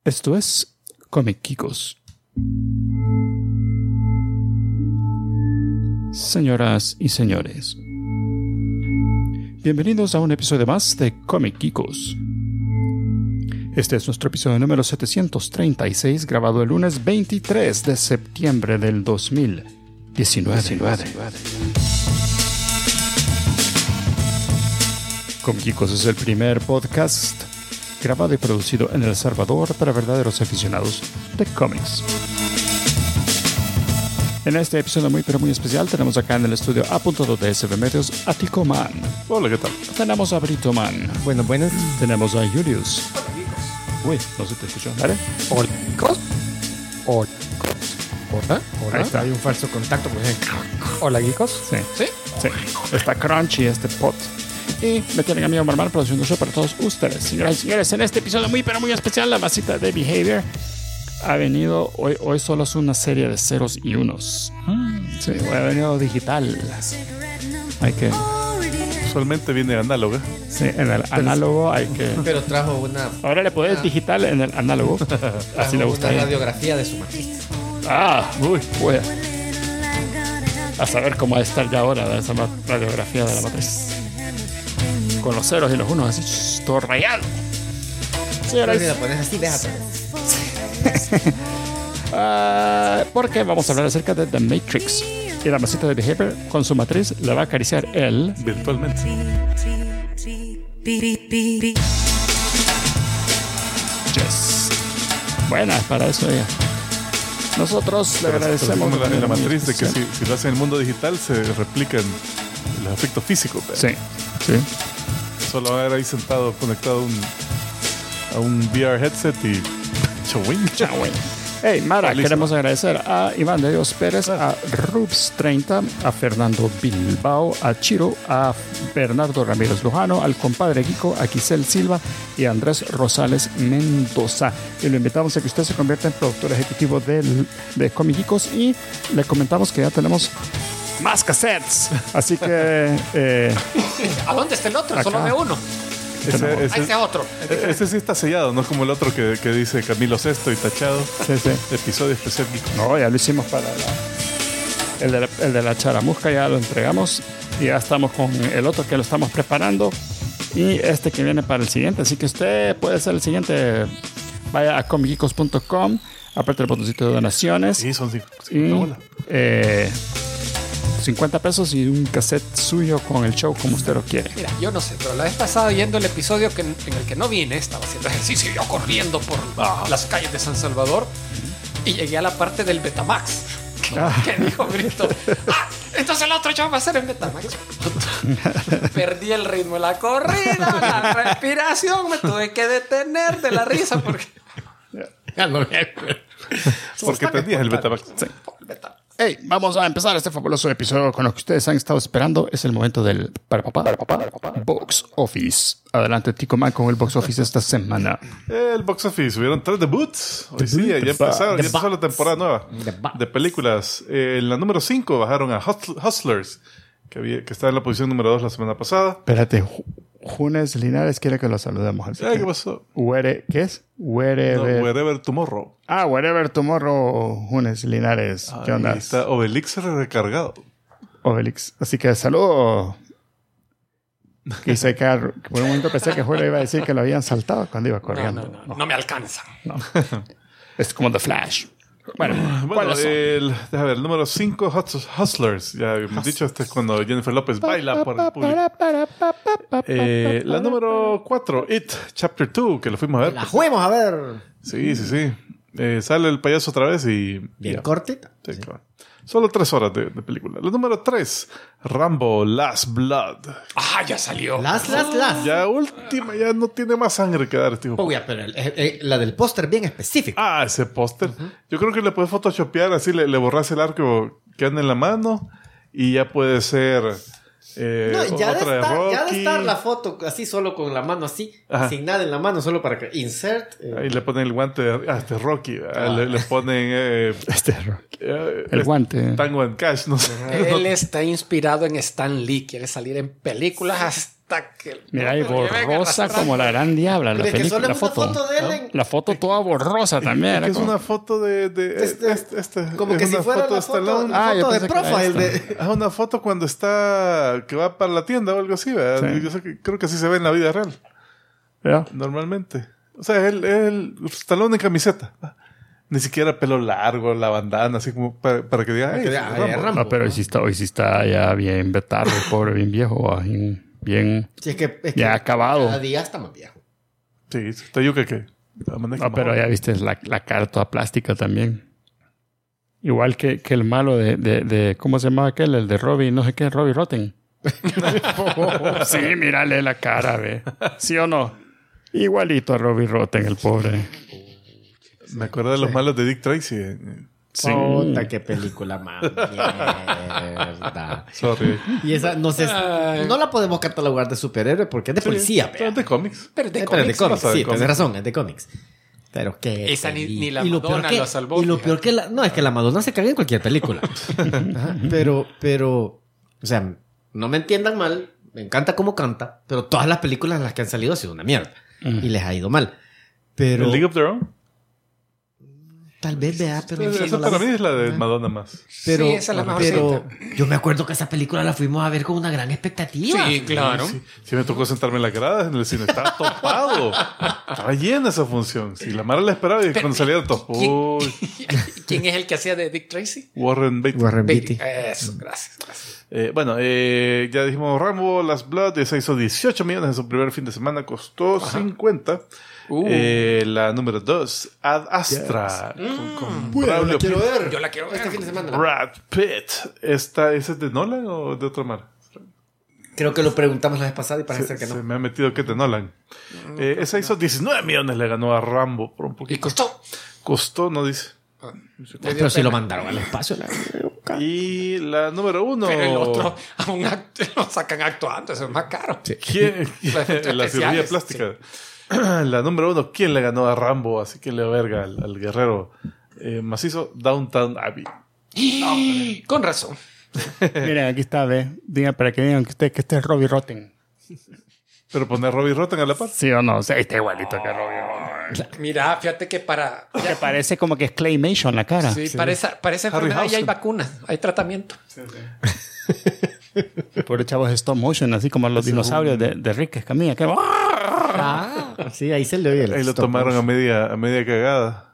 Esto es Comic Geekos. Señoras y señores, bienvenidos a un episodio más de Comic Geekos. Este es nuestro episodio número 736, grabado el lunes 23 de septiembre del 2019. Comic Geekos es el primer podcast grabado y producido en El Salvador para verdaderos aficionados de cómics. En este episodio muy especial tenemos acá en el estudio A.2 de SB Medios a Tico Man. Hola, ¿qué tal? Tenemos a Brito Man. Buenos. Tenemos a Julius. Uy, no se te escuchó. ¿Vale? Hola. Hola. Ahí está. Hay un falso contacto. Hola, geekos. Sí. Está crunchy este pot. Y me tienen a mí Omar Man produciendo show para todos ustedes. Señoras y señores, en este episodio muy especial, la masita de Behavior ha venido, hoy solo es una serie de ceros y unos. Sí, hoy ha venido digital. Hay que... Usualmente viene análoga. Sí, en el análogo hay que... Pero trajo una... Ahora le podés digital en el análogo. Así le gusta. Una radiografía de su matriz. Uy. A saber cómo va a estar ya ahora de esa radiografía de la matriz. Con los ceros y los unos así, todo rayado. Pero si la pones así, déjate. Porque vamos a hablar acerca de The Matrix. Y la masita de Behavior con su matriz le va a acariciar él Virtualmente. Yes. Buenas para eso ella. Nosotros le agradecemos la matriz de que si lo hace en el mundo digital se replican los efectos físicos. Sí. Solo va a ver ahí sentado conectado a un VR headset y chawin. Hey, Mara, Listo. queremos agradecer a Iván de Dios Pérez, a Rubs30, a Fernando Bilbao, a Chiro, a Bernardo Ramírez Lujano, al compadre Kiko, a Giselle Silva y a Andrés Rosales Mendoza. Y lo invitamos a que usted se convierta en productor ejecutivo de Comic Geekos y le comentamos que ya tenemos más cassettes. Así que... ¿A dónde está el otro? Acá. Solo de uno. Ese Otro. ese sí está sellado, no es como el otro que dice Camilo Sesto y tachado. Sí. Episodio especial Geek. No, ya lo hicimos para el de la charamusca, ya lo entregamos y ya estamos con el otro que lo estamos preparando y este que viene para el siguiente. Así que usted puede ser el siguiente. Vaya a comicgeekos.com, apriete el botoncito de donaciones. Sí, son y 50 bolas. 50 pesos y un cassette suyo con el show como usted lo quiere. Mira, yo no sé, pero la vez pasada yendo el episodio en el que no vine, estaba haciendo ejercicio yo corriendo por las calles de San Salvador y llegué a la parte del Betamax. Que dijo Brito, entonces el otro show va a ser en Betamax. Perdí el ritmo de la corrida, la respiración, me tuve que detener de la risa porque ya no me acuerdo. Porque tenías el Betamax. Sí. Hey, vamos a empezar este fabuloso episodio con lo que ustedes han estado esperando. Es el momento del Box Office. Adelante, Tico Man, con el Box Office esta semana. El box office, hubieron 3 debuts. Hoy sí, ya empezó la temporada nueva de películas. En la número 5 bajaron a Hustlers, que estaba en la posición número 2 la semana pasada. Espérate, Junes Linares quiere que lo saludemos. Así ¿Qué que, pasó? ¿qué es? Wherever Tomorrow. Wherever Tomorrow, Junes Linares. ¿Qué onda? Ahí está Obelix recargado. Obelix. Así que saludo. Quise que por un momento pensé que Julio iba a decir que lo habían saltado cuando iba corriendo. No me alcanza. No. Es como The Flash. Bueno, Bueno, déjame ver, el número 5, Hustlers. Ya hemos dicho, este es cuando Jennifer López baila por el público. La número 4, It, Chapter 2, que lo fuimos a ver. La fuimos a ver. Sí. Sale el payaso otra vez y... Bien ya. cortita. Sí, claro. Solo 3 horas de película. La número 3, Rambo Last Blood. Ya salió. Las. Ya última, ya no tiene más sangre que dar, tío. Uy, pero la del póster bien específico. Ese póster. Yo creo que le puedes photoshopear así, le borras el arco que anda en la mano y ya puede ser Ya otra de Rocky. de estar la foto así solo con la mano así, Ajá. sin nada en la mano, solo para que insert. Ahí le ponen el guante de este Rocky. Le ponen el guante. Tango and Cash, no sé. Él está inspirado en Stan Lee. Quiere salir en películas hasta hasta que... Mira, y borrosa como la gran diabla la Pero es que solo película, es la una foto. foto de él en- La foto toda borrosa también. era Es como- una foto Como es que si una fuera foto de la foto, Stallone. Ah, yo foto de pensé que era profile esta. de... Es una foto cuando está que va para la tienda o algo así, ¿verdad? Sí. Yo sé que, creo que así se ve en la vida real, ¿Ya? normalmente. O sea, el Stallone en camiseta. Ni siquiera pelo largo, la bandana, así como para que diga, "Ay, que es diga, Rambo". "Ay, es Rambo". Ah, pero hoy sí está ya bien betardo, pobre, bien viejo, bien Sí, es que ya acabado. cada día está más viejo. Sí, está yo que la maneja No, pero mejor. ya viste la cara toda plástica también. Igual que el malo de ¿cómo se llamaba aquel? El de Robbie, no sé qué, Robbie Rotten. Sí, mírale la cara, ve. ¿Sí o no? Igualito a Robbie Rotten, el pobre. Me acuerdo de los malos de Dick Tracy. Sí. Puta, qué película más mierda. Sorry. Y esa no la podemos catalogar de superhéroe porque es de policía, Sí, son de cómics. Pero de Pero es de cómics, pasa de sí, cómics. tienes razón, es de cómics. Pero que Esa ni la y lo peor Madonna que- lo salvó, Y lo fíjate. peor que no es que la Madonna se caga en cualquier película. Ajá, pero, o sea, no me entiendan mal, me encanta cómo canta, pero todas las películas en las que han salido han sido una mierda y les ha ido mal. Pero ¿El League of Their Own? tal vez vea, pero Esa no la para vi. mí es la de Madonna más. Pero, Sí, esa es la mejor pero yo me acuerdo que esa película la fuimos a ver con una gran expectativa. Sí, claro. Sí, me tocó sentarme en las gradas en el cine. Estaba topado. Estaba llena esa función. Si la Mara la esperaba y Pero, cuando salía top. Uy, ¿Quién es el que hacía de Dick Tracy? Warren Beatty. Warren Beatty. Eso, gracias. Bueno, ya dijimos Rambo, Last Blood, se hizo 18 millones en su primer fin de semana, costó 50. La número 2, Ad Astra, con Braulio Pitt. ver. Yo la quiero ver. Este fin de semana. Brad Pitt. ¿Ese es de Nolan o de otra Mara? Creo que lo preguntamos la vez pasada y parece ser que Se no. me ha metido que de Nolan. Esa hizo 19 millones, le ganó a Rambo por un Y poquito. costó. Costó, no dice. Pero si lo mandaron al espacio. Y la número 1. Pero el otro, a un acto, lo sacan actuando, eso es más caro. ¿Quién? Los efectos La cirugía especiales, plástica. La número 1, ¿quién le ganó a Rambo? Así que le verga al guerrero macizo, Downtown Abbey. Con razón. Miren, aquí está, ve. Digan para que digan que este es Robbie Rotten. Pero poner Robbie Rotten a la par. ¿Sí o no? Sí, está igualito que Robbie Rotten. Mira, fíjate que para... Que parece como que es Claymation la cara. Sí, para esa enfermedad ya hay vacunas, hay tratamiento. Por chavos de stop motion, así como los dinosaurios de Rick Escamilla. Que... Sí, ahí se le oye el Ahí lo stop tomaron motion. a media cagada.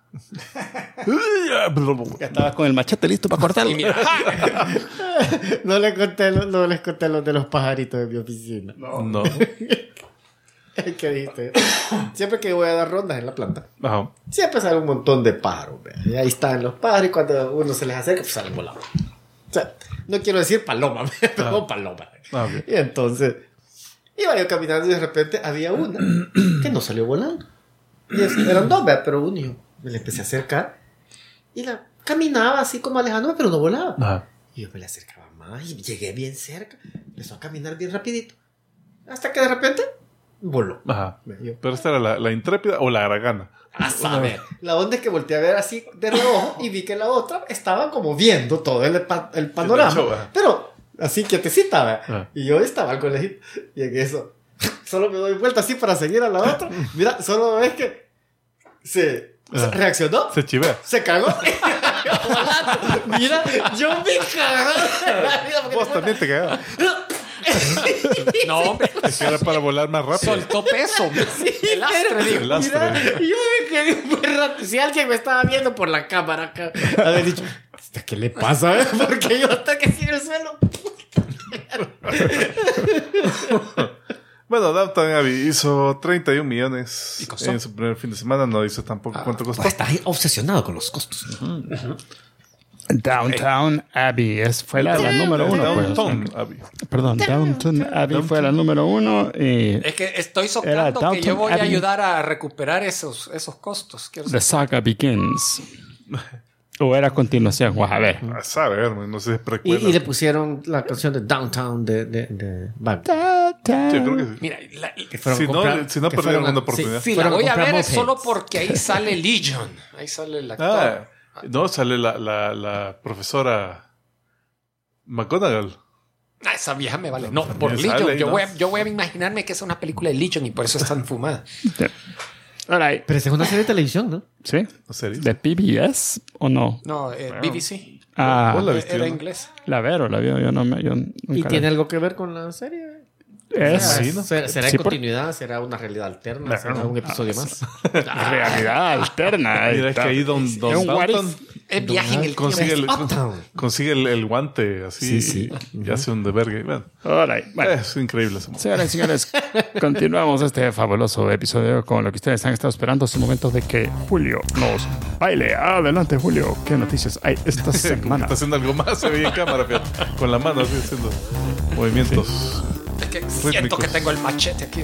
Ya estaba con el machete listo para cortarlo. Y mira, No les conté los de los pajaritos de mi oficina. No. ¿Qué dijiste? Siempre que voy a dar rondas en la planta, Ajá. siempre sale un montón de pájaros. ¿Ve? Y ahí están los pájaros y cuando uno se les acerca, pues salen volando. O sea, no quiero decir paloma, pero paloma. Ok. Y entonces, iba yo caminando y de repente había una que no salió volando. Y eran dos, ¿ve? Pero uno y yo me le empecé a acercar y la caminaba así como alejándome, pero no volaba. Ajá. Y yo me le acercaba más y llegué bien cerca. Empezó a caminar bien rapidito. Hasta que de repente voló. Ajá. Yo, Pero esta era la intrépida o la aragana. a saber. La onda es que volteé a ver así de reojo y vi que la otra estaba como viendo todo el panorama. show, ajá. Pero así quietecita, ¿ve? Ajá. Y yo estaba al colegio y en eso solo me doy vuelta así para seguir a la otra. Mira, solo ves que se reaccionó. Se chivea. Se cagó. Mira, yo me cagaba. Vos también te cagabas. no, hombre, Es que era para volar más rápido. soltó peso. El astre, digo. El astre. Mira, yo me quedé muy rato. Si alguien me estaba viendo por la cámara acá, haber dicho, ¿qué le pasa? Porque yo hasta que sigue el suelo. Bueno, Downton Abbey hizo 31 millones ¿Y costó? en su primer fin de semana. No dice tampoco cuánto costó. Estás obsesionado con los costos. Downtown Abbey fue la número 1. Downton Abbey. Perdón, Downton Abbey fue la número 1. Y Es que estoy Era socando que Downton yo voy a Abbey. ayudar a recuperar esos costos. Quiero The saber. Saga Begins. O era a continuación. Vamos a ver. A saber, no sé si es Y precuela. le pusieron la canción de Downtown de Bad. Sí, creo que sí. Mira, Que fueron Si a no, comprar- si no que perdieron fueron a- una oportunidad. si la fueron a voy a comprar ver es mopeds. solo porque ahí sale Legion. Ahí sale el actor. No, sale la profesora McGonagall. Esa vieja me vale. No, por También Legion. sale, ¿no? Yo voy a imaginarme que es una película de Legion y por eso es tan fumada. All right. Pero esa es una serie de televisión, ¿no? ¿Sí? ¿En serio? ¿De PBS o no? No, BBC. ¿Vos la viste, Era no? inglés. La veo, la vio. Yo nunca ¿Y la- tiene algo que ver con la serie? Es Sí, ¿no? ¿Será Sí, en por- continuidad? ¿Será una realidad alterna? ¿Será un episodio más? realidad alterna. Mira, es que ahí Don Es un what Dalton if. Es viaje en el tiempo. consigue el guante así Sí. y hace un debergue. Bueno, All right. Bueno. es increíble eso. Señoras y señores, continuamos este fabuloso episodio con lo que ustedes han estado esperando. Es el momento de que Julio nos baile. Adelante, Julio. ¿Qué noticias hay esta semana? Está haciendo algo más, se ve en cámara, fíjate, con la mano así haciendo movimientos. Es que siento que tengo el machete aquí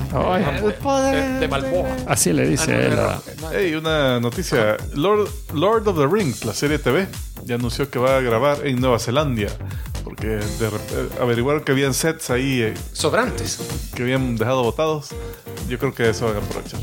de Balboa. Así le dice él. Hey, una noticia. Lord of the Rings, la serie TV, ya anunció que va a grabar en Nueva Zelanda. Porque averiguaron que habían sets ahí Sobrantes. que habían dejado botados. Yo creo que eso van a aprovechar.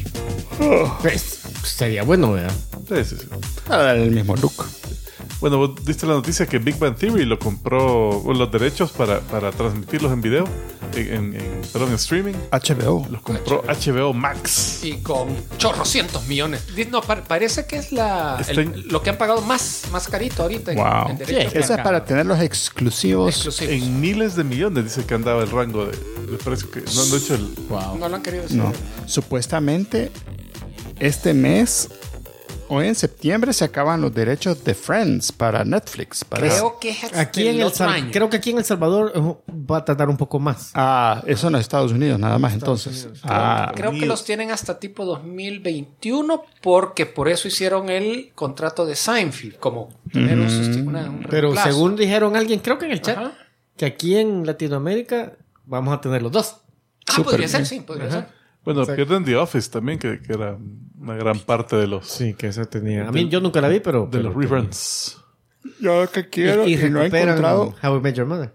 Pues, sería bueno, ¿verdad? Sí. El mismo look. Bueno, vos diste la noticia que Big Bang Theory lo compró los derechos para transmitirlos en video, en streaming. HBO. Los compró HBO Max. Y con chorrocientos millones. No, parece que es lo que han pagado más carito ahorita. Wow. En derechos. Eso es para tener los exclusivos. Exclusivos. En miles de millones dice que andaba el rango de precio. Que no he hecho el... Wow. No lo han querido decir. No. Supuestamente, este mes, hoy en septiembre, se acaban los derechos de Friends para Netflix. Parece. Creo que es Aquí en creo que aquí en El Salvador va a tardar un poco más. Eso en Estados Unidos, nada más entonces. Creo que los tienen hasta tipo 2021 porque por eso hicieron el contrato de Seinfeld como tener un Pero reemplazo. según dijeron alguien, creo que en el chat, Ajá. que aquí en Latinoamérica vamos a tener los dos. Podría ser, sí, podría ser. Bueno, Exacto. pierden The Office también, que era una gran parte de los, Sí, que esa tenía. A mí yo nunca la vi, pero... de los reruns. Yo lo que quiero y y no he recuperan encontrado. How I Met Your Mother.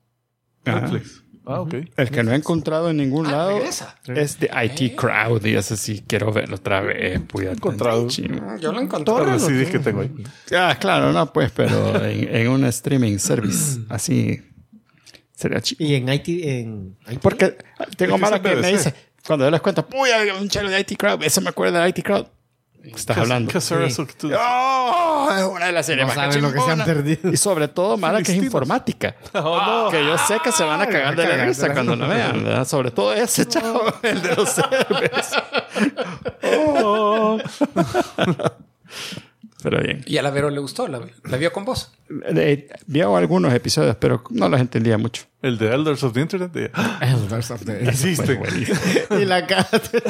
Netflix. Ok. El que no he encontrado en ningún lado regresa. es de IT Crowd. Y ese sí quiero verlo otra vez. Encontrado. Yo lo encontré. Todos los CDs que tengo ahí. Claro, no, pues, pero en un streaming service así sería chido. Y en IT... Porque tengo Es que mala es que me BBC. dice, cuando yo les cuento, uy, había un chelo de IT Crowd, eso me acuerda de IT Crowd. Estás hablando. ¿Qué será eso que tú dices? ¡Oh! Es una de las series No más saben lo que se han cachimbonas. perdido. Y sobre todo, mala que es Filistinos. informática. Oh, no. Que yo sé que se van a cagar de la risa cuando lo vean, ¿verdad? Sobre todo ese chavo, el de los servers. Oh. Pero bien. Y a la Vero le gustó, la vio con vos. Vio algunos episodios, pero no los entendía mucho. El de Elders of the Internet. Existe. Y la cara de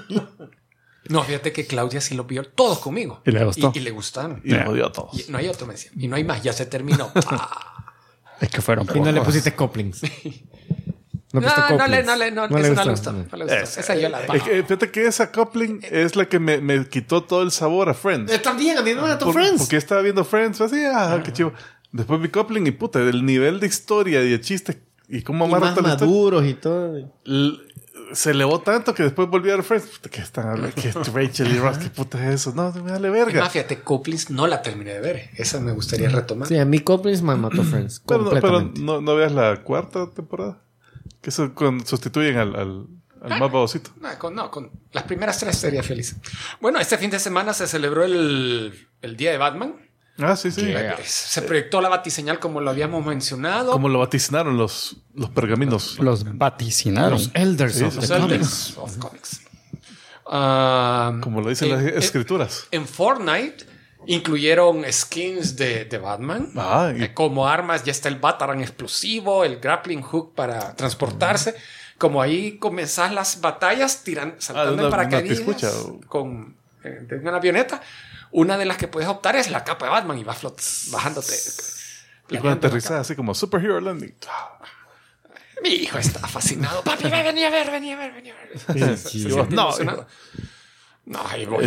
No, fíjate que Claudia sí lo vio todos conmigo. ¿Y le gustó? Y le gustaron. Y lo odió a todos. Y no hay otro, me decía. Y no hay más, ya se terminó. Es que fueron Y no le pocos. pusiste couplings. No, pusiste no, couplings. esa no le gustó. No le gustó. Esa yo la Es que, fíjate que esa coupling es la que me quitó todo el sabor a Friends. También, a mí me mató Friends. Porque estaba viendo Friends, así, qué chivo. Después vi coupling y puta, el nivel de historia y de chiste y cómo Y más amarra toda la historia, maduros y todo. se elevó tanto que después volví a ver Friends. Puta, ¿qué están hablando? ¿Qué es Rachel y Ross? ¿Qué puta es eso? No, me vale verga. Más, fíjate, Couplings no la terminé de ver. Esa me gustaría retomar. Sí, a mí couplings me mató Friends. Pero Completamente. no veas la cuarta temporada. Que eso sustituyen al más babosito. Con las primeras 3 sería feliz. Bueno, este fin de semana se celebró el Día de Batman. Ah, sí. Se proyectó la batiseñal como lo habíamos mencionado. Como lo vaticinaron los pergaminos. Los vaticinaron. Los Elders Sí, of los the Elders Comics. of Comics. Como lo dicen las escrituras. En Fortnite incluyeron skins de Batman. Como armas ya está el Batarang explosivo, el grappling hook para transportarse. Como ahí comenzás las batallas saltando en paracaídas de una avioneta. Una de las que puedes optar es la capa de Batman y va bajándote. Y cuando aterrizas así como Superhero Landing. Mi hijo está fascinado. Papi, vení a ver. Se siente emocionado. No, ahí voy.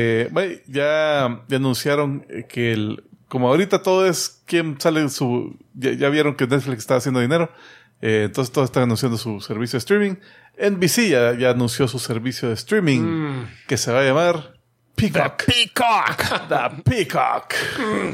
Ya anunciaron que como ahorita todo es quién sale ya vieron que Netflix está haciendo dinero. Entonces todos están anunciando su servicio de streaming. NBC ya anunció su servicio de streaming que se va a llamar Peacock. Peacock. The Peacock.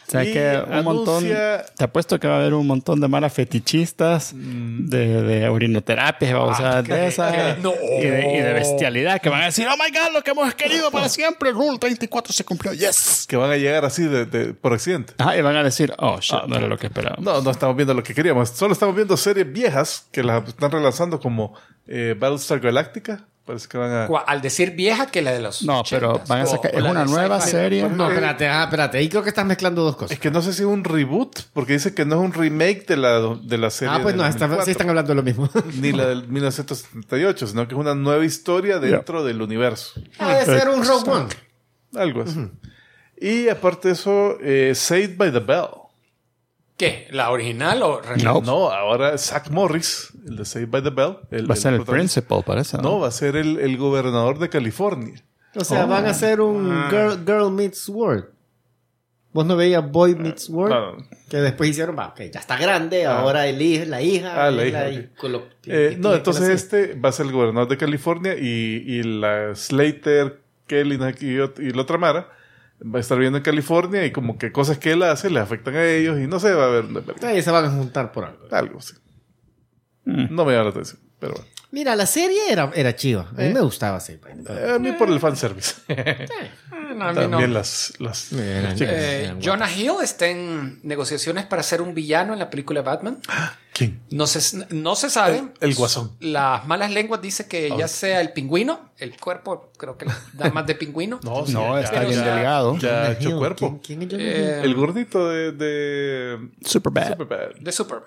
O sea Y que un montón, te apuesto que va a haber un montón de malas fetichistas de urinoterapias, o sea, de esas no. y de bestialidad que van a decir, oh my god, lo que hemos querido para siempre, Rule 34 se cumplió, yes. Que van a llegar así por accidente. Ajá, y van a decir, oh shit, no era lo que esperábamos. No estamos viendo lo que queríamos. Solo estamos viendo series viejas que las están relanzando como Battlestar Galactica. Parece que van a... Al decir vieja que la de los No, pero 80s, van a sacar, o es la una de nueva sci-fi. serie. No, espérate. Ahí creo que estás mezclando dos cosas. Es que no sé si es un reboot, porque dice que no es un remake de la serie. Pues del no, 2004, sí están hablando de lo mismo. ni la del 1978, sino que es una nueva historia dentro del universo. Puede ser un Rogue One. Algo así. Y aparte de eso, Saved by the Bell. ¿Qué? ¿La original o No. No, ahora Zach Morris, el de Saved by the Bell. Va a ser el protagonista. principal, parece. No, va a ser el gobernador de California. O sea, van a hacer un Girl Meets World. ¿Vos no veías Boy Meets World? No. Que después hicieron, ok, ya está grande, ahora la hija. La es hija, ok. no, entonces este va a ser el gobernador de California y la Slater, Kelly y la otra Mara va a estar viviendo en California y como que cosas que él hace le afectan a ellos y no sé, va a haber Ahí se van a juntar por algo. algo así. No me llama la atención, pero bueno. Mira, la serie era chiva. A mí me gustaba así. A mí por el fanservice. No, a mí También no. las chicas. Jonah Hill está en negociaciones para ser un villano en la película Batman. ¿Quién? No se sabe. El Guasón. Las malas lenguas dicen que ya sea el pingüino, el cuerpo creo que da más de pingüino. No, ya- está ya- bien ya- delgado. Ya ha hecho cuerpo. ¿Quién es Jonah Hill? El gordito de Superbad. Superbad. De Super.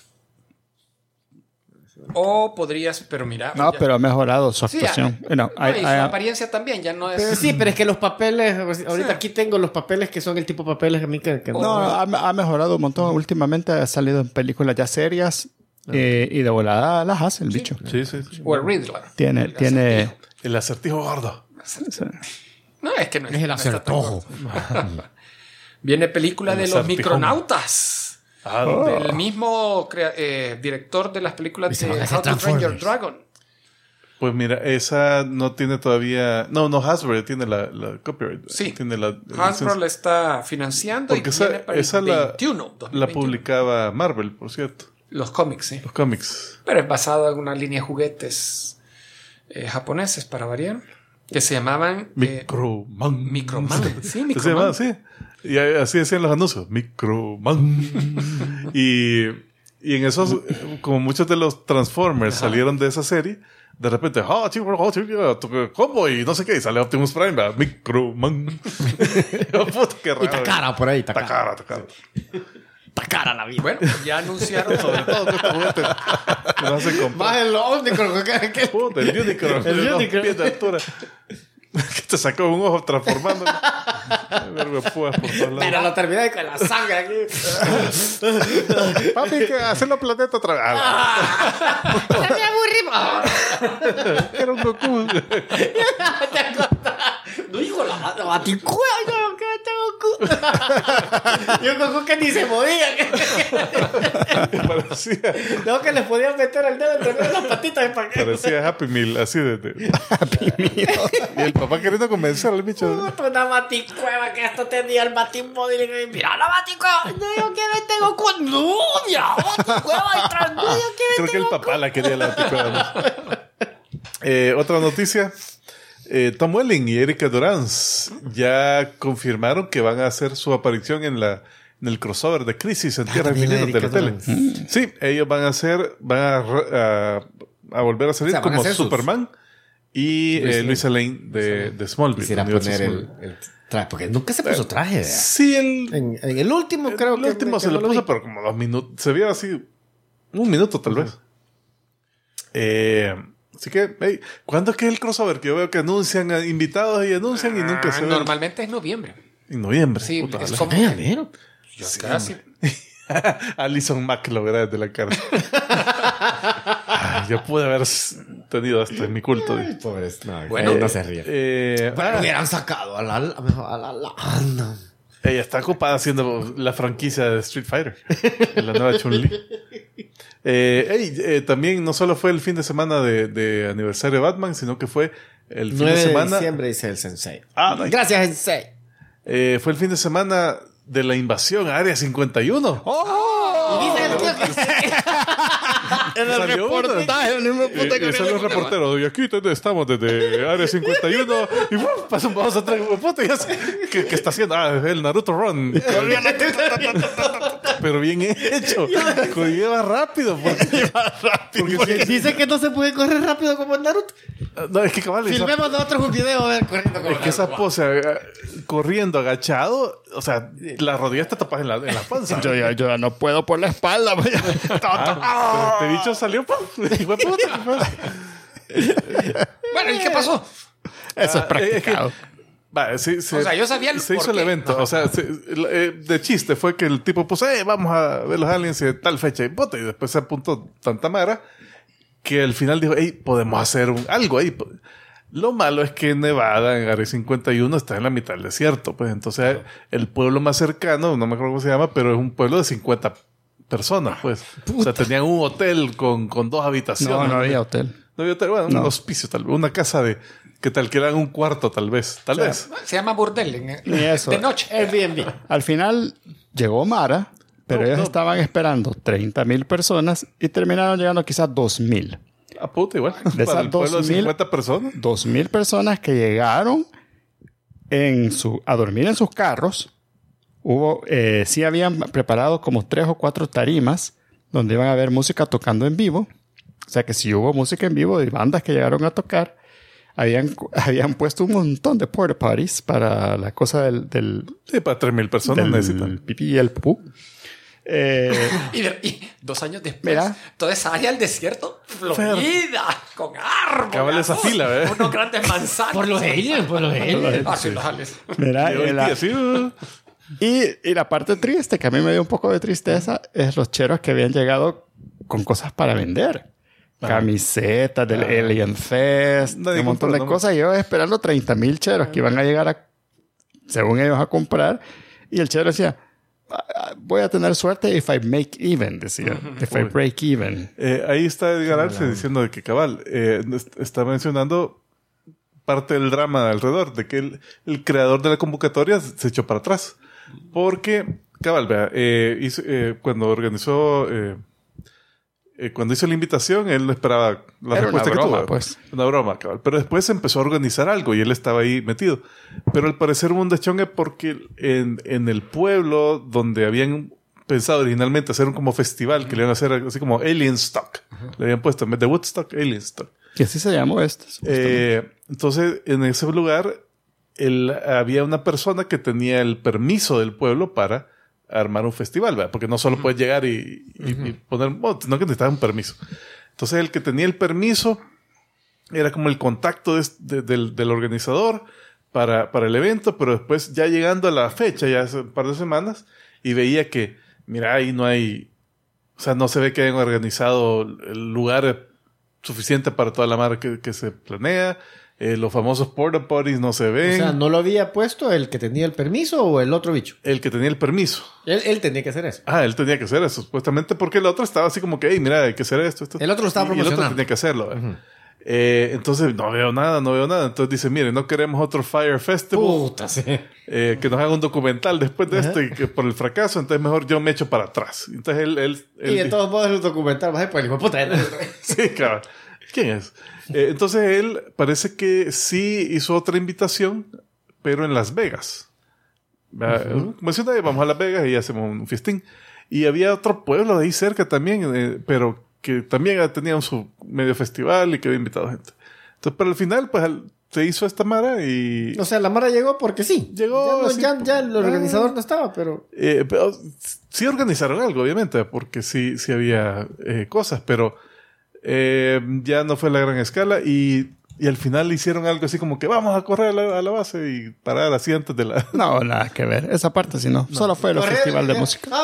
O podrías, pero mira. No, ya- pero ha mejorado su Sí, actuación. y No, su apariencia también ya no es. Pero sí, pero es que los papeles, ahorita aquí tengo los papeles que son el tipo de papeles a mí que no, ha mejorado un montón. Últimamente ha salido en películas ya serias y de volada las hace el bicho. Sí. O el Riddler. Tiene... El acertijo gordo. No, es que no es el no está tan acertojo. gordo. Viene película de los acertijón. Micronautas. Del mismo director de las películas se de van a hacer How to Train Your Transformers. Dragon. Pues mira, esa no tiene todavía... No, Hasbro tiene la copyright. Sí. Tiene la Hasbro la está financiando Porque y viene para el esa 21, la 2021. publicaba Marvel, por cierto. Los cómics, sí. Los cómics. Pero es basado en una línea de juguetes japoneses, para variar, que se llamaban Microman. Microman. Sí, Se Microman. llamaba así. Y así decían los anuncios. Microman. y en esos, como muchos de los Transformers salieron de esa serie, de repente, ¿cómo? Y no sé qué, y sale Optimus Prime, ¿verdad? Microman. Puta, qué raro. Y Takara por ahí, Takara. Takara la vida. Bueno, ya anunciaron Sobre todo con estos juguetes que nos hacen comprar. Más el Omnicron que Puta, el Unicron. El de 2 Unicron. pies de altura. Que te sacó un ojo transformándolo. Verga, púas por todos lados. Pero lo terminé con la sangre aquí. Papi, hay que hacerlo planeta otra vez. Me aburrí. Era un Goku. No, hijo, la baticueva. Yo que tengo. Yo Goku que ni se movía. Parecía, No, que le podían meter el dedo entre medio de las patitas para que. parecía Happy Meal, así de Happy Meal. Y el papá queriendo convencer al bicho. Puta, una baticueva que esto tenía el batimóvil. Y mira la baticueva. No, yo quiero este Goku. No, mira, baticueva y tras. No, yo quiero Creo que el papá la quería la picuada. Otra noticia. Tom Welling y Erika Durance ya confirmaron que van a hacer su aparición en el crossover de Crisis en Tierra también Infinita Erika Teletele. Durance. Sí, ellos van a volver a salir O sea, van a como hacer sus- Superman y Luisa Lane de Smallville. Quisiera del universo poner Smallville. el traje. Porque nunca se puso traje, ¿verdad? Sí, En el último, creo que. el último se que lo no puso, vi. pero como 2 minutos. Se vio así, 1 minuto tal vez. Así que, hey, ¿cuándo es que es el crossover? Que yo veo que anuncian invitados y anuncian y nunca se ve. Normalmente es noviembre. En noviembre. Sí, Puta, es ojalá. como Ay, a ver. yo casi. Alison Mack lo verá desde la cárcel. Ay, yo pude haber tenido esto en mi culto. Pobres. No, Bueno, no se ríe. Bueno, hubieran sacado a la no. Ella está ocupada haciendo la franquicia de Street Fighter. En la nueva Chun-Li. También no solo fue el fin de semana de aniversario de Batman, sino que fue el fin 9 de de semana. diciembre, dice el sensei. Ah, no, Gracias, sensei. fue el fin de semana de la invasión a Área 51. Y dice el tío que En el Salió reportaje, el mismo puta Y sale un reportero, y aquí estamos desde Área 51, y pasan vamos a traer puta, y ¿qué está haciendo? El Naruto Run. Pero bien hecho. Lleva rápido. porque dice que no se puede correr rápido como en Naruto. No, es que cabal, Filmemos nosotros un video a ver corriendo como es que esa pose, corriendo agachado, o sea, la rodilla está tapada en la panza. Yo ya no puedo por la espalda. Pero este bicho salió, hijo de puta. Bueno, ¿y qué pasó? Eso es practicado. Va, sí, O sea, yo sabía se por hizo el qué. evento. No. O sea, de chiste fue que el tipo puso, vamos a ver los aliens de tal fecha y puta, y después se apuntó tanta mara que al final dijo, podemos hacer algo ahí. Lo malo es que Nevada, en Área 51, está en la mitad del desierto. Pues entonces el pueblo más cercano, no me acuerdo cómo se llama, pero es un pueblo de 50 personas, pues. O sea, tenían un hotel con 2 habitaciones. No había hotel. No había hotel, bueno, un hospicio, tal vez, una casa que te alquilan un cuarto, tal vez. Tal vez. Se llama burdel Ni eso. de noche. Airbnb. Al final llegó Mara, pero ellos estaban esperando 30,000 personas y terminaron llegando quizás 2,000. Ah, puta, igual. De Para esas el pueblo de 2,000 50 personas. 2,000 personas que llegaron a dormir en sus carros. Sí habían preparado como 3 o 4 tarimas donde iban a haber música tocando en vivo. O sea que si hubo música en vivo de bandas que llegaron a tocar, habían puesto un montón de porta potties para la cosa del Sí, para 3,000 personas necesitan. pipí y el pupú. Y 2 años después, Mira. toda esa área del desierto, Florida, con árboles. Cabal esa fila, ¿eh? Unos grandes manzanos. Por los aliens. Ah, sí, los aliens. Mira, Y hoy día, sí, y la parte triste, que a mí me dio un poco de tristeza, es los cheros que habían llegado con cosas para vender. Camisetas del Alien Fest, Nadie un montón de compró, ¿no? cosas. Y yo esperando 30,000 cheros que iban a llegar según ellos, a comprar. Y el chero decía, voy a tener suerte if I make even, decía. If I break even. ahí está Edgar Arce diciendo de que cabal está mencionando parte del drama alrededor de que el creador de la convocatoria se echó para atrás porque cabal, vea, cuando hizo la invitación él no esperaba la Era respuesta una broma, que tuvo. pues. Una broma, cabal. Pero después empezó a organizar algo y él estaba ahí metido. Pero al parecer hubo un deschongue porque en el pueblo donde habían pensado originalmente hacer un como festival que le iban a hacer así como Alien Stock. Le habían puesto en vez de Woodstock, Alien Stock. Y así se llamó esto. Entonces, en ese lugar, había una persona que tenía el permiso del pueblo para armar un festival, ¿verdad? Porque no solo puedes llegar y poner, sino que necesitas un permiso. Entonces, el que tenía el permiso era como el contacto del organizador para el evento, pero después ya llegando a la fecha, ya hace un par de semanas, y veía que, mira, ahí no hay, o sea, no se ve que hayan organizado el lugar suficiente para toda la madre que se planea. Los famosos porta potties no se ven. O sea, ¿no lo había puesto el que tenía el permiso o el otro bicho? El que tenía el permiso. Él tenía que hacer eso. Él tenía que hacer eso, supuestamente, porque el otro estaba así como que, hey, mira, hay que hacer esto. El otro lo estaba Y el otro promocionando. tenía que hacerlo. Entonces, no veo nada. Entonces dice, mire, no queremos otro Fire Festival. Puta, sí. Que nos haga un documental después de esto y que por el fracaso, entonces mejor yo me echo para atrás. Entonces él Y de todos modos el documental va a ser pues el hijo de puta. Sí, claro. ¿Quién es? Entonces él parece que sí hizo otra invitación, pero en Las Vegas. Menciona, vamos a Las Vegas y hacemos un festín. Y había otro pueblo de ahí cerca también, pero que también tenía su medio festival y que había invitado gente. Entonces, pero al final, pues se hizo esta mara y... O sea, la Mara llegó porque sí. Llegó, sí. Ya el organizador no estaba, pero... pero sí organizaron algo, obviamente, porque sí había cosas, pero ya no fue a la gran escala y al final hicieron algo así como que vamos a correr a la base y parar así antes de la... No, nada que ver. Esa parte sí no. Solo fue el festival de música. No,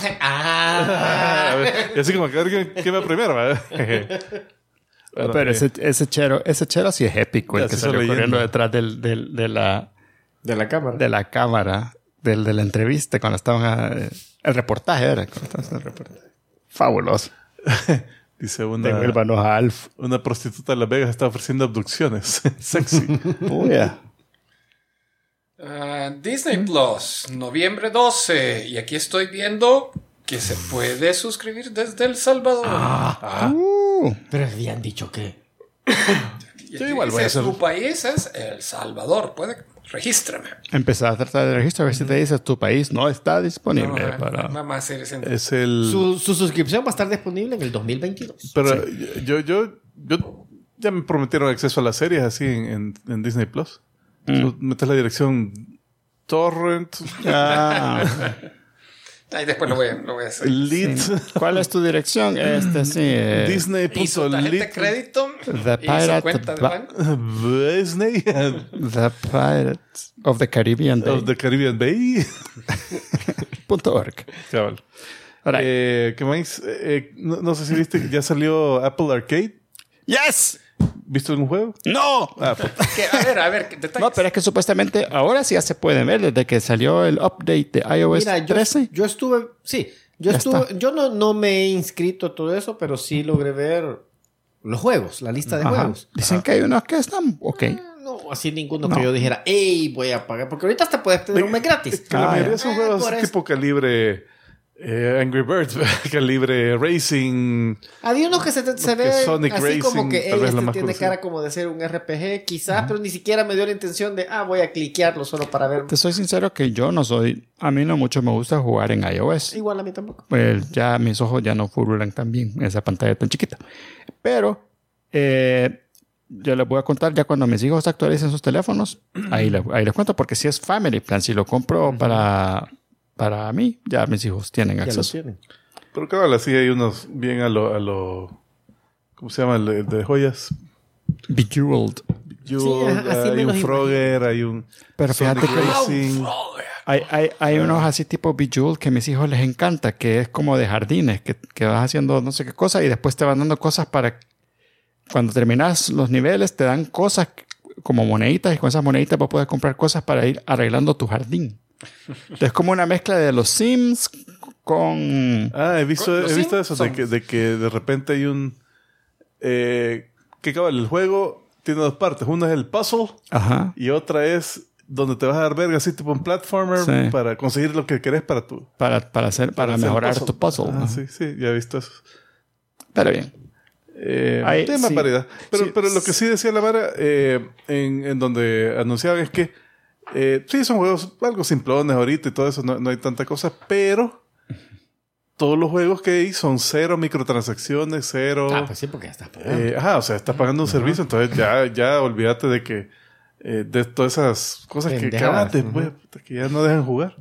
y así como que a ver quién va primero, ¿verdad? Bueno, pero ese chero sí es épico, el ya que se salió hizo corriendo leyenda. detrás de la cámara. de la entrevista, cuando estaban el reportaje era. Cuando estaban haciendo el reportaje. Fabuloso. Dice Devuélvanos a Alf. una prostituta de Las Vegas está ofreciendo abducciones. Sexy. Oh, yeah. Disney Plus, noviembre 12. Y aquí estoy viendo que se puede suscribir desde El Salvador. Pero habían dicho que... Y Sí, aquí igual voy a dice, hacer- su país es El Salvador. Regístrame. Empezar a tratar de registro a ver si te dice tu país no está disponible No, para... Vamos a hacer ese... Es el... Su suscripción va a estar disponible en el 2022. Pero yo ya me prometieron acceso a las series así en Disney Plus. Metes la dirección torrent, Ah, Ahí después lo voy a hacer. lit, sí. ¿Cuál es tu dirección? Sí. Y su tarjeta de Disney.lit, crédito The y su Pirate cuenta de Ba- banco. Disney The Pirates of the Caribbean Day. of the Caribbean Bay. .org. Cabal. All right. ¿Qué más? No sé si viste que ya salió Apple Arcade. ¡Yes! ¿Viste algún juego? ¡No! A ver, detalles. No, pero es que supuestamente ahora sí ya se pueden ver desde que salió el update de iOS Mira, 13. yo estuve... Sí, Ya está. yo no me he inscrito a todo eso, pero sí logré ver los juegos, la lista de Ajá. juegos. Dicen que hay unos que están ok. No, así ninguno No. que yo dijera, ¡ey, voy a pagar! Porque ahorita hasta puedes tener un mes gratis. Que la mayoría ya. son juegos por eso. tipo calibre Angry Birds, calibre Racing. Había unos que se ve Sonic así como Racing, que tal vez la este más tiene conocida. cara como de ser un RPG, quizás, pero ni siquiera me dio la intención de, voy a cliquearlo solo para ver. Te soy sincero que yo no soy... A mí no mucho me gusta jugar en iOS. Igual a mí tampoco. Pues ya mis ojos ya no fululan tan bien en esa pantalla tan chiquita. Pero yo les voy a contar ya cuando mis hijos actualicen sus teléfonos. Ahí les cuento porque si es Family Plan, si lo compro para mí, ya mis hijos tienen Ya lo acceso. tienen. Pero cabal, así hay unos bien a lo ¿cómo se llama? El de joyas. Bejeweled. Jewel, así me hay los un Frogger, hay un Pero fíjate Sonic que Racing. hay unos así tipo Bejeweled que a mis hijos les encanta, que es como de jardines, que vas haciendo no sé qué cosa y después te van dando cosas para... Cuando terminas los niveles te dan cosas como moneditas y con esas moneditas vos puedes comprar cosas para ir arreglando tu jardín. Entonces es como una mezcla de los Sims con... He visto Los eso Simpsons. de que de repente hay un que cabal, el juego tiene dos partes. Una es el puzzle Ajá. y otra es donde te vas a dar verga así tipo un platformer Sí. para conseguir lo que querés para tu Para hacer mejorar puzzle. tu puzzle. Ajá. Sí, ya he visto eso. Pero bien. Ahí, Tiene más sí. variedad. Pero, Sí. pero lo que sí decía la Mara en donde anunciaban es que sí, son juegos algo simplones ahorita y todo eso, no hay tanta cosa, pero todos los juegos que hay son cero microtransacciones, cero... Pues sí, porque ya estás pagando. o sea, estás pagando un servicio, entonces ya olvídate de que de todas esas cosas que Pendejadas, antes, pues, que ya no dejan jugar.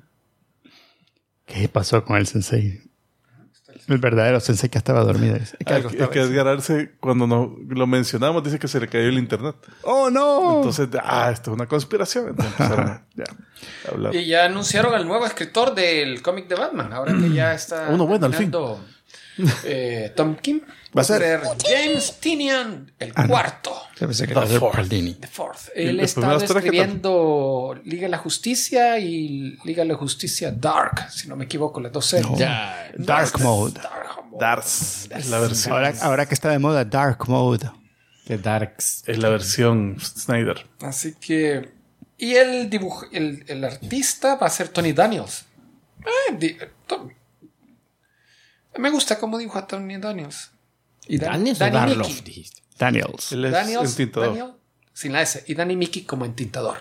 ¿Qué pasó con el sensei? El verdadero sensei que estaba dormido. Es que Edgar Arce, cuando lo mencionamos, dice que se le cayó el internet. ¡Oh, no! Entonces, esto es una conspiración. Entonces empezaron a hablar. Y ya anunciaron al nuevo escritor del cómic de Batman. Ahora que ya está Uno bueno, al fin. terminando, Tom King. Va a ser James Tynion, el cuarto. Yo pensé que iba a ser Paldini. The Fourth. Y Él los está primeros tres, ¿qué tal? escribiendo Liga de la Justicia y Liga de la Justicia Dark, si no me equivoco, las dos series. No. Dark Mode. Dark Mode. Dars es la versión. Ahora que está de moda, Dark Mode. The Darks. Es la versión Snyder. Así que... Y el artista va a ser Tony Daniels. Me gusta cómo dibuja Tony Daniels. Y ¿Daniels o Danny Darloff, Mickey. dijiste? Daniels. Él es Daniels, entintador. Daniel, sin la S. Y Danny Mickey como entintador.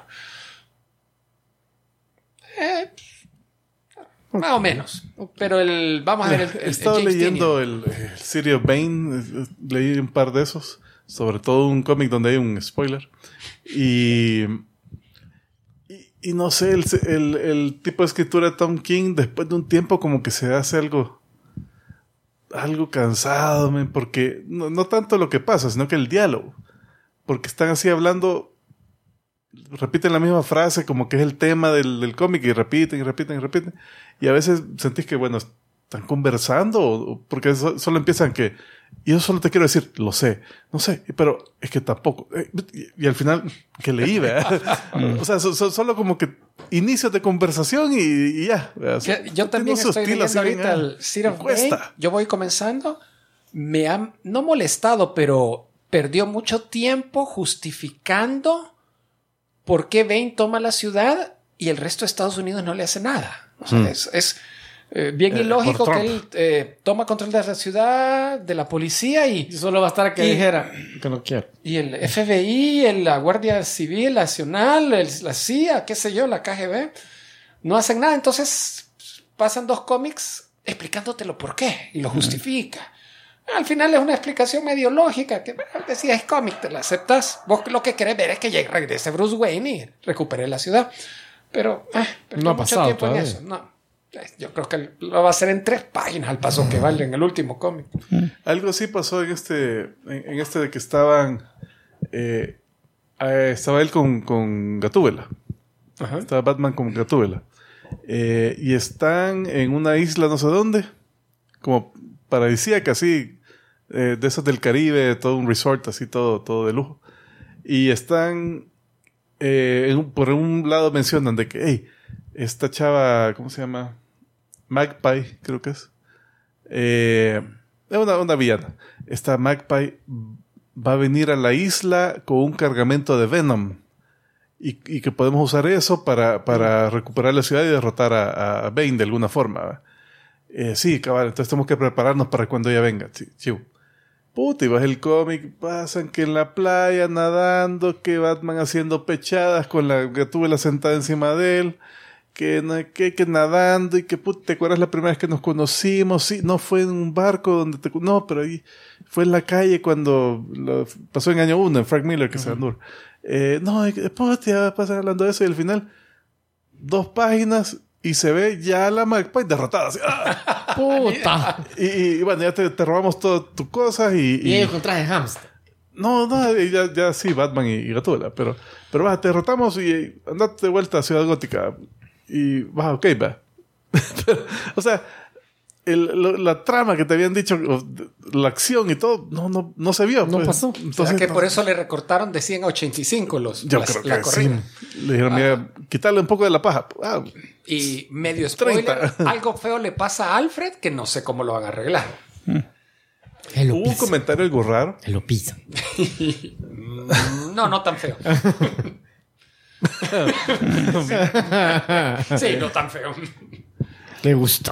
Más o menos. Pero vamos a ver He estado James leyendo Tynion. el City of Bane. Leí un par de esos. Sobre todo un cómic donde hay un spoiler. Y no sé, el tipo de escritura de Tom King, después de un tiempo, como que se hace algo cansado, man, porque no tanto lo que pasa, sino que el diálogo. Porque están así hablando, repiten la misma frase, como que es el tema del cómic, y repiten. Y a veces sentís que, bueno, están conversando, porque solo empiezan que, y yo solo te quiero decir, lo sé, no sé, pero es que tampoco. Y al final, que leí, ¿verdad? O sea, solo como que inicios de conversación y ya. O sea, Yo también tiene su estoy estilo leyendo así, ahorita el City of cuesta. Bane. Yo voy comenzando. Me ha no molestado, pero perdió mucho tiempo justificando ¿por qué Bane toma la ciudad y el resto de Estados Unidos no le hace nada? O sea, es bien ilógico que él toma control de la ciudad, de la policía Y solo bastará que dijera que no quiero. y el FBI, la Guardia Civil Nacional, la CIA, qué sé yo, la KGB, no hacen nada. Entonces pasan 2 cómics explicándotelo por qué y lo justifica. Al final es una explicación medio lógica, que decía es cómic, te la aceptas. Vos lo que querés ver es que llegue, regrese Bruce Wayne y recupere la ciudad. Pero no ha pasado tiempo en todavía. eso. No. Yo creo que lo va a hacer en 3 páginas al paso que vale en el último cómic. Algo así pasó en este de que estaban... estaba él con Gatúbela. Ajá. Estaba Batman con Gatúbela. Y están en una isla no sé dónde, como paradisíaca, así, de esas del Caribe, todo un resort, así, todo de lujo. Y están, por un lado mencionan de que, hey, esta chava, ¿cómo se llama? Magpie, creo que es. Es una villana. Esta Magpie va a venir a la isla con un cargamento de Venom. Y que podemos usar eso para recuperar la ciudad y derrotar a Bane de alguna forma. Sí, cabal, entonces tenemos que prepararnos para cuando ella venga. Sí, chivo. Puta, y vas el cómic, pasan que en la playa nadando, que Batman haciendo pechadas con la Gatúbela sentada encima de él, que nadando, y que puta, ¿te acuerdas la primera vez que nos conocimos? Sí, no fue en un barco donde no, pero ahí fue en la calle cuando pasó en año 1, en Frank Miller, que se andó. No, después ya pasan hablando de eso y al final 2 páginas y se ve ya la Magpie derrotada. Así, ¡ah! ¡Puta! Y bueno, ya te robamos todas tus cosas Y ellos con traje de hamster. No, ya sí, Batman y Gatúbela, pero va, te derrotamos y andate de vuelta a Ciudad Gótica y va, ok, va. O sea, la trama que te habían dicho, la acción y todo, no se vio. No pasó. Entonces, que por eso le recortaron de 100 a 85 yo creo la que corrida. sí. Le dijeron, mira, quitarle un poco de la paja. Y medio spoiler, 30. algo feo le pasa a Alfred que no sé cómo lo van a arreglar. Hubo un comentario algo raro. Él lo pisa. No tan feo. Sí, no tan feo. Le gustó.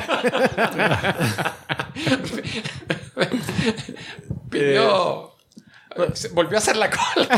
Volvió a hacer la cola.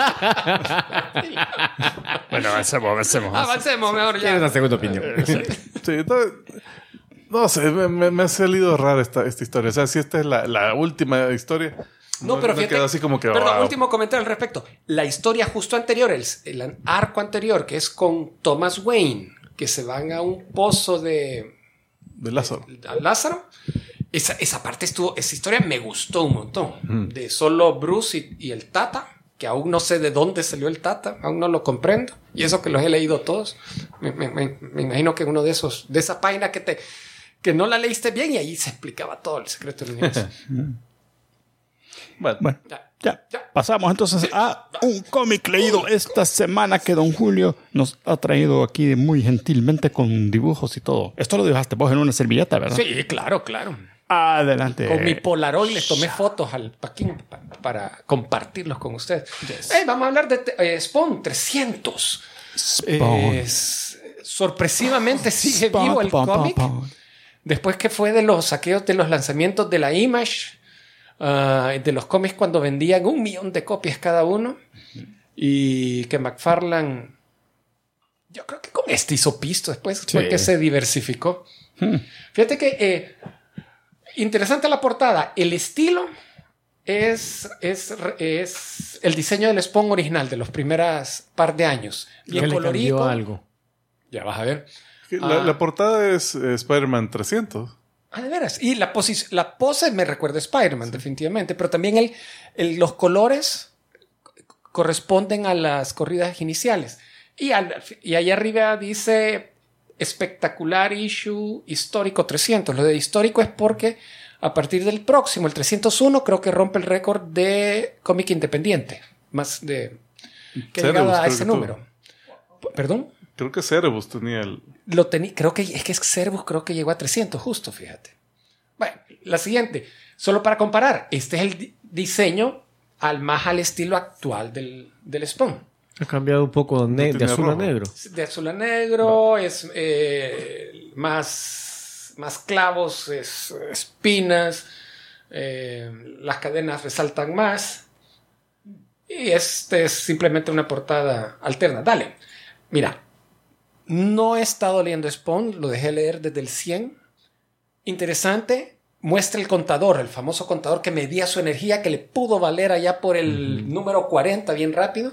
Bueno, avancemos. Avancemos mejor Quiero ya. una segunda opinión. Sí, entonces, no sé, me ha salido rara esta historia. O sea, si esta es la última historia. No, pero fíjate. Quedó así como que, perdón, wow. último comentario al respecto. La historia justo anterior, el arco anterior, que es con Thomas Wayne, que se van a un pozo de Lázaro. Lázaro. Esa parte esa historia me gustó un montón. De solo Bruce y el Tata, que aún no sé de dónde salió el Tata, aún no lo comprendo. Y eso que los he leído todos. Me imagino que uno de esa página que no la leíste bien y ahí se explicaba todo el secreto del universo. Bueno, Ya. Pasamos entonces a un cómic leído esta semana que don Julio nos ha traído aquí muy gentilmente con dibujos y todo. Esto lo dibujaste vos en una servilleta, ¿verdad? Sí, claro. Adelante. Con mi Polaroid les tomé fotos al Paquín para compartirlos con ustedes. Vamos a hablar de Spawn 300. Spawn. Sorpresivamente sigue Spawn, vivo el pam, cómic. pam, pam. Después que fue de los saqueos de los lanzamientos de la Image, de los cómics cuando vendían 1 millón de copias cada uno. Y que McFarlane, yo creo que con este hizo pisto después, fue que se diversificó. Fíjate que interesante la portada. El estilo es el diseño del Spawn original de los primeros par de años. Bien colorido. Algo. Ya vas a ver. la portada es Spider-Man 300. De veras. Y la pose me recuerda a Spider-Man, definitivamente. Pero también los colores corresponden a las corridas iniciales. Y ahí arriba dice espectacular issue histórico 300. Lo de histórico es porque a partir del próximo, el 301, creo que rompe el récord de cómic independiente. Más de que llegaba a ese número. ¿Perdón? Creo que Cerebus tenía el... Creo que es Cerebus, creo que llegó a 300 justo, fíjate. Bueno, la siguiente, solo para comparar, este es el diseño más al estilo actual del Spawn. Ha cambiado un poco de azul a rojo. negro. De azul a negro, es más clavos, espinas, las cadenas resaltan más. Y este es simplemente una portada alterna. Dale, mira, no he estado leyendo Spawn, lo dejé leer desde el 100. Interesante. Muestra el contador, el famoso contador que medía su energía, que le pudo valer allá por el número 40 bien rápido.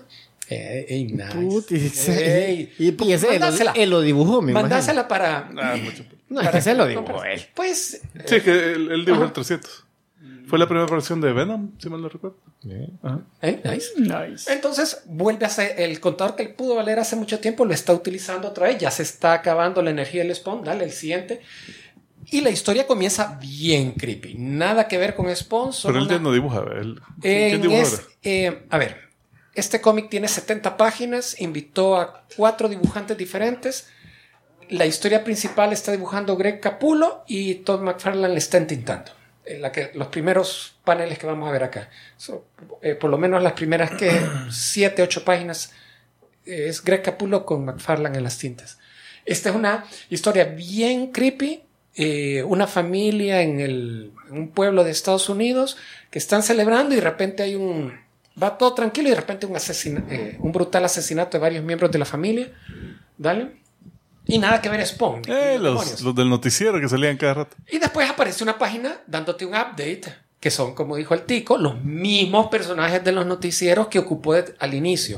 Nice. Y ese él lo dibujó, me Mandásela para... No, es que se lo dibujó él. Pues... Sí, que él dibujó el 300. Fue la primera versión de Venom, si mal no recuerdo. Ajá. Nice. Entonces vuelve a ser el contador que le pudo valer hace mucho tiempo, lo está utilizando otra vez, ya se está acabando la energía del Spawn. Dale, el siguiente. Y la historia comienza bien creepy. Nada que ver con Spawn. Pero él ya no dibuja. ¿Quién dibuja ahora? A ver, este cómic tiene 70 páginas. Invitó a 4 dibujantes diferentes. La historia principal está dibujando Greg Capullo y Todd McFarlane le está entintando. Los primeros paneles que vamos a ver acá. Por lo menos las primeras 7, 8 páginas es Greg Capullo con McFarlane en las tintas. Esta es una historia bien creepy. Una familia en un pueblo de Estados Unidos que están celebrando y de repente va todo tranquilo y de repente un brutal asesinato de varios miembros de la familia. Dale. Y nada que ver Spawn. Los del noticiero que salían cada rato. Y después aparece una página dándote un update que son, como dijo el Tico, los mismos personajes de los noticieros que ocupó al inicio.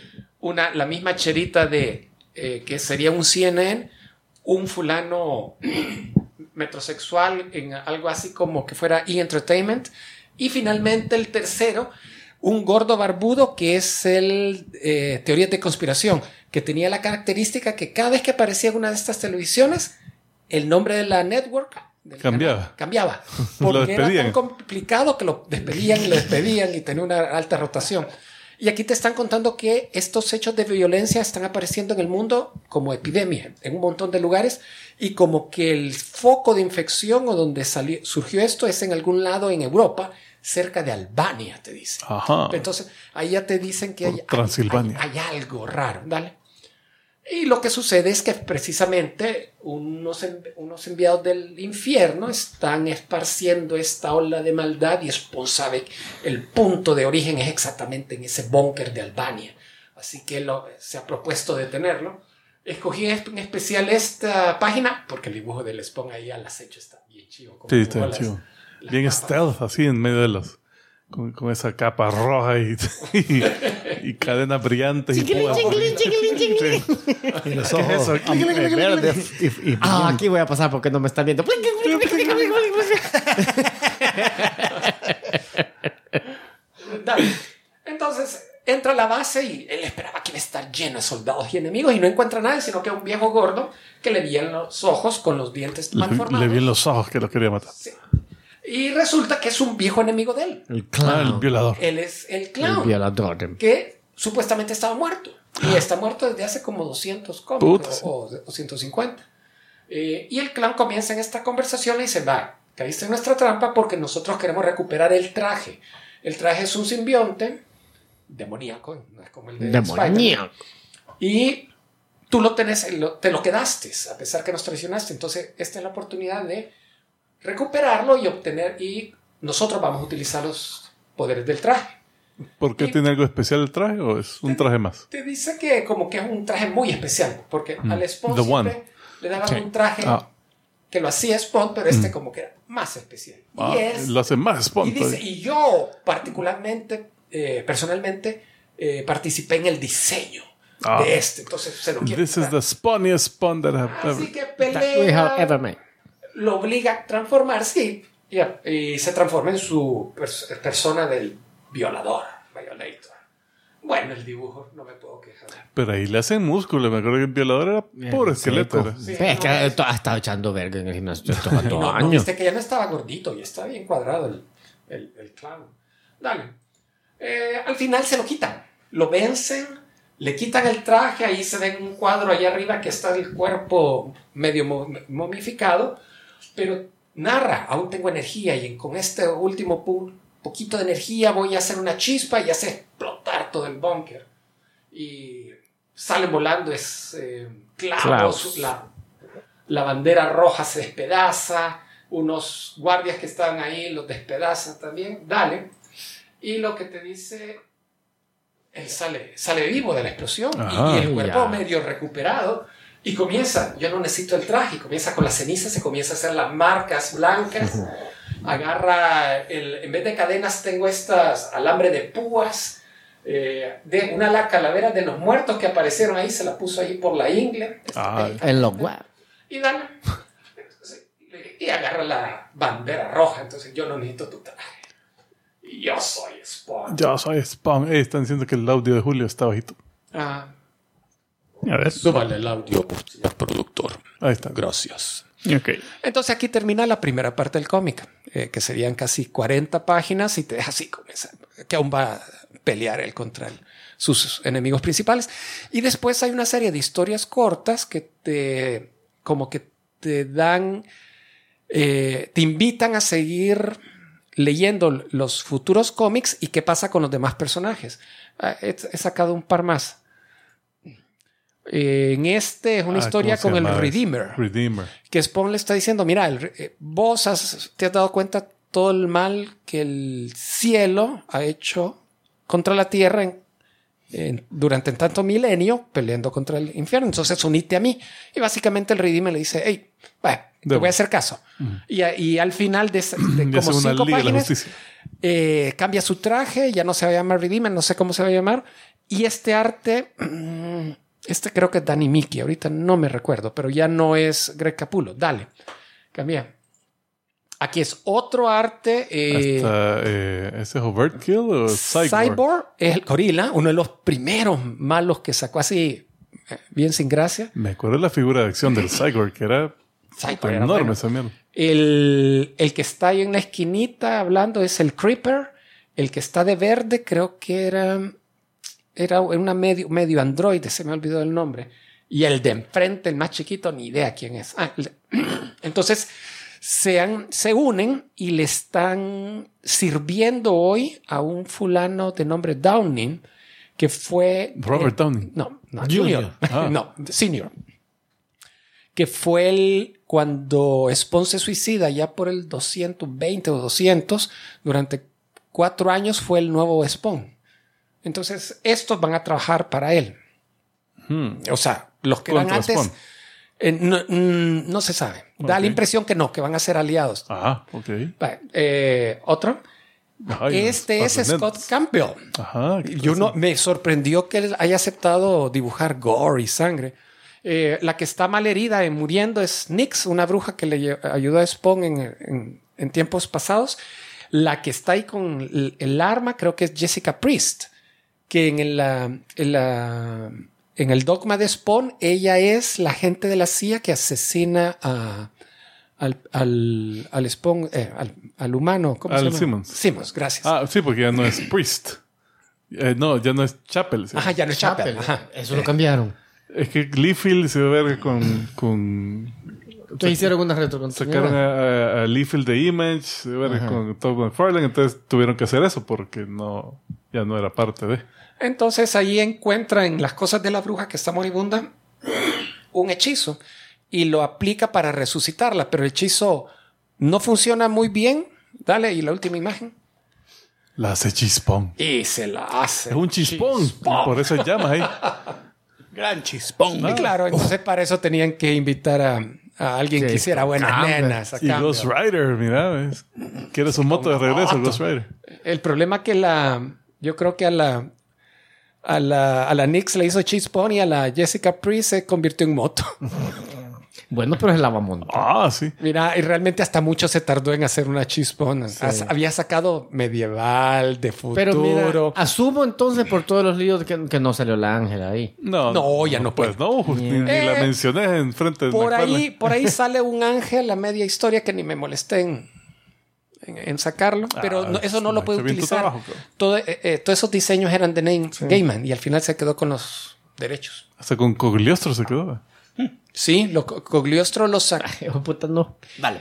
La misma cherita de que sería un CNN, un fulano metrosexual en algo así como que fuera E! Y finalmente el tercero, un gordo barbudo que es el teoría de conspiración, que tenía la característica que cada vez que aparecía en una de estas televisiones, el nombre de la network cambiaba. Porque era tan complicado que lo despedían y tenía una alta rotación. Y aquí te están contando que estos hechos de violencia están apareciendo en el mundo como epidemia, en un montón de lugares, y como que el foco de infección o donde surgió esto es en algún lado en Europa, cerca de Albania, te dicen. Ajá. Entonces, ahí ya te dicen que hay algo raro. Dale. Y lo que sucede es que precisamente unos enviados del infierno están esparciendo esta ola de maldad y Spawn sabe que el punto de origen es exactamente en ese búnker de Albania. Así que se ha propuesto detenerlo. Escogí en especial esta página porque el dibujo del Spawn ahí al acecho está bien chido. Sí, está bien chido. Bien stealth, así en medio de los... Con esa capa roja y cadenas brillantes. Chiquilín. Y los ojos verdes. Aquí voy a pasar porque no me están viendo. Dale. Entonces entra a la base y él esperaba que iba a estar lleno de soldados y enemigos y no encuentra nada, sino que un viejo gordo que le veían los ojos con los dientes mal formados. Le vi en los ojos que lo quería matar. Sí. Y resulta que es un viejo enemigo de él. El clown. El violador. Él es el clown. El violador. Que supuestamente estaba muerto. Y está muerto desde hace como 200 cómics o 150. Y el clown comienza en esta conversación y dice, caíste en nuestra trampa porque nosotros queremos recuperar el traje. El traje es un simbionte demoníaco, no es como el de Spider-Man. Y tú te lo quedaste, a pesar que nos traicionaste. Entonces, esta es la oportunidad de recuperarlo y obtener, y nosotros vamos a utilizar los poderes del traje. ¿Por qué tiene algo especial el traje o es un traje más? Te dice que como que es un traje muy especial, porque al Spawn siempre le daban un traje que lo hacía Spawn, pero como que era más especial. Lo hace más Spawn. Y yo particularmente, personalmente, participé en el diseño de entonces se lo quiero. This is the spawniest Spawn that Así que pelea, lo obliga a transformarse y se transforma en su persona del Violator. Bueno, el dibujo, no me puedo quejar. Pero ahí le hacen músculo. Me acuerdo que el violador era puro esqueleto. Sí, es que ha estado echando verga en el gimnasio estos años. No, viste que ya no estaba gordito y está bien cuadrado el clown. Dale. Al final se lo quitan. Lo vencen, le quitan el traje. Ahí se ve un cuadro allá arriba que está el cuerpo medio momificado. Pero narra, aún tengo energía y con este último poquito de energía voy a hacer una chispa y hacer explotar todo el búnker. y salen volando clavos. La bandera roja se despedaza, unos guardias que estaban ahí los despedazan también, dale. Y lo que te dice, él sale vivo de la explosión y el cuerpo medio recuperado y comienza, yo no necesito el traje, comienza con las cenizas, se comienza a hacer las marcas blancas, agarra, en vez de cadenas tengo estas alambre de púas, de una calavera de los muertos que aparecieron ahí, se la puso ahí por la ingle. En los web. Y dale. Y agarra la bandera roja. Entonces yo no necesito tu traje. Yo soy Spawn. Yo soy Spawn. Están diciendo que el audio de Julio está bajito. A ver. Súbale el audio, señor productor. Ahí está. Gracias. Ok. Entonces aquí termina la primera parte del cómic, que serían casi 40 páginas y te deja así con esa, que aún va a pelear él contra sus enemigos principales. Y después hay una serie de historias cortas que te dan, te invitan a seguir leyendo los futuros cómics y qué pasa con los demás personajes. He sacado un par más. Es una historia con el Redeemer. Que Spawn le está diciendo, mira, vos te has dado cuenta todo el mal que el cielo ha hecho contra la tierra durante tanto milenio peleando contra el infierno. Entonces unite a mí. Y básicamente el Redeemer le dice, hey, te voy a hacer caso. Y al final de como 5 páginas cambia su traje, ya no se va a llamar Redeemer, no sé cómo se va a llamar. Y este arte... creo que es Danny Mickey, ahorita no me recuerdo, pero ya no es Greg Capullo. Dale, cambia. Aquí es otro arte. ¿Ese es Overkill o Cyborg? Cyborg es el gorila, uno de los primeros malos que sacó así, bien sin gracia. Me acuerdo de la figura de acción del Cyborg, que era enorme esa mierda. El que está ahí en la esquinita hablando es el Creeper. El que está de verde creo que era una medio androide, se me olvidó el nombre. Y el de enfrente, el más chiquito, ni idea quién es. Entonces se unen y le están sirviendo hoy a un fulano de nombre Downing, que fue... Robert Downey. No, Junior. No, Senior. Que fue cuando Spawn se suicida, ya por el 220 o 200, durante 4 años fue el nuevo Spawn. Entonces, estos van a trabajar para él. O sea, los que eran antes, no se sabe. Da la impresión que no, que van a ser aliados. Ok. Otro. Este es Scott Campbell. Me sorprendió que él haya aceptado dibujar gore y sangre. La que está mal herida y muriendo es Nyx, una bruja que le ayudó a Spawn en tiempos pasados. La que está ahí con el arma creo que es Jessica Priest, que en el dogma de Spawn ella es la agente de la CIA que asesina al Spawn, al humano. ¿Cómo se llama? Simmons. Simmons, gracias. Sí, porque ya no es Priest. No, ya no es Chapel. ¿Sí? Ya no es Chapel. Eso lo cambiaron. Es que Liefeld se ve ver con Entonces hicieron una retroconstrucción. Sacaron a Liefeld de Image, con Todd McFarlane, entonces tuvieron que hacer eso porque ya no era parte de. Entonces ahí encuentra en las cosas de la bruja que está moribunda un hechizo y lo aplica para resucitarla, pero el hechizo no funciona muy bien. Dale, y la última imagen. La hace chispón. Y se la hace. Es un chispón. Por eso hay llamas ahí. Gran chispón. Y claro, entonces para eso tenían que invitar a alguien que hiciera buenas nenas. Y Ghost Rider, mira, quiere su moto de regreso, Ghost Rider. El problema que yo creo que a la Nyx le hizo chispón y a la Jessica Priest se convirtió en moto. Bueno, pero es lavamonta. Sí. Mira, y realmente hasta mucho se tardó en hacer una chispón. Sí. Había sacado medieval, de futuro. Pero mira, asumo entonces por todos los líos que no salió la Ángela ahí. No, ya no puede. Pues no, ni la mencioné en frente de por ahí sale un ángel a media historia que ni me molesté en sacarlo, pero eso no lo puede utilizar. Trabajo, todos esos diseños eran de Neil Gaiman y al final se quedó con los derechos. Hasta con Cogliostro se quedó. Sí, Cogliostro lo sacó. Puta, no. Vale.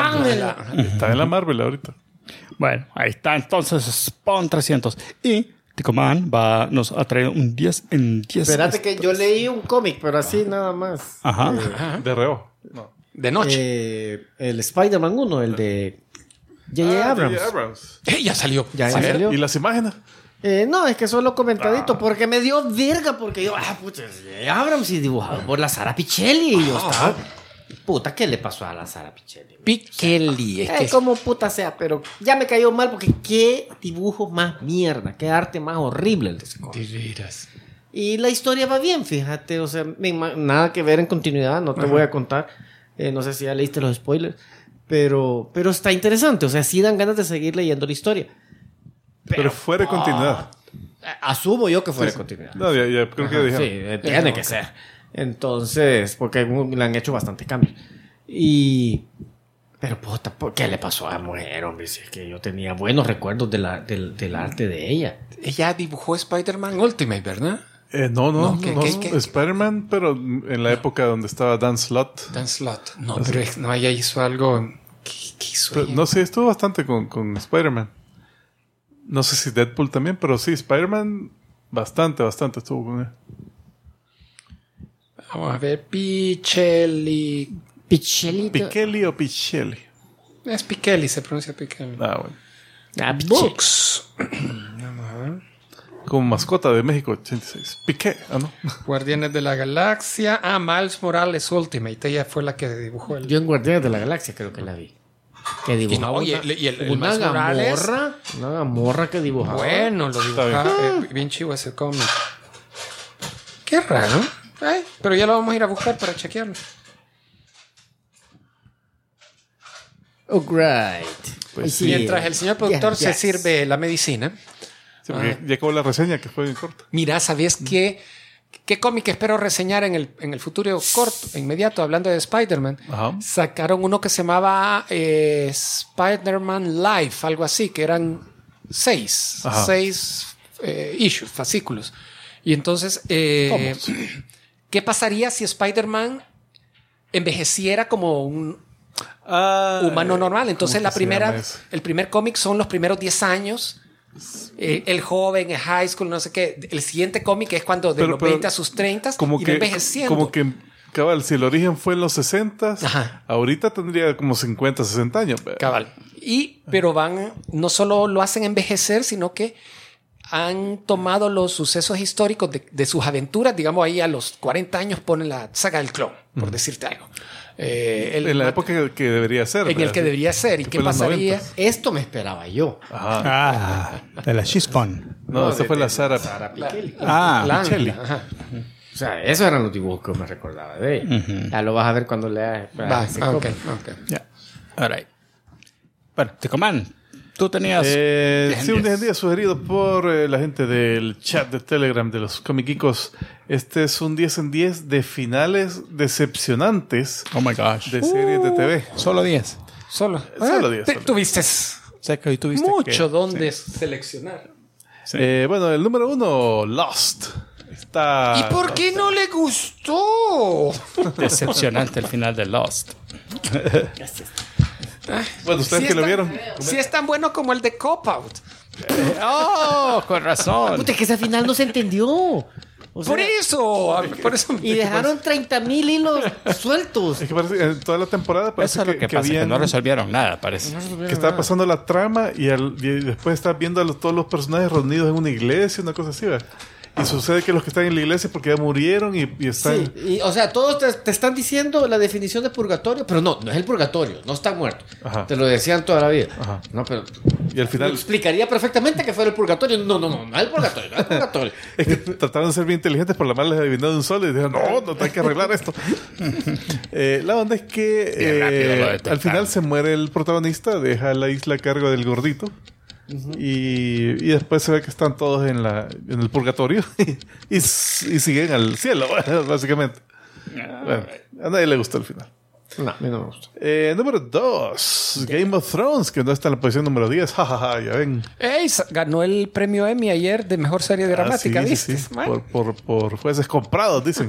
Está en la Marvel ahorita. Bueno, ahí está entonces Spawn 300. Y Ticoman nos ha traído un 10 en 10. Espérate que yo leí un cómic, pero así nada más. Ajá. De reo. No. De noche. El Spider-Man 1, el de J.J. Abrams. J.J. Abrams. Ya salió. Ya A ver. salió. ¿Y las imágenes? No, es que solo comentadito, porque me dio verga, porque yo, puta, Abrams y dibujado por la Sara Pichelli. Y yo estaba, puta, ¿qué le pasó a la Sara Pichelli? Pichelli. Es que Como puta sea, pero ya me cayó mal, porque qué dibujo más mierda, qué arte más horrible el de ese cómic. de veras. Y la historia va bien, fíjate, o sea, nada que ver en continuidad, no te voy a contar. No sé si ya leíste los spoilers, pero está interesante, o sea, sí dan ganas de seguir leyendo la historia. Pero fuera de continuidad. Asumo yo que fuera de continuidad. No, ya creo que dijeron. Sí, tiene que ser. Entonces, porque le han hecho bastante cambios. Pero puta, ¿por qué le pasó a la mujer, hombre? Si es que yo tenía buenos recuerdos del arte de ella. Ella dibujó Spider-Man Ultimate, ¿verdad? No, ¿qué? Spider-Man, pero en la época donde estaba Dan Slott. Dan Slott. No, pero no, ella hizo algo. ¿Qué hizo Pero, ella? no sé, estuvo bastante con Spider-Man. No sé si Deadpool también, pero sí, Spider-Man bastante estuvo con él. Vamos a ver. Pichelli. ¿Pichelli o Pichelli? Es Pichelli, se pronuncia Pichelli. Ah, bueno. Books. Como mascota de México 86. Piqué, ¿no? Guardianes de la Galaxia. Miles Morales Ultimate. Ella fue la que dibujó el. Yo en Guardianes de la Galaxia creo que la vi. Que dibujaba y el una Miles Morales. gamorra. Una gamorra que dibujaba. Bueno, lo dibujaba. Bien chivo ese cómic. Qué raro. Pero ya lo vamos a ir a buscar para chequearlo. Oh, great. Pues Sí. Mientras el señor productor se Yes. sirve la medicina. Sí, porque ya acabó la reseña, que fue bien corta. Mira, ¿sabías qué cómic espero reseñar en el futuro corto, inmediato, hablando de Spider-Man? Ajá. Sacaron uno que se llamaba Spider-Man Live, algo así, que eran 6 issues, fascículos. Y entonces, ¿qué pasaría si Spider-Man envejeciera como un humano normal? Entonces, el primer cómic son los primeros 10 años. El joven, el high school, no sé qué. El siguiente cómic es cuando de los 20 a sus 30 y va envejeciendo. Como que, cabal, si el origen fue en los 60, ahorita tendría como 50, 60 años. Cabal. Pero no solo lo hacen envejecer, sino que han tomado los sucesos históricos de sus aventuras. Digamos, ahí a los 40 años ponen la saga del clon, por decirte algo. En la época que debería ser. En el que debería ser. ¿Y qué pasaría? Esto me esperaba yo. De la Chispon. No, esa fue la Sara. Pichelli. Pichelli. O sea, esos eran los dibujos que me recordaba de ella. Ya lo vas a ver cuando leas. Ok. Ya. All right. Bueno, Ticoman, tú tenías... Sí, un 10 en 10 sugerido por la gente del chat de Telegram de los Comiquicos. Este es un 10 en 10 de finales decepcionantes Oh my gosh. de series de TV. Solo 10. Solo 10. Tuviste Sé que hoy tuviste mucho que- donde seleccionar. Sí. Bueno, el número 1, Lost. Está... ¿Y por qué no le gustó? Decepcionante el final de Lost. Bueno, ustedes que lo vieron. Si es tan bueno como el de Cop Out. ¡Oh! Con razón. Puta, que ese final no se entendió. O sea, Por eso. y dejaron 30,000 hilos sueltos. Es que parece que en toda la temporada parece Eso es lo que pasa, que habían- no resolvieron nada, parece. que estaba pasando la trama y después estás viendo a todos los personajes reunidos en una iglesia, una cosa así, ¿verdad? Y sucede que los que están en la iglesia porque ya murieron y están... Sí, o sea, todos te están diciendo la definición de purgatorio, pero no es el purgatorio, no están muertos. Ajá. Te lo decían toda la vida. Ajá. No, pero Y al final... explicaría perfectamente que fuera el purgatorio. No es el purgatorio, no es el purgatorio. Es que trataron de ser bien inteligentes, por la mala les adivinó de un solo y dijeron, no hay que arreglar esto. La onda es Bien rápido lo que detectaron. al final se muere el protagonista, deja la isla a cargo del gordito. Y después se ve que están todos en el purgatorio y siguen al cielo, básicamente. Bueno, a nadie le gustó el final. No, a mí no me gusta. Número 2, Game of Thrones, que no está en la posición número 10. Jajaja, ya ven. Ey, ganó el premio Emmy ayer de mejor serie dramática, sí, ¿viste? sí. Bueno. Por jueces comprados, dicen.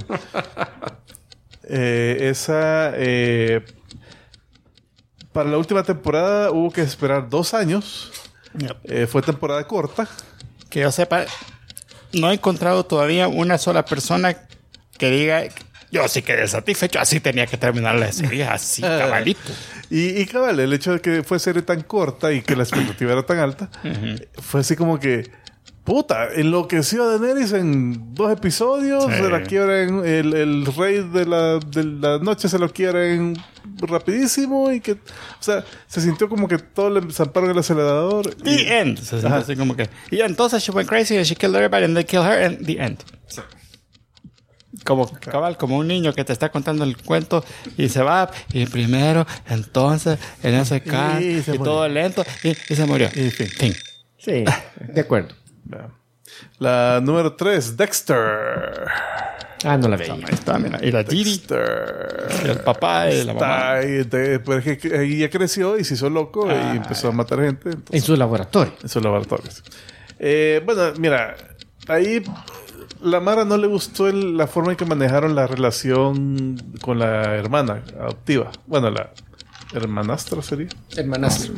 Para la última temporada hubo que esperar 2 años. Fue temporada corta. Que yo sepa, no he encontrado todavía una sola persona que diga, yo sí quedé satisfecho, así tenía que terminar la serie, así, cabalito. Y cabal, el hecho de que fue serie tan corta y que la expectativa era tan alta, fue así como que, puta, enloqueció a Daenerys en 2 episodios, Sí. se la quiebran, el rey de la noche se lo quiebran rapidísimo y que, o sea, se sintió como que todo le zamparon el acelerador. The end. Se siente así como que, y entonces she went crazy and she killed everybody and they killed her and the end. Como cabal, como un niño que te está contando el cuento y se va y primero, entonces, en ese caso Y y, se murió. todo lento y se murió. Y fin. Fin. Sí, de acuerdo. La número 3, Dexter. Ah, no la veía. Ahí está, mira. Y la Didi, Dexter. y el papá y la mamá. Está ahí, pues es que ahí ya creció y se hizo loco y empezó a matar gente. Entonces, En su laboratorio. en sus laboratorios. Bueno, mira, ahí la Mara no le gustó la forma en que manejaron la relación con la hermana adoptiva. Bueno, la hermanastra sería. Hermanastro.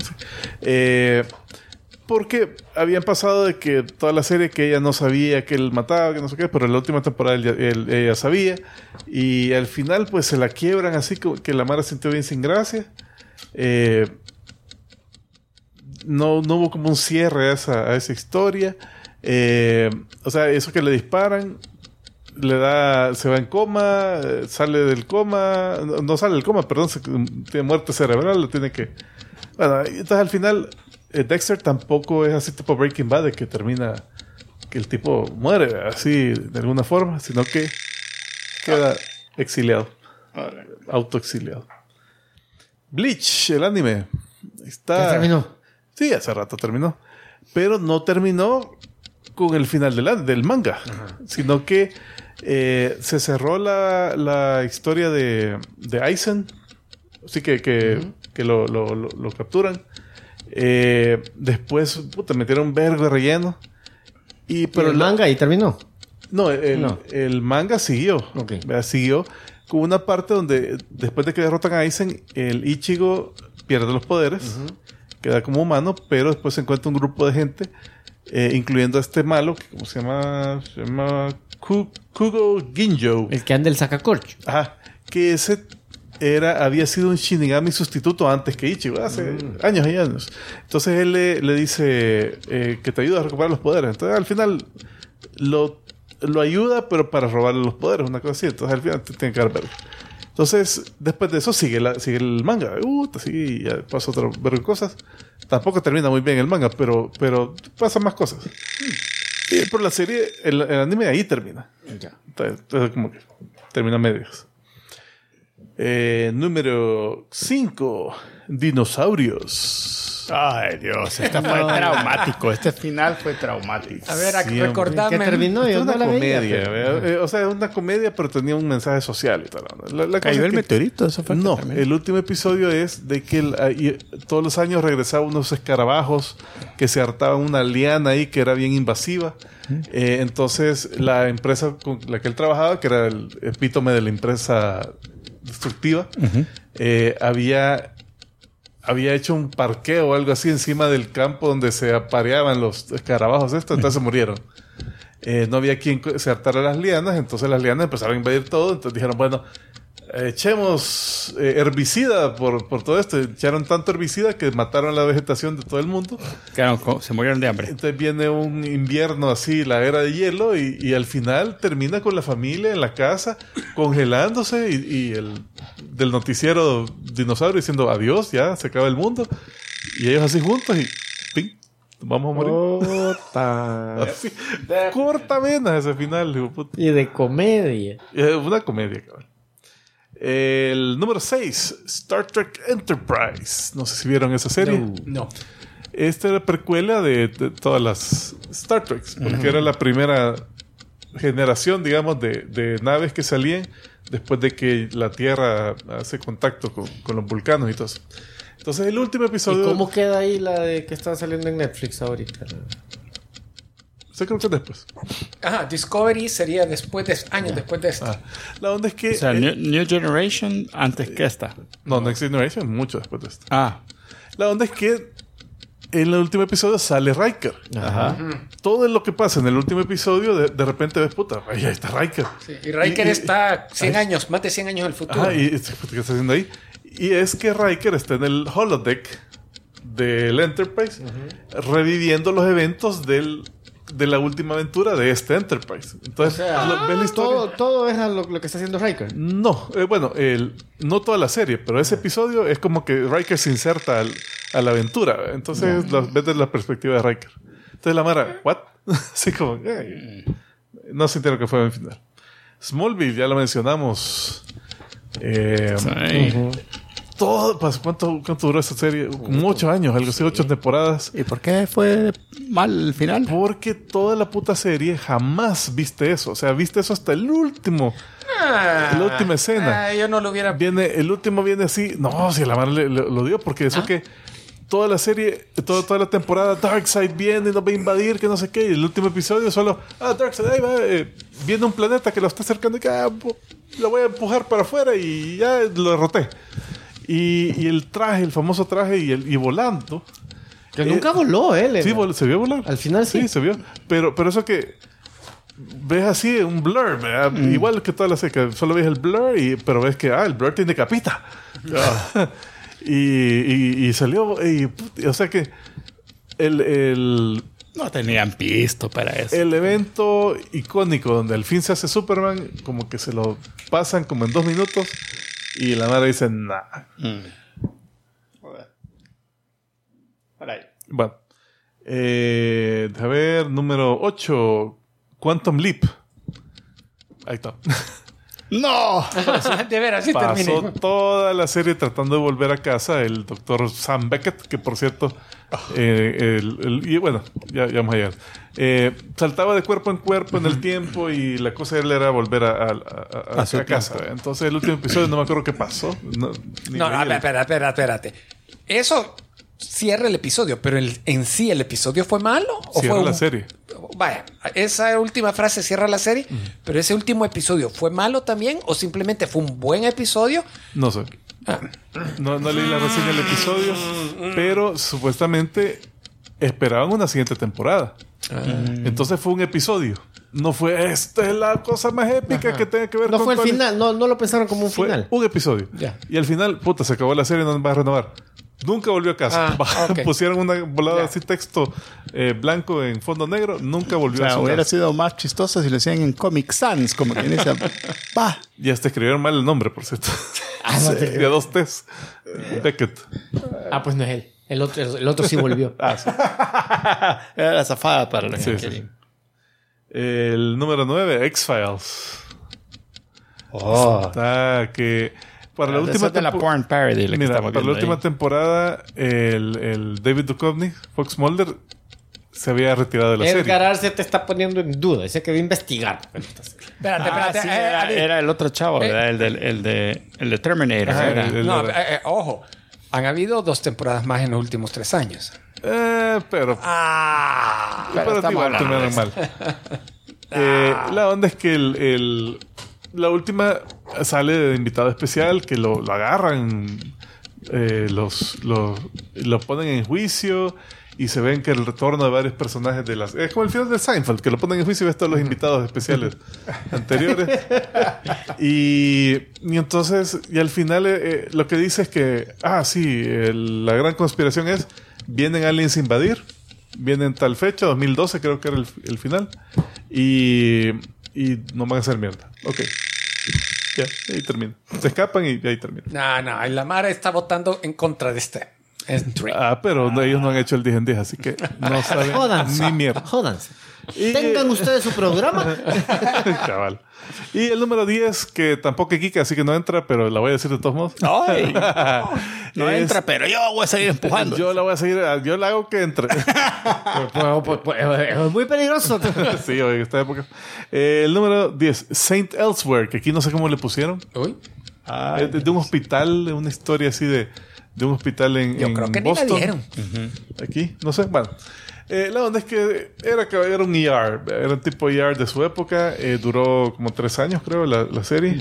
Porque habían pasado de que toda la serie que ella no sabía que él mataba, que no sé qué, pero en la última temporada ella sabía. Y al final pues se la quiebran así como que la Mara sintió bien sin gracia. No hubo como un cierre a esa historia. O sea, eso que le disparan, se va en coma, sale del coma, no sale del coma, perdón, tiene muerte cerebral, lo tiene que... Bueno, entonces al final Dexter tampoco es así tipo Breaking Bad, de que termina que el tipo muere así de alguna forma, sino que queda exiliado, autoexiliado. Bleach, el anime, está... ¿Ya terminó? Sí, hace rato terminó. Pero no terminó con el final del manga. Sino que se cerró la historia de Aizen. Así que lo capturan. Después metieron un vergo de relleno. Pero el manga ahí terminó. No, No. el manga siguió. Ok. Siguió con una parte donde después de que derrotan a Aizen, el Ichigo pierde los poderes. Queda como humano, pero después se encuentra un grupo de gente, incluyendo a este malo, que ¿cómo se llama? Se llama Kugo Ginjo. El que anda el sacacorcho. Ajá. Que ese había sido un Shinigami sustituto antes que Ichigo, hace años y años. Entonces él le dice que te ayuda a recuperar los poderes. Entonces al final lo ayuda, pero para robarle los poderes, una cosa así. Entonces al final te tiene que dar verga. Entonces, después de eso sigue el manga. Sigue y ya pasa otra verga de cosas. Tampoco termina muy bien el manga, pero pasan más cosas. Pero la serie, el anime ahí termina. Entonces como que termina a medias. Número 5. Dinosaurios. Ay, Dios, este fue traumático. Este final fue traumático. A ver, Siempre. recordame. ¿Qué terminó? Es Yo una no la veía. comedia. pero- O sea, es una comedia, pero tenía un mensaje social y tal. La cosa ¿Cayó es el que- meteorito? Eso fue No, también. el último episodio es de que todos los años regresaban unos escarabajos que se hartaban una liana ahí que era bien invasiva. Entonces, la empresa con la que él trabajaba, que era el epítome de la empresa destructiva, había hecho un parqueo o algo así encima del campo donde se apareaban los escarabajos entonces se murieron. No había quien se hartara las lianas, entonces las lianas empezaron a invadir todo, entonces dijeron, bueno, echemos herbicida por todo esto. Echaron tanto herbicida que mataron la vegetación de todo el mundo. Se murieron de hambre. Entonces viene un invierno así, la era de hielo, y al final termina con la familia en la casa, congelándose, y el del noticiero dinosaurio diciendo adiós, ya se acaba el mundo. Y ellos así juntos y ¡ping! Vamos a morir. Puta. Así, corta venas ese final. Digo, puta. Y de comedia. Es una comedia, cabrón. El número 6, Star Trek Enterprise. No sé si vieron esa serie. No. Esta era precuela de todas las Star Treks, porque era la primera generación, digamos, de naves que salían después de que la Tierra hace contacto con los vulcanos y todo eso. Entonces, el último episodio... ¿Y cómo queda ahí la de que está saliendo en Netflix ahorita? Se creo que es después. Ajá, Discovery sería años después de esto. La onda es que... O sea, New Generation antes que esta. No, Next Generation, mucho después de esto. Ah, La onda es que en el último episodio sale Riker. Ajá. Todo lo que pasa en el último episodio, de repente ves, puta, ahí está Riker. Sí, y Riker está 100 años, más de 100 años en el futuro. Ajá, ¿qué está haciendo ahí? Y es que Riker está en el holodeck del Enterprise, reviviendo los eventos de la última aventura de este Enterprise. Entonces, ¿ves la historia? Todo es lo que está haciendo Riker. No, bueno, no toda la serie, pero ese episodio es como que Riker se inserta a la aventura. Entonces, ves desde la perspectiva de Riker. Entonces, la Mara, ¿what? Así como, no se enteró que fue en final. Smallville, ya lo mencionamos. Todo, ¿cuánto duró esa serie? Como 8 años, algo así, 8 temporadas. ¿Y por qué fue mal el final? Porque toda la puta serie jamás viste eso. O sea, viste eso hasta el último. La última escena. Yo no lo hubiera... El último viene así. No, si la mano lo dio, porque eso que toda la serie, toda la temporada, Darkseid viene y nos va a invadir, que no sé qué. Y el último episodio solo, Darkseid, ahí va, viene un planeta que lo está acercando y que lo voy a empujar para afuera y ya lo derroté. Y el traje, el famoso traje y volando. Que nunca voló, él. Sí, se vio volar. Al final sí. Sí, se vio. Pero eso que ves así un blur, ¿verdad? Igual que toda la serie, solo ves el blur, pero ves que el blur tiene capita. y salió, o sea que no tenían pisto para eso. el evento icónico donde al fin se hace Superman, como que se lo pasan como en 2 minutos y la madre dice, nah. Bueno. A ver, número 8. Quantum Leap. Ahí está. ¡No! De veras, sí Pasó terminé. toda la serie tratando de volver a casa el doctor Sam Beckett, que por cierto, y bueno, ya vamos a llegar. Saltaba de cuerpo en cuerpo en el tiempo y la cosa de él era volver a casa. Entonces el último episodio no me acuerdo qué pasó. No, espérate. Eso cierra el episodio, pero en sí el episodio fue malo. ¿O cierra fue la serie. Vaya, esa última frase cierra la serie, pero ese último episodio fue malo también o simplemente fue un buen episodio. No sé. No leí la reseña del episodio, pero supuestamente esperaban una siguiente temporada. Entonces fue un episodio. No fue, esta es la cosa más épica que tenga que ver No con fue el Tony. final, no lo pensaron como un Fue final. un episodio. Ya. Y al final, puta, se acabó la serie, no nos va a renovar. Nunca volvió a casa. Ok. Pusieron una volada así, texto blanco en fondo negro. Nunca volvió a su hubiera casa. sido más chistoso si lo hacían en Comic Sans, como que dice, pa. Y hasta escribieron mal el nombre, por cierto. De 2 T's. Beckett. Pues no es él. El otro sí volvió. Sí. Era la zafada para la Sí, gente. sí. El número 9, X-Files. Está que para la última de la porn parody la que mira, estamos para la viendo última ahí. temporada el David Duchovny, Fox Mulder, se había retirado de la Edgar serie. Arce te está poniendo en duda. Dice que va a investigar. Espérate. Sí, era el otro chavo, ¿verdad? El de Terminator. Ajá, era. No, ojo. Han habido 2 temporadas más en los últimos 3 años. Pero pero estamos igual hablando terminaron de mal. La onda es que la última sale de invitado especial, que lo agarran, lo ponen en juicio y se ven que el retorno de varios personajes de las... Es como el final de Seinfeld, que lo ponen en juicio y ves todos los invitados especiales anteriores. Y entonces, y al final lo que dice es que, la gran conspiración es, vienen aliens a invadir, vienen tal fecha, 2012 creo que era el final, y no van a hacer mierda. Ok. Ya, ahí termina. Se escapan y ahí termina. No, y la Mara está votando en contra de este entry. Pero ellos no han hecho el 10 en 10, así que no saben Jódanse. ni mierda. Jódanse. Y- Tengan ustedes su programa. Cabal. Y el número 10, que tampoco es Kika, así que no entra, pero la voy a decir de todos modos. Ay, no Es- entra, pero yo voy a seguir empujando. Yo la voy a seguir, yo la hago que entre. Es muy peligroso. Sí, oye, esta época. El número 10, Saint Elsewhere, que aquí no sé cómo le pusieron. Uy. Es de un hospital, de una historia así de un hospital en Yo creo que ni la Boston. dieron. Aquí, no sé, bueno. La onda es que era un ER, era un tipo ER de su época, duró como 3 años creo la serie.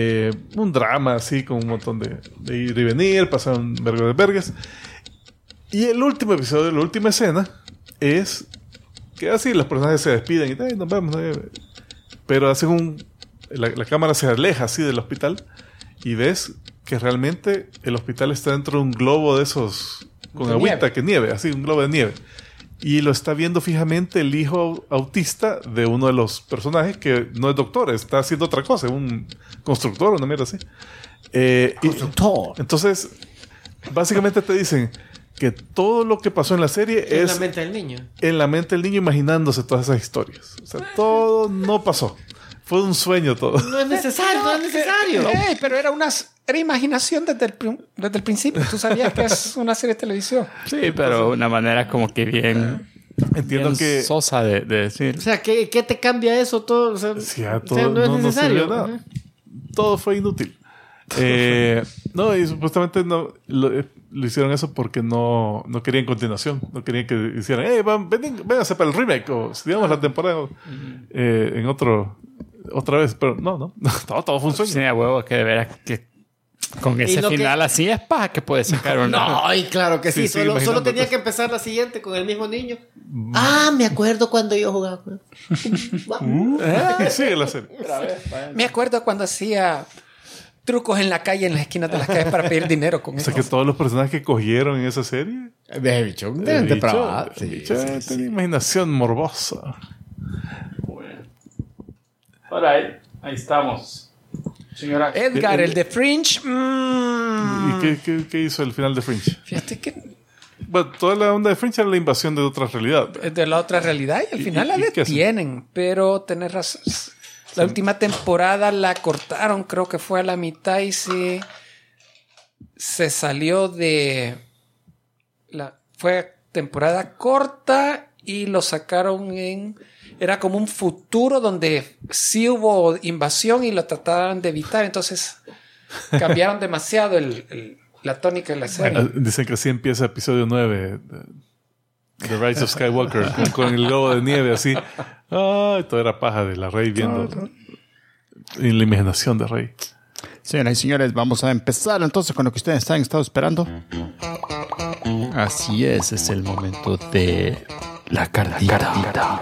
Un drama así con un montón de ir y venir, pasaron vergo de vergas. Y el último episodio, la última escena, es que así los personajes se despiden y nos vemos. Pero hacen la cámara se aleja así del hospital y ves que realmente el hospital está dentro de un globo de esos con de agüita, nieve. que nieve, así, un globo de nieve. Y lo está viendo fijamente el hijo autista de uno de los personajes que no es doctor, está haciendo otra cosa, un constructor, una mierda así. Constructor. Entonces, básicamente te dicen que todo lo que pasó en la serie En es la mente del niño. en la mente del niño imaginándose todas esas historias. O sea, todo no pasó. Fue un sueño todo. No es necesario, no es necesario. Pero era imaginación desde el principio. Tú sabías que es una serie de televisión. Sí, pero una manera como que bien, Entiendo bien que sosa de decir. O sea, ¿qué te cambia eso todo? O sea, sí, ya o todo sea, no es no necesario. sirvió nada. Todo fue inútil. No, y supuestamente no lo hicieron eso porque no querían continuación. No querían que hicieran, vénganse para el remake o digamos la temporada en otra vez. Pero no. Todo fue un sueño. Sí, a huevo que de veras que con ese lo que- final así es paja que puede sacar una. No, y claro que sí. Sí, sigue Solo imaginando tenía cosas. que empezar la siguiente con el mismo niño. Me acuerdo cuando yo jugaba. Sigue la serie. Me acuerdo cuando hacía trucos en la calle, en las esquinas de las calles para pedir dinero con O sea eso. que todos los personajes que cogieron en esa serie. De bicho, El bicho tiene imaginación morbosa. Ahí estamos. Señora. Edgar, el de Fringe. ¿Y qué hizo el final de Fringe? Fíjate que Bueno, toda la onda de Fringe era la invasión de otra realidad. es de la otra realidad y al final la y qué hacen? detienen. Pero tenés razón. La última temporada la cortaron, creo que fue a la mitad y se salió de... Fue temporada corta y lo sacaron en... Era como un futuro donde sí hubo invasión y lo trataron de evitar. Entonces cambiaron demasiado la tónica de la serie. Dicen que así empieza episodio 9 de The Rise of Skywalker con el globo de nieve así. Ay, todo era paja de la Rey viendo y la imaginación de Rey. Señoras y señores, vamos a empezar entonces con lo que ustedes han estado esperando. Así es el momento de la carnita.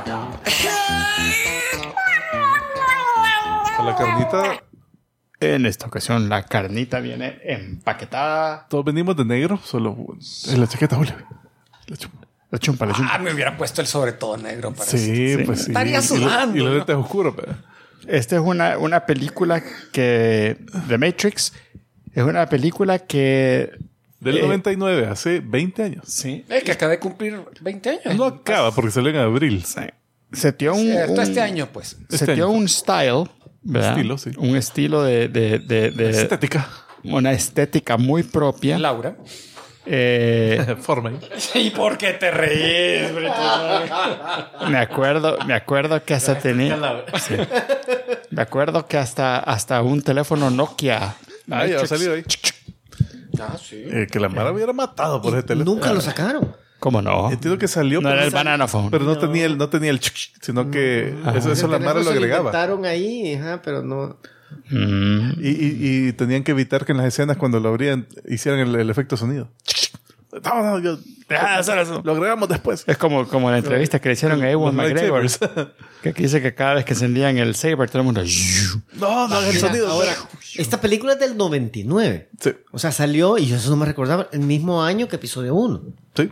A la carnita, En esta ocasión la carnita viene empaquetada. todos venimos de negro, solo es la chaqueta, Julio. La chumpa. Me hubiera puesto el sobre todo negro para Sí, Sí. pues sí. Estaría sudando, Y los ¿no? lentes oscuros, pero. Esta es una película que... The Matrix. Es una película que... Del 99, hace 20 años. Sí. que acaba de cumplir 20 años. No acaba porque salió en abril. Se dio un... Cierto, un- este año, pues. Se Este dio año. un style, ¿verdad? Estilo, sí. Un estilo de Estética. una estética muy propia. Laura. Forma. ¿Y por qué te reís, Me acuerdo que hasta tenía... Sí. Me acuerdo que hasta un teléfono Nokia. Ah, ya ha Matrix. salido ahí. Ah, sí. Que la Mara hubiera matado por ese teléfono. Nunca lo sacaron. ¿Cómo no? Entiendo que salió, No pero era el sal- banana phone. Pero no tenía el sino que eso la Mara lo Se agregaba. inventaron ahí, pero no. Mm. Y tenían que evitar que en las escenas cuando lo abrían hicieran el efecto sonido. No, lo agregamos después. Es como la entrevista que le hicieron a Ewan Los McGregor. lightsabers. Que dice que cada vez que encendían el saber, todo el mundo... No hagan el sonido. Ahora, esta película es del 99. Sí. O sea, salió, y yo eso no me recordaba, el mismo año que episodio 1. Sí.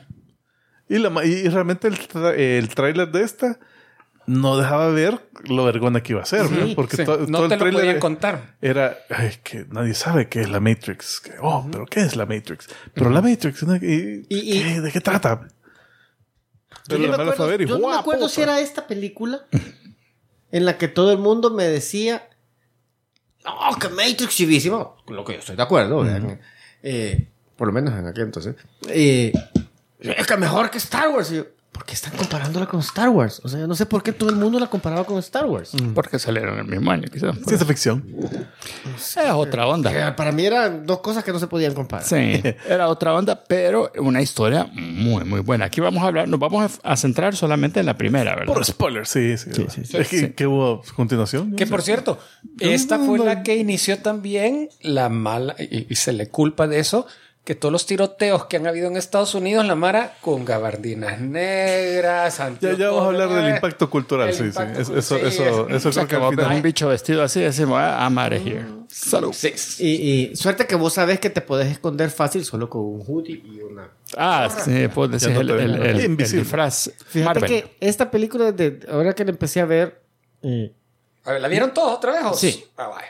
Y realmente el tráiler de esta no dejaba ver lo vergona que iba a ser, Sí, ¿no? Porque Sí, todo no el te lo tráiler podían contar. era que nadie sabe qué es la Matrix. Pero ¿qué es la Matrix? Pero la Matrix, ¿no? ¿De qué trata? Pero Yo la Mara fue a ver y no me ¡guau, acuerdo puta! si era esta película en la que todo el mundo me decía, no, que Matrix chivísimo, con lo que yo estoy de acuerdo, ¿verdad? Por lo menos en aquel entonces. Es que mejor que Star Wars. Y yo, ¿por qué están comparándola con Star Wars? O sea, yo no sé por qué todo el mundo la comparaba con Star Wars. Porque salieron el mismo año, quizás. Ciencia ficción. Es otra onda. Para mí eran dos cosas que no se podían comparar. Sí, era otra onda, pero una historia muy, muy buena. Aquí vamos a hablar, nos vamos a centrar solamente en la primera, ¿verdad? Por spoiler, sí. sí, Es que, sí. ¿qué hubo a continuación? Que por cierto, esta fue la que inició también la mala, y se le culpa de eso, que todos los tiroteos que han habido en Estados Unidos, la mara con gabardinas negras, Ya vamos a hablar del impacto cultural, El sí. impacto Eso cultural, creo que Que al vos ves final... un bicho vestido así, decimos, I'm out of here. Salud. Sí. Y suerte que vos sabés que te podés esconder fácil solo con un hoodie y una... Sí, pues decís Ya no el, te ven. el Invisible. disfraz. Fíjate Marvel. que esta película, ahora que la empecé a ver, A ver, ¿la vieron todos otra vez? Sí. Vaya.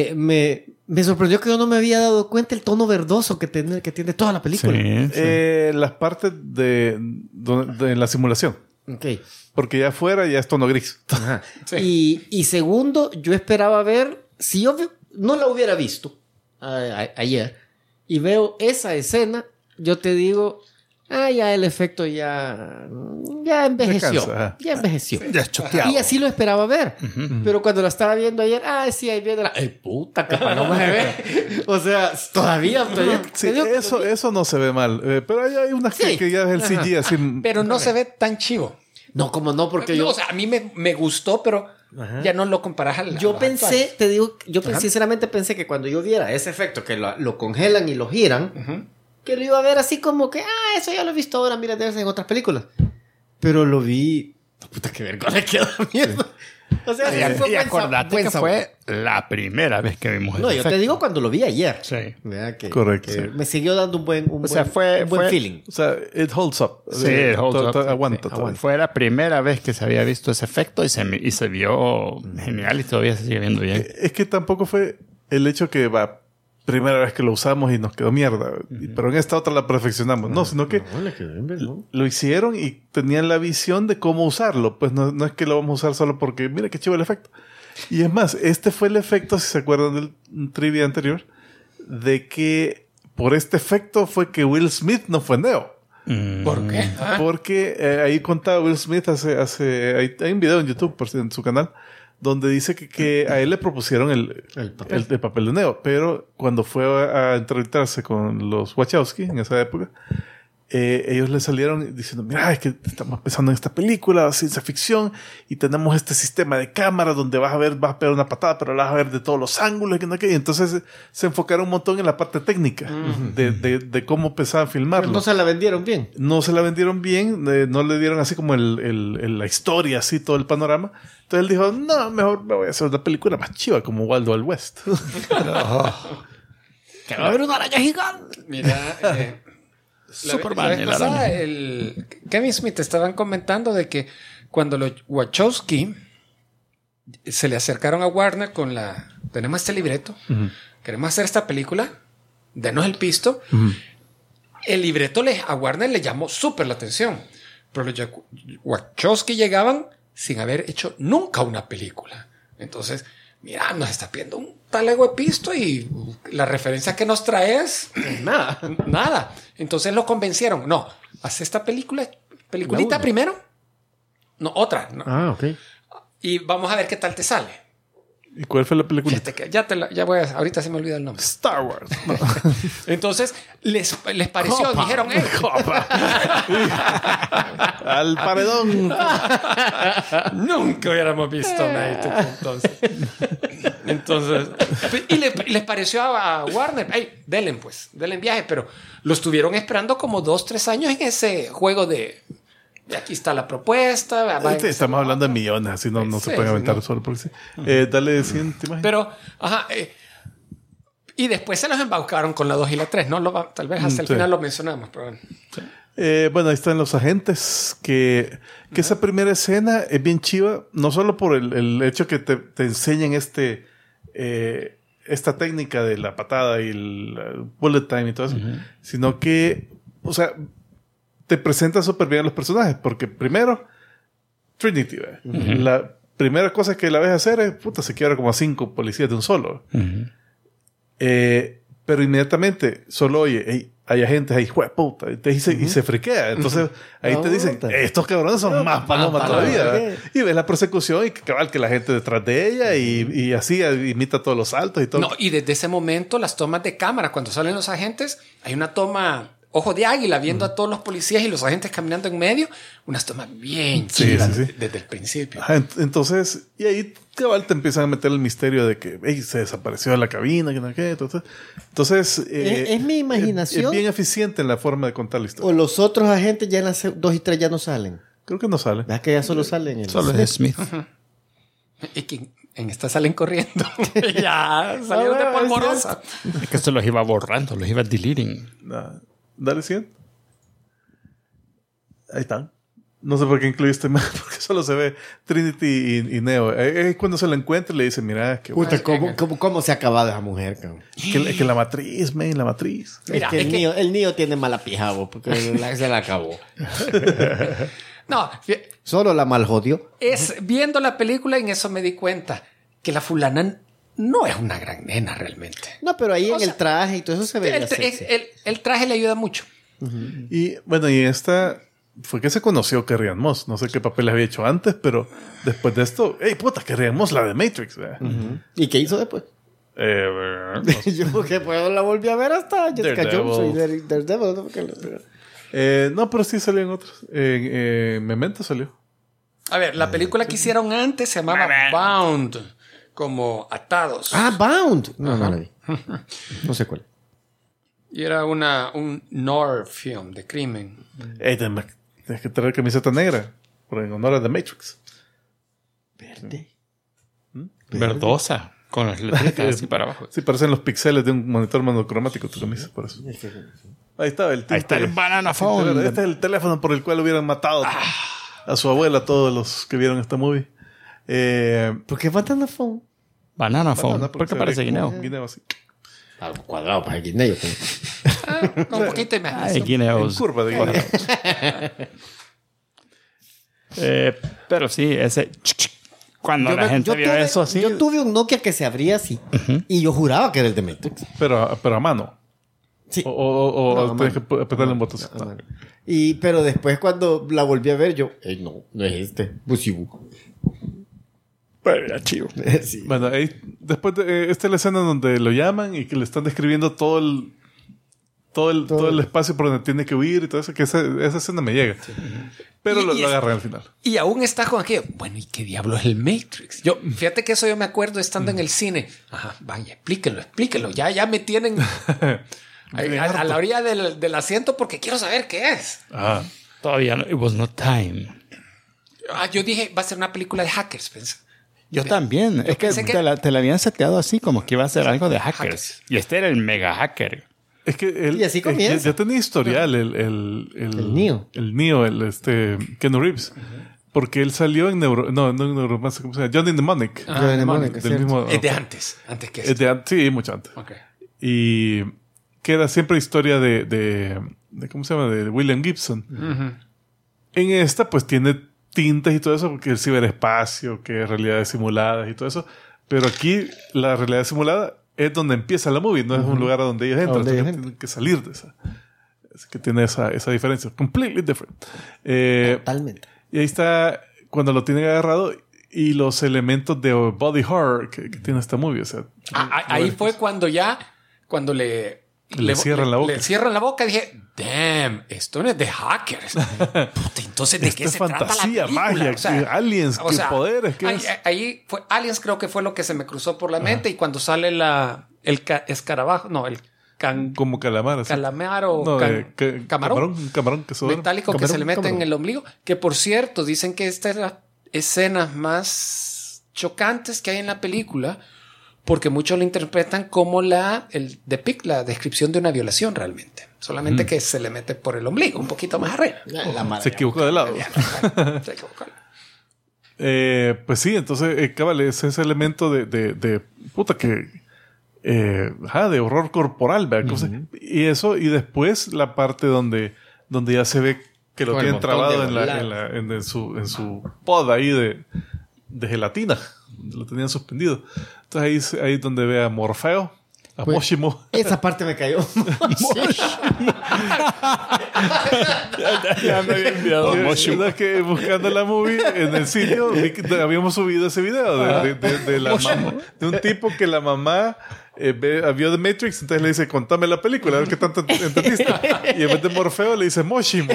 me sorprendió que yo no me había dado cuenta el tono verdoso que tiene toda la película. Sí. las partes de la simulación. Ok. Porque ya afuera ya es tono gris. Ajá. Sí. Y segundo, yo esperaba ver, si yo no la hubiera visto ayer y veo esa escena, yo te digo, ya el efecto ya envejeció. Descansa, ajá. Ya envejeció. Ya es choteado. Y así lo esperaba ver. Pero cuando la estaba viendo ayer, sí, ahí viene ¡ay, puta! ¡Qué paloma se ve! O sea, todavía... Sí, eso no se ve mal. Pero hay unas Sí. que ya es el CG así. Pero no se ve tan chivo. No, como no, porque No, yo... o sea, a mí me gustó, pero ya no lo comparas al... Yo al pensé, actual. te digo, sinceramente pensé que cuando yo viera ese efecto, que lo congelan y lo giran, que lo iba a ver así como que, eso ya lo he visto ahora, mira, debe ser en otras películas. Pero lo vi, puta, qué vergüenza queda mierda. O sea, sí fue Y buen acordate buen que sabor. fue la primera vez que vimos No, ese yo te efecto. digo cuando lo vi ayer. Sí. ¿Verdad? Correcto, que sí. me siguió dando un buen fue- feeling. O sea, it holds up. Sí, it holds up. Aguanta. Sí, todo. Fue la primera vez que se había visto ese efecto y se vio genial y todavía se sigue viendo bien. Es que tampoco fue el hecho que primera vez que lo usamos y nos quedó mierda. Pero en esta otra la perfeccionamos. No, sino que lo hicieron y tenían la visión de cómo usarlo. Pues no es que lo vamos a usar solo porque mira qué chivo el efecto. Y es más, este fue el efecto, si se acuerdan del trivia anterior, de que por este efecto fue que Will Smith no fue Neo. ¿Por qué? Porque ahí contaba Will Smith hay un video en YouTube en su canal donde dice que a él le propusieron el papel de Neo, pero cuando fue a entrevistarse con los Wachowski en esa época, ellos le salieron diciendo, mira, es que estamos pensando en esta película, ciencia ficción, y tenemos este sistema de cámara donde vas a pegar una patada, pero la vas a ver de todos los ángulos, y entonces se enfocaron un montón en la parte técnica de cómo pensaban filmarlo. No se la vendieron bien. No se la vendieron bien, no le dieron así como la historia, así todo el panorama. Entonces él dijo, no, mejor me voy a hacer una película más chiva como Waldo al West. Que va a haber una araña gigante. Mira, Superman, la vez el pasada, araña. el Kevin Smith estaban comentando de que cuando los Wachowski se le acercaron a Warner con tenemos este libreto, queremos hacer esta película, denos el pisto. El libreto a Warner le llamó súper la atención, pero los Wachowski llegaban sin haber hecho nunca una película. Entonces, mira, nos está pidiendo un talego de pisto y la referencia que nos traes, nada. Entonces lo convencieron. No, haz esta peliculita primero. No, otra. No. Ok. Y vamos a ver qué tal te sale. ¿Y cuál fue la película? Fíjate que ahorita se me olvida el nombre. Star Wars. No. Entonces, les pareció, Copa. dijeron, Al paredón. nunca hubiéramos visto Matrix entonces y les pareció a Warner, denle viaje, pero lo estuvieron esperando como 2-3 años en ese juego de aquí está la propuesta. Estamos hablando de millones, así no se pueden aventar solo porque sí. Dale siguiente imagen. Pero, y después se los embaucaron con la 2 y la 3, ¿no? Tal vez hasta el final lo mencionamos, pero bueno. Bueno, ahí están los agentes. Que esa primera escena es bien chiva, no solo por el hecho que te enseñan esta técnica de la patada y el bullet time y todo eso, sino que, o sea, te presenta súper bien a los personajes, porque primero, Trinity, la primera cosa que la ves hacer es, se quiebra como a 5 policías de un solo. Pero inmediatamente solo oye, hay agentes ahí, puta, y se friquea. Entonces ahí te dicen, estos cabrones son más palomas todavía. Y ves la persecución y que la gente detrás de ella y así imita todos los saltos y todo. No, y desde ese momento las tomas de cámara, cuando salen los agentes, hay una toma ojo de águila, viendo a todos los policías y los agentes caminando en medio. Unas tomas bien Sí, chidas sí, sí. desde el principio. Ajá, entonces, y ahí cabal te empiezan a meter el misterio de que se desapareció de la cabina, que no sé qué. Entonces, ¿Es mi imaginación? Es bien eficiente en la forma de contar la ¿O historia. los otros agentes ya en las 2 y 3 ya no salen? Creo que no sale. ¿Verdad que ya solo salen? En Solo es Smith. Y que en esta salen corriendo. Ya salieron de Ah, polvorosa. Es que esto los iba borrando, los iba deleting. Dale 100. Ahí están. No sé por qué incluiste más, porque solo se ve Trinity y Neo. Cuando se la encuentra le dice, mira, que Puta, ¿cómo se ha acabado esa mujer, cabrón? que la matriz, man, la matriz. Mira, es que es que- el niño tiene mala pija, bo, porque se la acabó. No, Solo la maljodió. es viendo la película y en eso me di cuenta que la fulana no es una gran nena realmente. No, pero ahí O en sea, el traje y todo eso se ve. El traje le ayuda mucho. Y bueno, y esta fue que se conoció Carrie Ann Moss. No sé qué papel había hecho antes, pero después de esto, ¡ey, puta! Carrie Ann Moss, la de Matrix. ¿Y qué hizo después? No sé. Yo que pues la volví a ver hasta Jessica Daredevil. Jones y Daredevil. ¿No? No, pero sí salió en otros. Memento salió. A ver, la película que hicieron antes se llamaba Bound, como atados. Ah, Bound. No, no la vi. No sé cuál. Y era un noir film de crimen. Ey, tienes que traer camiseta negra. Por en honor a The Matrix. Verde. Verdosa. Con las letritas así para abajo. Sí, parecen los pixeles de un monitor monocromático tu camisa, por eso. Ahí estaba el Ahí está el banana phone. Este es el teléfono por el cual hubieran matado a su abuela, todos los que vieron esta movie. ¿Por qué Banana Phone? Banana phone. Banana, ¿Por qué se parece ve como guineo? un guineo así. Algo cuadrado para el guineo. Con un poquito de Ay, imaginación. guineos. En curva de guineo. Pero sí, ese... Cuando la gente vio eso así... Yo tuve un Nokia que se abría así. Y yo juraba que era el de Matrix. pero a mano. Sí. O No, a tienes mano. que apretarle un botón. Pero después cuando la volví a ver, yo, no es este. Busibu. Pero era chivo. Sí. Bueno, ahí, después de esta es la escena donde lo llaman y que le están describiendo todo el espacio por donde tiene que huir y todo eso, que esa escena me llega. Pero Y- lo y agarran al final. Y aún está con aquello. Bueno, ¿y qué diablo es el Matrix? Fíjate que eso yo me acuerdo estando en el cine. Ajá, vaya, explíquenlo. Ya me tienen a la orilla del asiento porque quiero saber qué es. Ah, Todavía no. It was not time. Yo dije, va a ser una película de hackers, pensé. Yo también. Es que pensé que- te la habían seteado así como que iba a ser algo de hackers. Hackers. Y este era el mega hacker. es que él Y así comienza. ya tenía historial El Neo. El Neo, Keanu Reeves. Porque él salió en Neuromancer, ¿cómo se llama? Johnny Mnemonic. Johnny Mnemonic, Del es cierto. mismo, Es de antes que es de sí, mucho antes. Ok. Y que era siempre historia de ¿cómo se llama? De William Gibson. En esta, pues tiene tintas y todo eso, porque el ciberespacio, que es realidades simuladas y todo eso. Pero aquí, la realidad simulada es donde empieza la movie, no es un lugar a donde ellos entran. Donde ellos Entonces, tienen que salir de esa. Es que tiene esa diferencia. Completely different. Totalmente. Y ahí está cuando lo tienen agarrado y los elementos de body horror que tiene esta movie. O sea, Ahí fue cuando le cierran la boca. Le cierran la boca. Dije, damn, esto no es de hackers. Puta, entonces, ¿de qué Esto es se trata la fantasía, película? magia, que aliens, que poderes, ¿qué es? Ahí fue Aliens, creo que fue lo que se me cruzó por la mente. Y cuando sale el escarabajo, no, el como calamar. así. calamar o No, camarón un camarón que sobra. metálico que se le mete en el ombligo. Que por cierto, dicen que esta es la escena más chocantes que hay en la película, porque muchos lo interpretan como la descripción de una violación realmente. Solamente que se le mete por el ombligo, un poquito más arriba. Se equivocó de lado. Se equivocó. Pues sí, entonces, cabal, es ese elemento de puta que de horror corporal, ¿verdad? Y eso, y después la parte donde ya se ve que lo Con el tienen montón de trabado en su pod ahí de gelatina. Lo tenían suspendido. Entonces ahí es donde ve a Morfeo. A Pues, Moshimo. Esa parte me cayó. Ya me había enviado Es que buscando la movie en el sitio vi que habíamos subido ese video de la mamá, de un tipo que la mamá vio The Matrix, entonces le dice, contame la película, a ver qué tanto entendiste. Y en vez de Morfeo le dice Moshimo.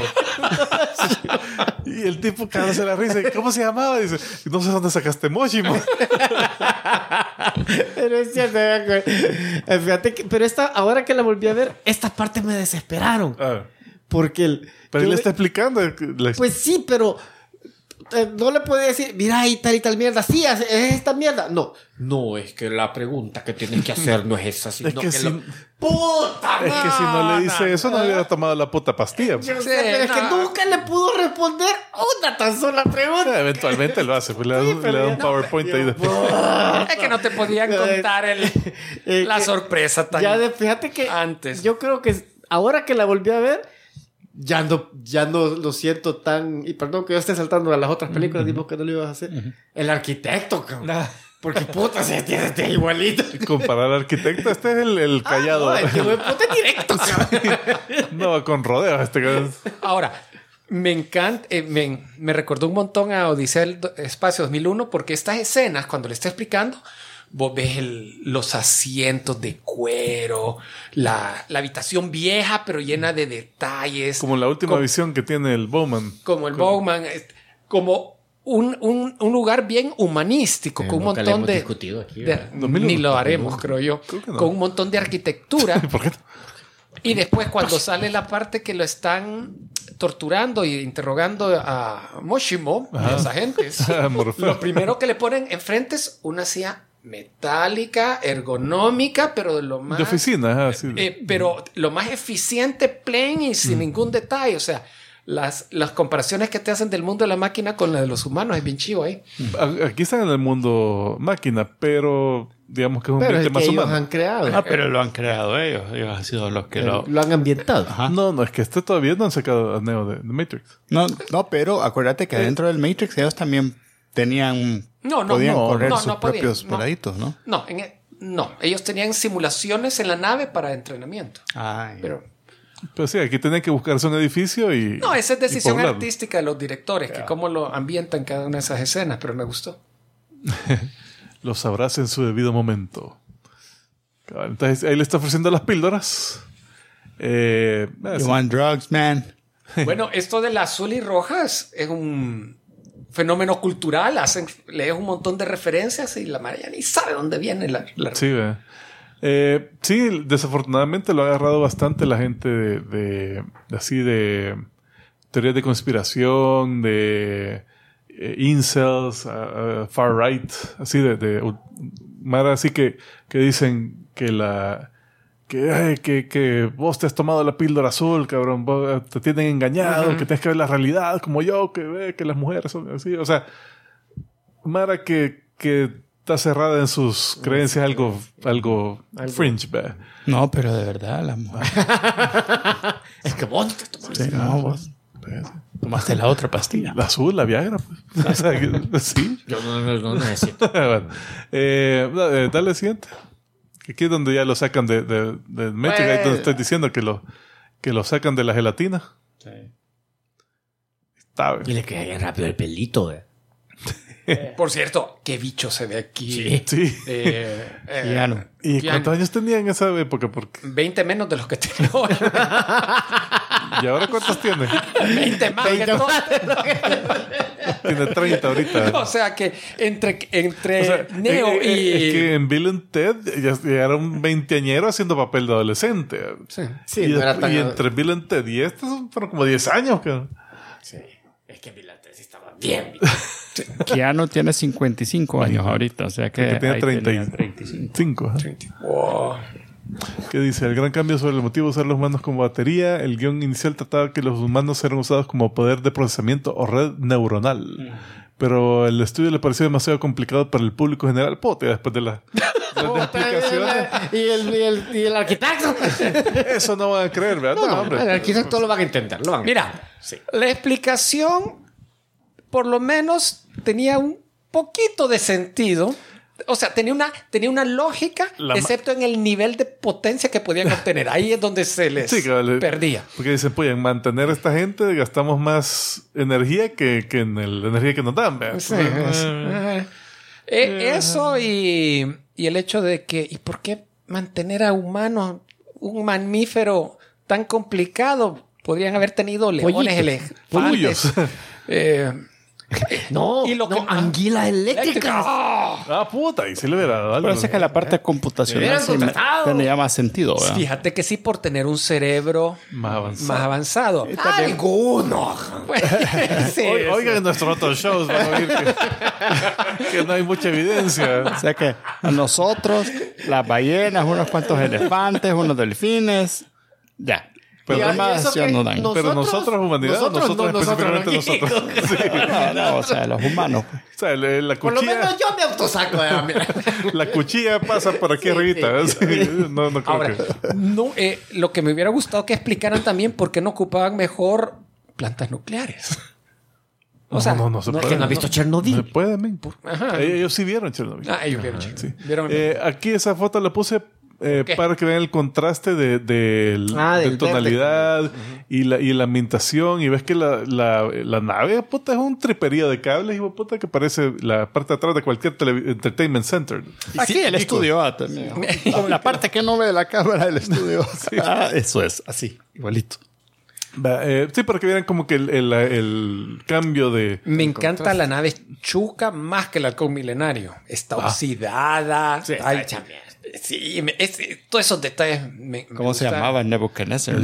Y el tipo cagándose la risa. ¿Cómo se llamaba? Dice, no sé dónde sacaste Moshimo. Pero es cierto, fíjate que, pero ahora que la volví a ver, esta parte me desesperaron. Porque pero él le está explicando. Pues sí, pero no le puede decir, mira, y tal mierda. Sí, es esta mierda. No, es que la pregunta que tienes que hacer no es esa, sino que si, ¡puta! Es que si no le dice eso, no hubiera tomado la puta pastilla. Yo sé, pero es que nunca le pudo responder una tan sola pregunta. Eventualmente lo hace, pues le da un PowerPoint ahí después. Es que no te podían contar la sorpresa tan Fíjate que antes. Yo creo que ahora que la volví a ver, ya no lo siento tan... Y perdón que yo esté saltando a las otras películas, digo que no lo ibas a hacer. El arquitecto, cabrón. Porque puta, se tiene igualito. Comparar al arquitecto, este es el callado. No, el que me puta directo, cabrón. No, con rodeos este cabrón. Ahora, me encanta, me recordó un montón a Odisea del Espacio 2001 porque estas escenas, cuando le está explicando, vos ves los asientos de cuero, la habitación vieja pero llena de detalles. Como la última visión que tiene el Bowman. Como el Bowman, como un lugar bien humanístico, con un montón de... discutido aquí, ni lo haremos, creo yo. No. Con un montón de arquitectura. ¿Por qué no? Y después cuando sale la parte que lo están torturando y interrogando a Moshimo, a los agentes, lo primero que le ponen enfrente es una silla metálica, ergonómica, pero de lo más... De oficina, sí. Pero lo más eficiente, plain y sin ningún detalle. O sea, las comparaciones que te hacen del mundo de la máquina con la de los humanos es bien chivo ahí. Aquí están en el mundo máquina, pero digamos que es un ambiente más humano. Han creado. pero lo han creado ellos. Ellos han sido los que lo han ambientado. Ajá. No, es que todavía no han sacado a Neo de Matrix. No, pero acuérdate que dentro del Matrix ellos también tenían... podían correr sus propios peladitos, ¿no? No, ellos tenían simulaciones en la nave para entrenamiento. Pero sí, aquí tenían que buscarse un edificio y... No, esa es decisión artística de los directores, que cómo lo ambientan cada una de esas escenas, pero me gustó. Los sabrás en su debido momento. Entonces ahí le está ofreciendo las píldoras. You want drugs, man. Bueno, esto de las azul y rojas es un fenómeno cultural. Lees un montón de referencias y la María ni sabe dónde viene la... Sí, sí, desafortunadamente lo ha agarrado bastante la gente de teorías de conspiración, de incels, far right, así de Mara, así que dicen que vos te has tomado la píldora azul, cabrón, vos te tienen engañado, que tienes que ver la realidad como yo, que ve que las mujeres son así, o sea, Mara que está cerrada en sus creencias algo fringe, ¿ve? No, pero de verdad, la mujer. Es que vos te tomaste. Sí, no, vos tomaste la otra pastilla. La azul, la Viagra, pues. O sea, sí. Yo no necesito. Bueno, dale siguiente. Aquí es donde ya lo sacan de Matrix, ahí donde estoy diciendo que lo sacan de la gelatina. Sí. Está bien. Y le queda bien rápido el pelito, Por cierto, qué bicho se ve aquí. Sí. Piano. ¿Y Piano. cuántos años tenía en esa época? Porque... 20 menos de los que tengo hoy. ¿Y ahora cuántos tiene? 20 más que todo. Tiene 30 ahorita. O sea que entre O sea, Neo y... Es que en Bill and Ted ya era un veinteañero haciendo papel de adolescente. Sí. y, no era tan... y entre Bill and Ted y estos fueron como 10 años. Sí. Es que Vilante sí estaba bien. Keanu tiene 55 años ahorita, o sea que tiene ahí 35. 35. Wow. ¿Qué dice? El gran cambio sobre el motivo de usar los humanos como batería. El guión inicial trataba que los humanos eran usados como poder de procesamiento o red neuronal. Pero el estudio le pareció demasiado complicado para el público general. Pote, después de las explicaciones. Y el arquitecto. Eso no van a creer, ¿verdad? No, hombre. El arquitecto lo van a entender. Mira, la explicación por lo menos tenía un poquito de sentido O sea, tenía una lógica, excepto en el nivel de potencia que podían obtener. Ahí es donde se les perdía. Porque dicen, pues, en mantener a esta gente gastamos más energía que en la energía que nos dan. Sí, eso y el hecho de que, ¿y por qué mantener a humanos, un mamífero tan complicado? Podrían haber tenido leones, elefantes. anguilas eléctricas. Puta, y se le hubiera dado algo. Parece que la parte computacional sí tenía más sentido, ¿verdad? Fíjate que sí, por tener un cerebro más avanzado. Algunos. Sí, Oigan nuestros otros shows, van a oír que no hay mucha evidencia. O sea que nosotros, las ballenas, unos cuantos elefantes, unos delfines, ya. Pero demás ya no dan. Pero nosotros, humanidad, nosotros específicamente nosotros. Sí. No, o sea, los humanos. O sea, la cuchilla... Por lo menos yo me autosaco. La cuchilla pasa por aquí arribita. Sí. No creo. Ahora, lo que me hubiera gustado que explicaran también por qué no ocupaban mejor plantas nucleares. O sea, no se puede. ¿No has visto Chernobyl? No se puede, men. Ellos sí vieron Chernobyl. Ellos vieron Chernobyl. Sí. Aquí esa foto la puse para que vean el contraste de tonalidad y la ambientación. Y ves que la nave, puta, es un triperío de cables, y puta, que parece la parte de atrás de cualquier entertainment center. Aquí el estudio A también. La parte que no ve la cámara del estudio. Sí. Eso es, así, igualito. Sí, para que vieran como que el cambio de... Me encanta la nave Chuka más que el halcón milenario. Está oxidada. Sí, sí, todos esos detalles ¿Cómo se llamaba? Nebuchadnezzar.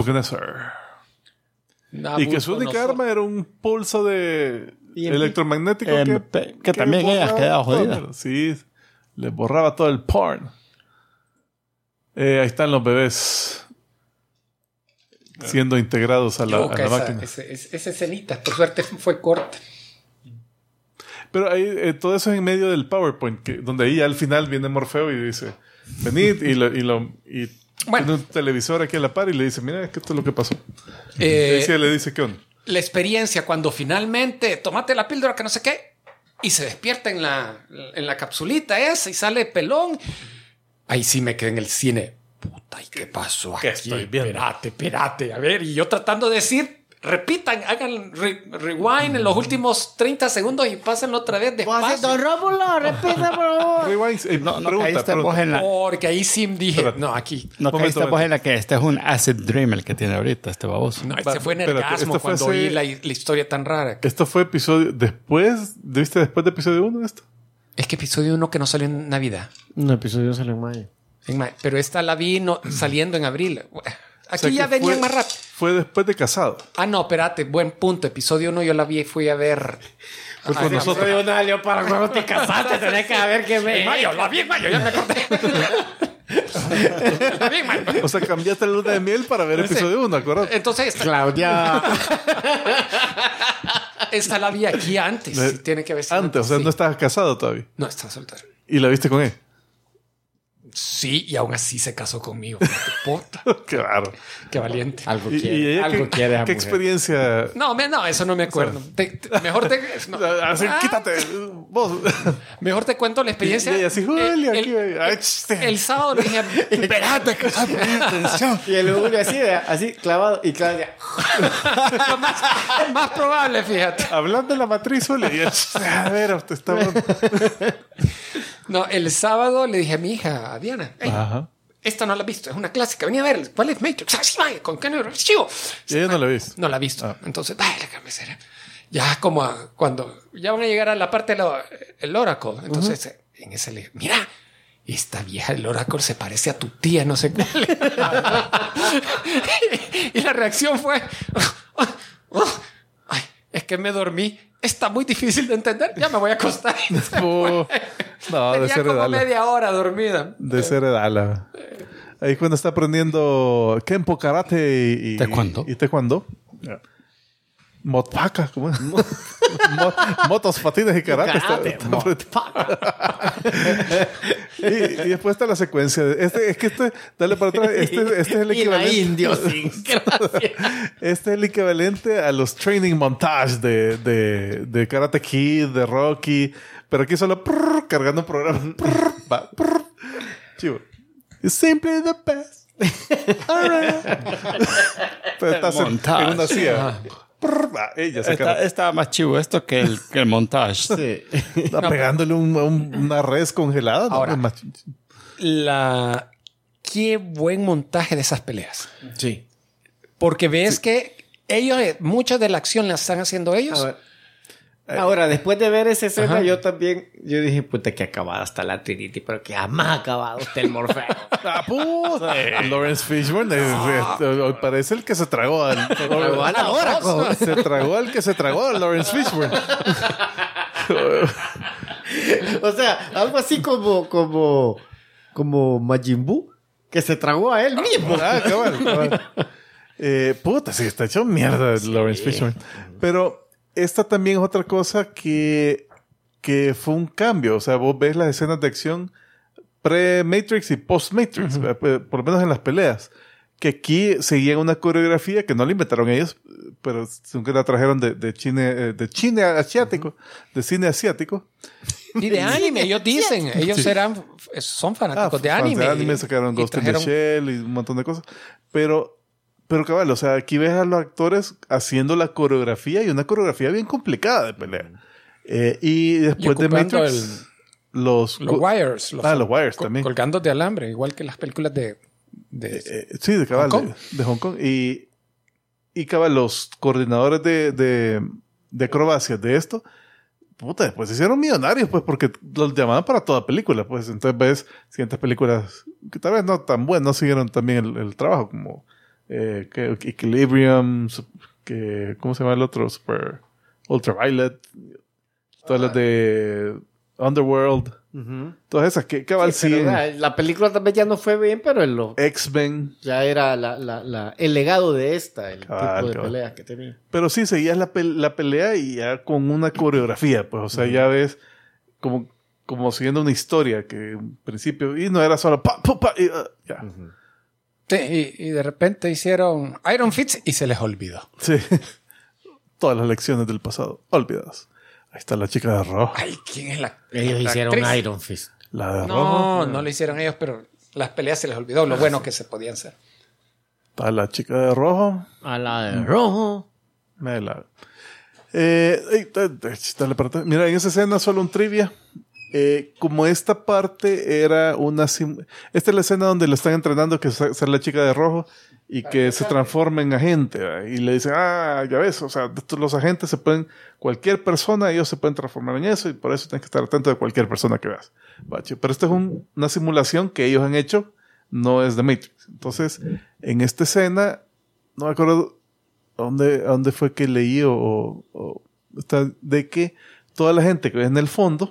Y que su única arma era un pulso de electromagnético que también ella quedaba jodida. Sí, le borraba todo el porn. Ahí están los bebés siendo integrados a la máquina. Esa escenita, por suerte, fue corta. Pero ahí, todo eso es en medio del PowerPoint, donde ahí al final viene Morfeo y dice, venid, y tiene un televisor aquí a la par y le dice, mira, es que esto es lo que pasó. Le dice, ¿qué onda? La experiencia cuando finalmente tomate la píldora que no sé qué y se despierta en la capsulita esa y sale pelón. Ahí sí me quedé en el cine. Puta, ¿y qué pasó aquí? ¿Qué estoy viendo? Espérate. A ver, y yo tratando de decir, repitan, hagan rewind en los últimos 30 segundos y pásenlo otra vez despacio. Don Rómulo, repita, por favor. Rewind. Pregunta. Porque ahí sí dije, Espérate. no, aquí. No caíste vos en la que este es un acid dream el que tiene ahorita, este baboso. No, se fue en orgasmo cuando oí la historia tan rara. Esto fue episodio después de episodio 1 de esto. Es que episodio 1 que no salió en Navidad. Un episodio salió en mayo. Pero esta la vi saliendo en abril. Aquí ya venían más rápido. Fue después de Casado. No, espérate, buen punto. Episodio 1 yo la vi y fui a ver. Con nosotros. Para cuando te casaste, tenés que ver qué me. La vi en mayo, ya me acordé. La vi en mayo. O sea, cambiaste la luna de miel para ver episodio 1, ¿acuerdas? Entonces, Claudia. esta la vi aquí antes. Tiene que ver. Antes, o sea, no estabas casado todavía. No, estaba soltero. ¿Y la viste con él? Sí, y aún así se casó conmigo. Puta. Qué raro. Qué valiente. Algo ¿Y quiere. ella Algo quiere esa qué mujer. experiencia? No, eso no me acuerdo. Mejor quítate. Vos. Mejor te cuento la experiencia. Y así, Julio, aquí. El sábado le dije, espérate, que está poniendo atención. Y el Julio así clavado y Claudia. Más probable, fíjate. Hablando de la matriz, Julio. A ver, usted está bueno. No, el sábado le dije a mi hija, a Diana, esta no la he visto, es una clásica, venía a ver, ¿cuál es Matrix? Sí, vaya, ¿con qué no? Y ella no la viste. No la he visto. Entonces, dale, la cabecera. Ya como cuando ya van a llegar a la parte del Oracle. Entonces, en ese le dije, mira, esta vieja del Oracle se parece a tu tía, no sé cuál. Y la reacción fue, ay, es que me dormí. Está muy difícil de entender. Ya me voy a acostar. No, de ser como edad. media hora dormida. De ser edad. Ahí cuando está aprendiendo Kenpo, Karate y Taekwondo. Yeah. Motpaka, ¿cómo es? Motos, patines y karate. Y después está la secuencia. Dale para atrás. Este es el equivalente. Indio, sí. Este es el equivalente a los training montage de Karate Kid, de Rocky. Pero aquí solo cargando un programa. Va, chivo. It's simply the best. All right. Pero estás en una silla. Ella se Estaba más chivo esto que el montaje. Sí. está pegándole una res congelada. Ahora, ¿no? Qué buen montaje de esas peleas. Sí. Porque ves que ellos, mucha de la acción la están haciendo ellos. Ahora, después de ver esa escena, Ajá. yo dije, puta, que acabada está la Trinity, pero que jamás ha acabado está el Morfeo. Lawrence Fishburne parece el que se tragó al... Se tragó al que se tragó a Lawrence Fishburne. O sea, algo así como Majin Buu, que se tragó a él mismo. Cabal. Puta, sí, está hecho mierda Lawrence Fishburne. Pero esta también es otra cosa que fue un cambio. O sea, vos ves las escenas de acción pre-Matrix y post-Matrix, por lo menos en las peleas. Que aquí seguían una coreografía que no la inventaron ellos, pero que la trajeron de cine asiático, de cine asiático. Y de anime, ellos dicen. Ellos son fanáticos de anime. De anime sacaron Ghost in the Shell y un montón de cosas. Pero cabal, o sea, aquí ves a los actores haciendo la coreografía y una coreografía bien complicada de pelea. Y después de Matrix, los wires. los wires también. Colgando de alambre, igual que las películas de sí, de cabal, Hong Kong. de Hong Kong. Y cabal, los coordinadores de acrobacias de esto, puta, después se hicieron millonarios, pues, porque los llamaban para toda película, pues. Entonces ves siguientes películas que tal vez no tan buenas, no siguieron también el trabajo, como Equilibrium, ¿cómo se llama el otro? Ultraviolet, todas las de Underworld, todas esas que cabal Sí, la película también ya no fue bien, pero X-Men. ya era el legado de esta, el tipo de Cabal. peleas que tenía. Pero sí, seguías la pelea y ya con una coreografía, pues, o sea, ya ves como siguiendo una historia que en principio, y no era solo pa, pa, pa, y, ya. Sí, y de repente hicieron Iron Fist y se les olvidó. Sí. Todas las lecciones del pasado, olvidadas. Ahí está la chica de rojo. Ay, ¿quién es la Ellos la hicieron actriz? Iron Fist. La de rojo. No lo hicieron ellos, pero las peleas se les olvidó lo bueno que se podían hacer. Está la chica de rojo. A la de rojo. Dale para atrás. Mira, en esa escena solo un trivia. Como esta parte era esta es la escena donde le están entrenando que ser la chica de rojo y que se transforma en agente, ¿verdad? Y le dicen, ya ves, o sea, los agentes cualquier persona, ellos se pueden transformar en eso y por eso tienes que estar atento de cualquier persona que veas. Pero esta es una simulación que ellos han hecho, no es de Matrix. Entonces, en esta escena, no me acuerdo dónde fue que leí de que toda la gente que ve en el fondo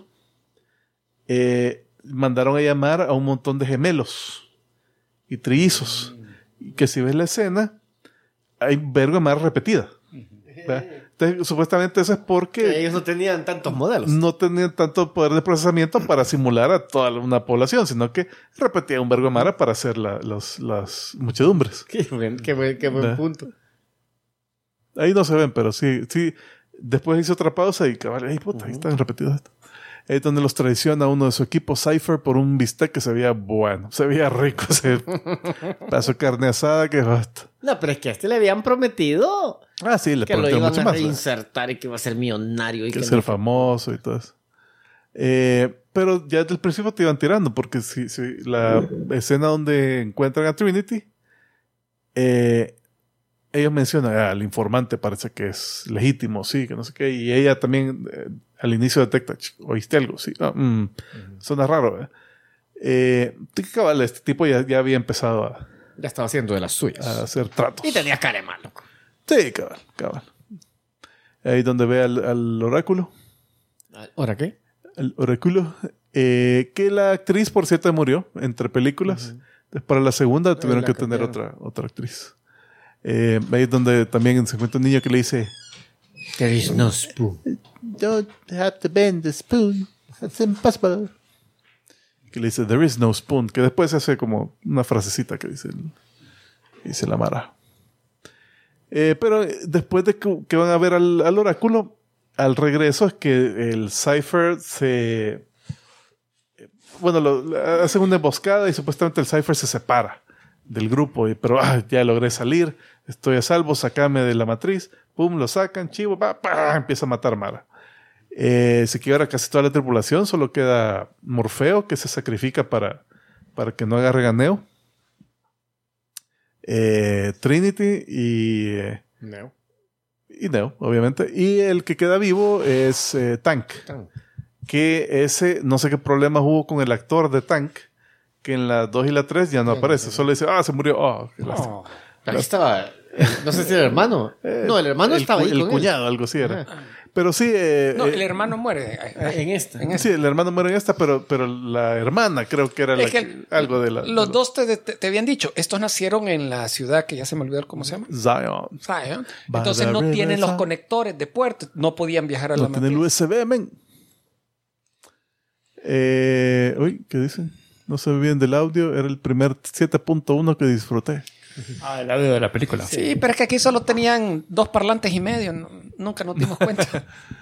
mandaron a llamar a un montón de gemelos y trillizos. Y que si ves la escena, hay verga más repetida. Entonces, supuestamente eso es porque ellos no tenían tantos modelos. no tenían tanto poder de procesamiento para simular a toda una población, sino que repetían un vergo de mara para hacer las muchedumbres. Qué buen punto. Ahí no se ven, pero sí. Después hice otra pausa y cabal, ahí están repetidos esto. Ahí es donde los traiciona uno de su equipo, Cypher, por un bistec que se veía bueno. Se veía rico ese pedazo de carne asada que basta. No, pero es que a este le habían prometido Sí, le que lo prometieron iban mucho a más. reinsertar y que iba a ser millonario. Y Que que ser no- famoso y todo eso. Pero ya desde el principio te iban tirando, porque si la escena donde encuentran a Trinity, ellos mencionan, el informante parece que es legítimo, sí, que no sé qué, y ella también al inicio detecta, ¿oíste algo? Sí, suena raro, cabal, este tipo ya había empezado Ya estaba haciendo de las suyas. a hacer tratos. Y tenía cara de malo. Sí, cabal. Ahí donde ve al oráculo. ¿Ahora qué? El oráculo. Que la actriz, por cierto, murió entre películas. Entonces, para la segunda tuvieron que tener otra actriz. Ahí es donde también se encuentra un niño que le dice: There is no spoon. Don't have to bend the spoon. It's impossible. Que le dice: There is no spoon. Que después se hace como una frasecita que dice la Mara. Pero después de que van a ver al oráculo, al regreso es que el Cypher hacen una emboscada y supuestamente el Cypher se separa del grupo. Pero ya logré salir, estoy a salvo, sacame de la matriz. Pum, lo sacan, chivo, empieza a matar Mara. Se quiebra casi toda la tripulación, solo queda Morfeo, que se sacrifica para que no agarre ganeo. Trinity y No. y Neo, obviamente. Y el que queda vivo es Tank. Que ese, no sé qué problemas hubo con el actor de Tank, que en la 2 y la 3 ya no aparece. Solo dice, se murió. Qué lástima. Ahí estaba, no sé si el hermano. No, el hermano estaba ahí. El cuñado, algo así era. Pero sí. el hermano muere. En esta. Sí, el hermano muere en esta, pero la hermana creo que era algo de la. Los dos te habían dicho, estos nacieron en la ciudad que ya se me olvidó cómo se llama. Zion. Entonces no tienen los conectores de puerto, no podían viajar a la matriz. No tienen el USB, men. Uy, ¿qué dicen? No se ve bien del audio. Era el primer 7.1 que disfruté. El audio de la película. Sí, pero es que aquí solo tenían 2 parlantes y medio. Nunca nos dimos cuenta.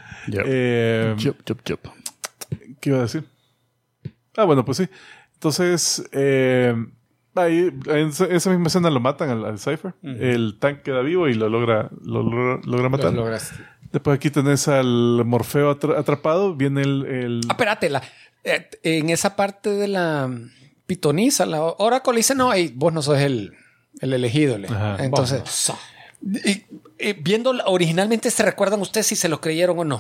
Yup. ¿Qué iba a decir? Bueno, pues sí. Entonces, ahí, en esa misma escena lo matan al Cypher. El Tank queda vivo y lo logra matar. Después aquí tenés al Morfeo atrapado. Viene el... Espérate, en esa parte de la pitonisa, la Oracle dice, no, vos no sos el elegido. Entonces, viendo originalmente, ¿se recuerdan ustedes si se lo creyeron o no?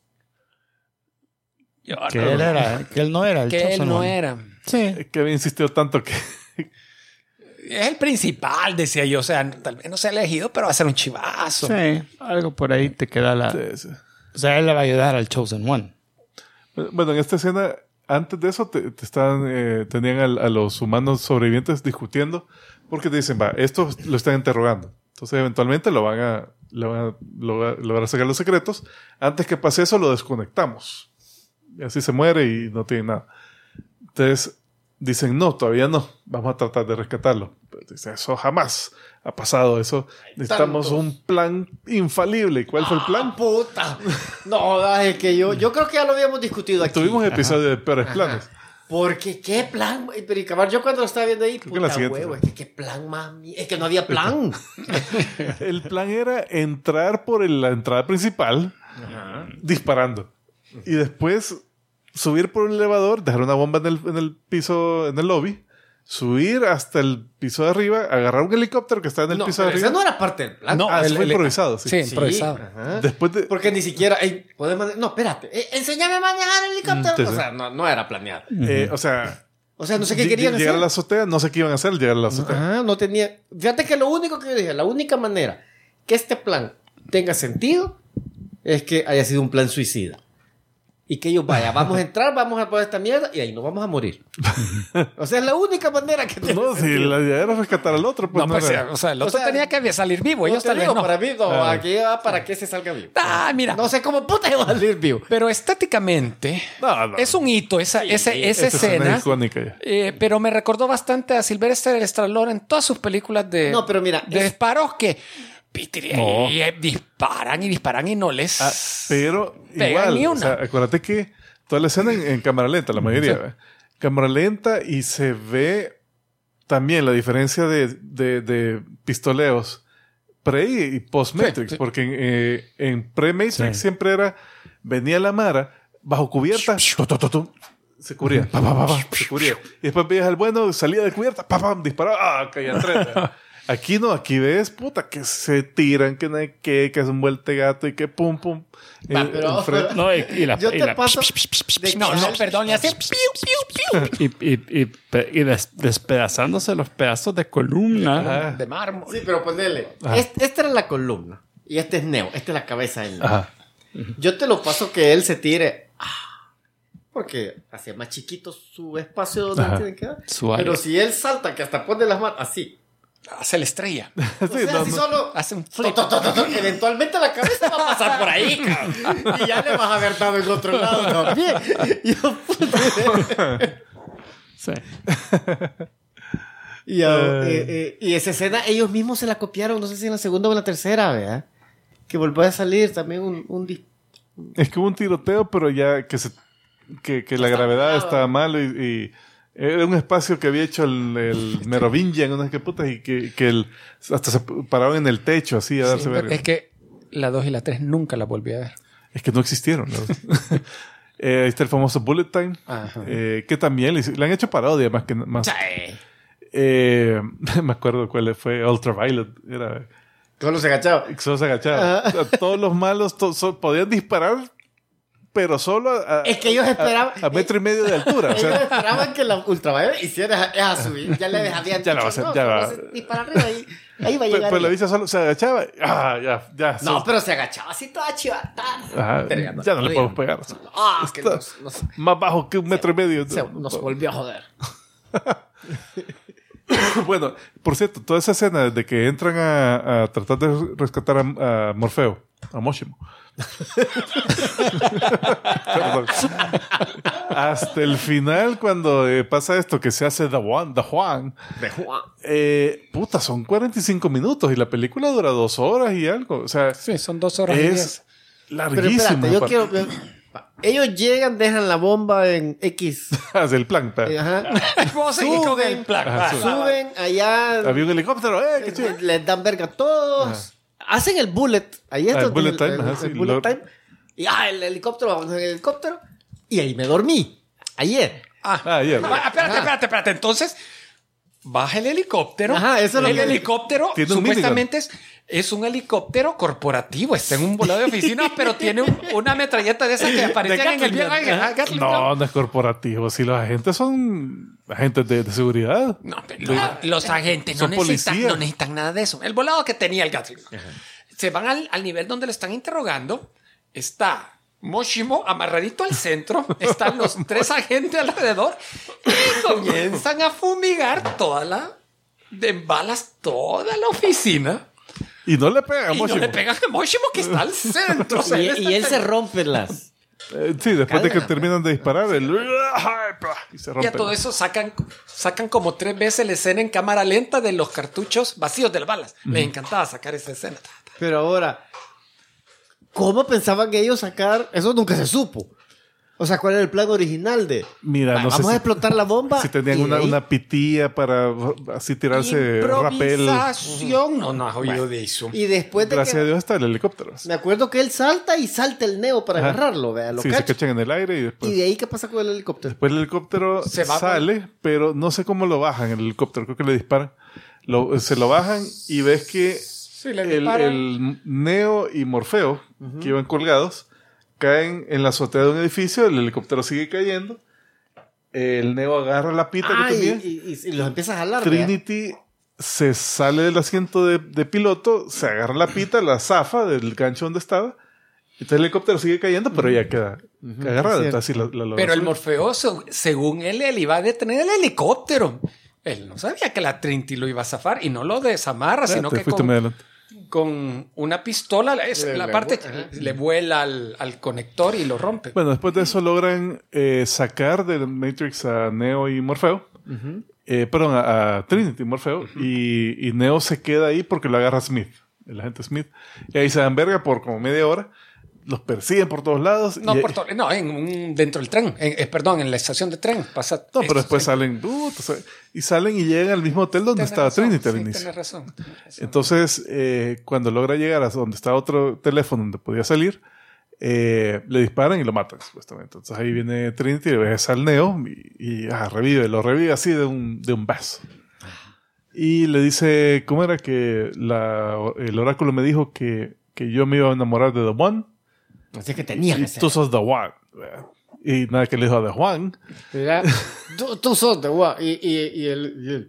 Que él no era el Que él no One. era. Sí. Que había insistido tanto que... Es el principal, decía yo. O sea, tal vez no sea elegido, pero va a ser un chivazo. Sí, algo por ahí te queda la... Sí. O sea, él le va a ayudar al Chosen One. Bueno, en esta escena, antes de eso, tenían a los humanos sobrevivientes discutiendo porque te dicen, estos lo están interrogando. Entonces, eventualmente le van a lograr sacar los secretos. Antes que pase eso, lo desconectamos. Y así se muere y no tiene nada. Entonces, dicen, no, todavía no. Vamos a tratar de rescatarlo. Pero dice, eso jamás ha pasado. Eso necesitamos un plan infalible. ¿Y cuál fue el plan? ¡Puta! No, es que yo creo que ya lo habíamos discutido aquí. Tuvimos un episodio de peores planes. Porque qué plan, pero y cabal, yo cuando lo estaba viendo ahí, Creo que la puta siguiente, huevo, es que qué plan, mami, es que no había plan. El plan era entrar por la entrada principal disparando. Y después subir por un elevador, dejar una bomba en el piso, en el lobby, subir hasta el piso de arriba, agarrar un helicóptero que está en el piso de arriba. Esa no era parte del plan. No, eso fue improvisado. Sí. Sí, improvisado. Ajá. Después de... Porque ni siquiera, no, espérate, enséñame a manejar el helicóptero. Entonces, O sea, no era planeado. o sea, No sé qué querían llegar hacer. a la azotea, no sé qué iban a hacer al llegar a la azotea. Ajá, no tenía. Fíjate que lo único que yo dije, la única manera que este plan tenga sentido es que haya sido un plan suicida. Y que ellos vamos a entrar, vamos a poner esta mierda y ahí nos vamos a morir. O sea, es la única manera que tiene No, si sentido. la idea era rescatar al otro, pues No, pues, era. o sea, el otro O sea, tenía que salir vivo. Ellos te tal vez digo, no. para mí, aquí va para que se salga vivo. Mira. No sé cómo puta iba a salir vivo. Pero estéticamente No. es un hito esa Esta escena. es icónica ya. Pero me recordó bastante a Sylvester Stallone en todas sus películas de, No, pero mira, de disparos que disparan y no les Pero pegan igual, ni o una. sea, acuérdate que toda la escena en cámara lenta, la mayoría. ¿Ve? Cámara lenta y se ve también la diferencia de pistoleos pre y post Matrix, Sí. porque en pre Matrix Sí. siempre venía la Mara bajo cubierta, se cubría, se cubría. Y después veías al bueno, salía de cubierta, disparaba, caían tres. Aquí no, aquí ves, puta, que se tiran, que no hay que es un vuelte gato y que pum. pero- No, y la... Yo y te la- paso. No, perdón, y hace y despedazándose los pedazos de columna. de mármol. Sí, pero ponele. Esta era la columna. Y este es Neo. Esta es la cabeza del Neo. Ajá. Yo te lo paso que él se tire. Porque hacía más chiquito su espacio donde Ajá. tiene que dar. Su área. Pero si él salta, que hasta pone las manos así. Hace la estrella. O sea, así solo. Hace un flip. Eventualmente la cabeza va a pasar por ahí, cabrón. Y ya le vas a haber dado en otro lado también. Yo, Sí. y esa escena ellos mismos se la copiaron, no sé si en la segunda o en la tercera, ¿verdad? Que volvió a salir también un Es que hubo un tiroteo, pero ya que la gravedad estaba mal y era un espacio que había hecho el Merovingian, unas que putas, y que hasta se pararon en el techo así a darse verga. Es que la 2 y la 3 nunca la volví a ver. Es que no existieron. ¿No? Ahí está el famoso Bullet Time, que también le han hecho parodia más que más. Me acuerdo cuál fue, Ultraviolet. Era Solo se agachaba. solo se agachaba. Todos los malos podían disparar, pero solo Es que ellos esperaban... a metro y medio de altura. O Ellos sea, esperaban que la Ultraviolet hiciera esa subir. Ya le habían Ya la va a hacer, ya va. Dispara arriba ahí va a llegar. pero la vista solo se agachaba. Ya. No, pero se agachaba así toda chivatada. Pero Ya no le podemos pegar. Que Está más bajo que un metro y medio. nos volvió a joder. Bueno, por cierto, toda esa escena de que entran a tratar de rescatar a Morfeo, a Moshimo. Perdón. Hasta el final, cuando pasa esto, que se hace The Juan. Puta, son 45 minutos y la película dura 2 horas y algo. O sea, Sí, son 2 horas y 10. es Pero larguísimo. espérate, yo quiero... Ellos llegan, dejan la bomba en X. Hace el plan. Ajá. Vamos a seguir con el plan. Suben allá. Había un helicóptero. ¡Qué chido! Les dan verga a todos. Hacen el bullet. Ahí está. El bullet time. El bullet time. Y el helicóptero, vamos en el helicóptero. Y ahí me dormí. Ayer. Ya. Espérate. Entonces, baja el helicóptero. Ajá, eso es lo el que- helicóptero Tiene un supuestamente es un helicóptero corporativo. Está en un volado de oficina, pero tiene una metralleta de esas que aparecían en el viejo. Gatling gun. No es corporativo. Si los agentes son agentes de seguridad. No, pero los agentes Son policías. no necesitan nada de eso. El volado que tenía el Gatling. Se van al nivel donde lo están interrogando. Está Moshimo amarradito al centro. Están los 3 agentes alrededor. Y comienzan a fumigar de balas toda la oficina. Y no le pegan. Y no le pegan a Moshimo, que está al centro. O sea, Y él se rompe las... Sí, después de que Cadena. terminan de disparar, y se Y rompe. a todo eso sacan como 3 veces la escena en cámara lenta de los cartuchos vacíos de las balas. Les encantaba sacar esa escena. Pero ahora, ¿cómo pensaban que ellos sacar? Eso nunca se supo. O sea, ¿cuál era el plan original de... Mira, no sé vamos a si- explotar la bomba? Si tenían y de ahí- una pitilla para así tirarse rapel. Improvisación. No has oído de eso. Y después de Gracias a que... Dios está el helicóptero. Me acuerdo que él salta el neo para Ajá. agarrarlo, vea, lo Sí, se cacha. cachan en el aire y después... ¿Y de ahí qué pasa con el helicóptero? Después el helicóptero Se va sale, pero no sé cómo lo bajan el helicóptero. Creo que le disparan. Se lo bajan y ves que Sí, le disparan. el Neo y Morfeo, que iban colgados, caen en la azotea de un edificio. El helicóptero sigue cayendo. El Neo agarra la pita que tenía. y los empieza a jalar, vea. Trinity se sale del asiento de piloto, se agarra la pita, la zafa del gancho donde estaba. Entonces el helicóptero sigue cayendo, pero ella queda agarrada. es Entonces, sí, la logra Pero el subir. Morfeo, según él iba a detener el helicóptero. Él no sabía que la Trinity lo iba a zafar y no lo desamarra, sino Te que fuiste muy adelante. con una pistola, la parte le vuela al conector y lo rompe. Bueno, después de eso logran sacar del Matrix a Neo y Morfeo. Perdón, a Trinity y Morfeo. Y Neo se queda ahí porque lo agarra Smith, el agente Smith. Y ahí se dan verga por como media hora. Los persiguen por todos lados. No, y, dentro del tren. Perdón, en la estación de tren. Pasa No, pero después sí. salen. Y salen y llegan al mismo hotel donde Tienes estaba razón, Trinity al sí, inicio. tienes razón. Entonces, cuando logra llegar a donde está otro teléfono donde podía salir, le disparan y lo matan, supuestamente. Entonces ahí viene Trinity y ves al Neo y lo revive así de un beso. Y le dice, ¿cómo era que el oráculo me dijo que yo me iba a enamorar de The One? Así que tenía que Y ser. tú sos The One. Y nada que le dijo a The One. Mira, tú sos de guau. Y el...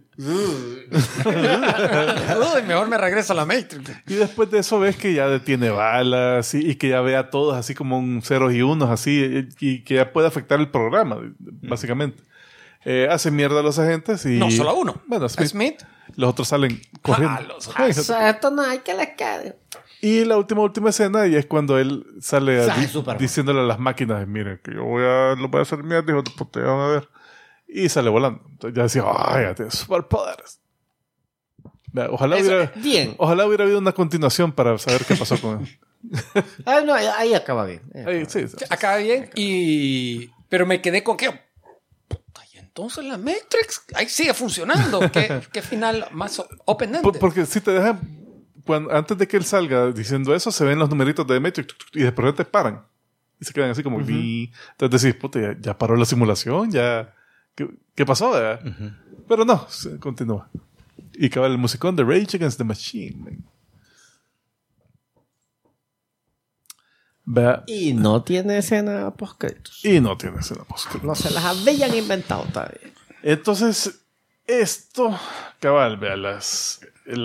Uy, mejor me regreso a la Matrix. Y después de eso ves que ya detiene balas y que ya ve a todos así como un ceros y unos así y que ya puede afectar el programa, básicamente. Hace mierda a los agentes y... No, solo a uno. Bueno, A Smith. Los otros salen corriendo. Esto no hay que les quede. Y la última escena y es cuando él sale Sale Superman. diciéndole a las máquinas, miren, que yo lo voy a hacer mierda, hijo de puta, ya van a ver. Y sale volando. Entonces ya decía, ay, ya tiene superpoderes. Vea, ojalá hubiera habido una continuación para saber qué pasó con él. No, ahí acaba bien. Sí. Acaba bien pero me quedé con que... Puta, y entonces la Matrix ahí sigue funcionando. ¿Qué final más open-ended? Porque si te dejan... antes de que él salga diciendo eso, se ven los numeritos de Matrix y de repente paran. Y se quedan así como... Entonces decís, puta, ya paró la simulación, ya... ¿Qué pasó? Pero no, continúa. Y acaba el musicón de Rage Against the Machine. Man. Vea. Y no tiene escena post-créditos. Y no tiene escena post-créditos. No se las habían inventado todavía. Entonces, esto, cabal, vea, las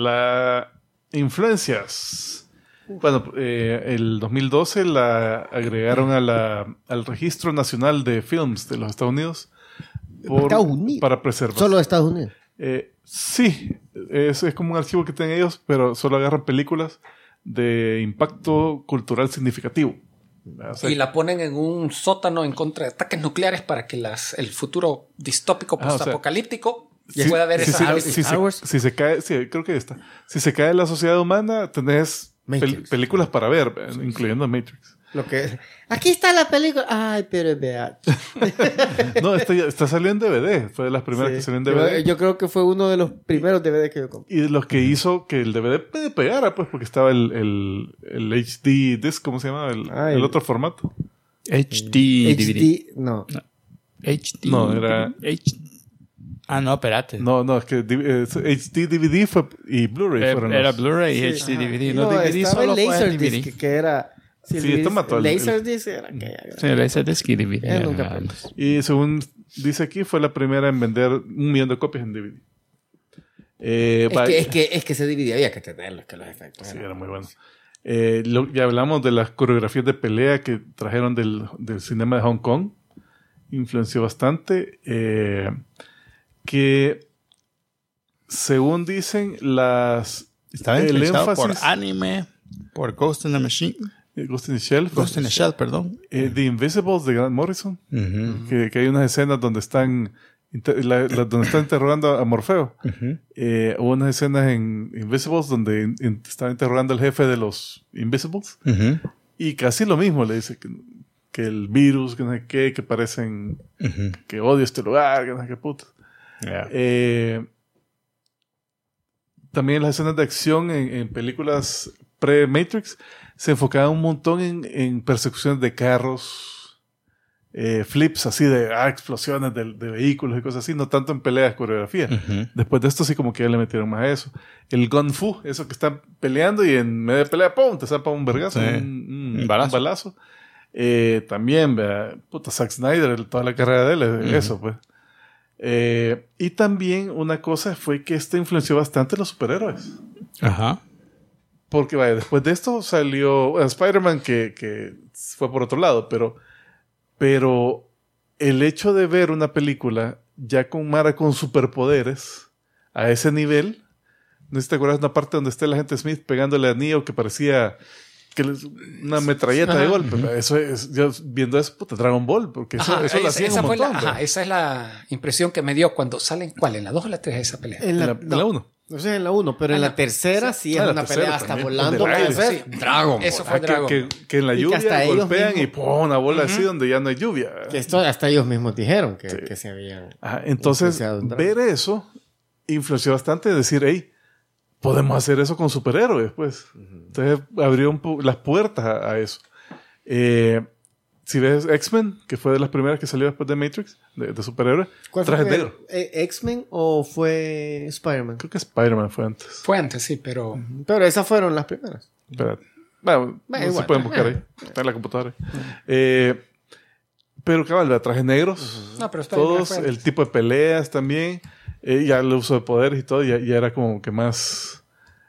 influencias. Bueno, el 2012 la agregaron al Registro Nacional de Films de los Estados Unidos. Estados Unidos. Para preservar. Solo de Estados Unidos. Sí, es como un archivo que tienen ellos, pero solo agarran películas de impacto cultural significativo. O sea, y la ponen en un sótano en contra de ataques nucleares para que el futuro distópico postapocalíptico pueda ver esa... Si se cae, sí, creo que está. Si se cae la sociedad humana, tenés películas para ver, incluyendo Matrix. Aquí está la película. Ay, pero es VH. No, esta salió en DVD. Fue de las primeras que salió en DVD. Yo creo que fue uno de los primeros DVD que yo compré. Y de los que hizo que el DVD pegara, pues, porque estaba el HD disc, ¿cómo se llama? El otro formato. HD DVD. No. HD. No, era... no, espérate. No, es que HD DVD y Blu-ray fueron Era Blu-ray y HD DVD. No, DVD estaba solo el fue Laserdisc, DVD. que era... esto mató el Laserdisc era aquella. Sí, el Laserdisc y DVD. Nunca y según dice aquí, fue la primera en vender 1 millón de copias en DVD. Es que ese DVD había que tenerlo, es que los efectos sí, era muy bueno. Ya hablamos de las coreografías de pelea que trajeron del cinema de Hong Kong. Influenció bastante. Que según dicen estaba el influenciado énfasis por anime, por Ghost in the Machine. Ghost in the Shell. Ghost in the Shell, perdón. The Invisibles de Grant Morrison. Que hay unas escenas donde están donde están interrogando a Morfeo. Hubo unas escenas en Invisibles donde están interrogando al jefe de los Invisibles. Y casi lo mismo le dice que el virus, que no sé qué, que parecen que odio este lugar, que no sé qué puta. Yeah. También las escenas de acción en películas pre-Matrix se enfocaban un montón en persecuciones de carros, flips así de explosiones de vehículos y cosas así, no tanto en peleas, coreografía. Después de esto sí como que ya le metieron más a eso. El Gun Fu, eso que están peleando y en medio de pelea, ¡pum!, te zapa un vergazo, un balazo. También, Zack Snyder, toda la carrera de él, eso pues. Y también una cosa fue que influenció bastante a los superhéroes. Ajá. Porque después de esto salió Spider-Man que fue por otro lado, pero el hecho de ver una película ya con Mara con superpoderes a ese nivel, no sé si te acuerdas de una parte donde está el agente Smith pegándole a Neo que parecía una metralleta de golpe. Eso es, yo viendo eso, puta, Dragon Ball, porque eso lo hacían un montón. Esa es la impresión que me dio cuando salen, ¿cuál? ¿En la 2 o la 3 esa pelea? En la 1. No sé, en la 1, pero en la tercera sí es una pelea hasta volando. Dragon Ball. Eso fue Dragon Ball. Que en la lluvia golpean y ¡pum!, una bola así donde ya no hay lluvia. Que esto hasta ellos mismos dijeron que se habían... Entonces, ver eso influenció bastante de decir, hey, podemos hacer eso con superhéroes, pues. Entonces abrió las puertas a eso. Si ves X-Men, que fue de las primeras que salió después de Matrix, de superhéroes, traje negro. ¿X-Men o fue Spider-Man? Creo que Spider-Man fue antes. Fue antes, sí, pero... Pero esas fueron las primeras. Espérate. Bueno, se pueden buscar ahí. Está en la computadora. Pero cabal, trajes negros. No, pero todos, el tipo de peleas también. Ya el uso de poderes y todo, ya era como que más...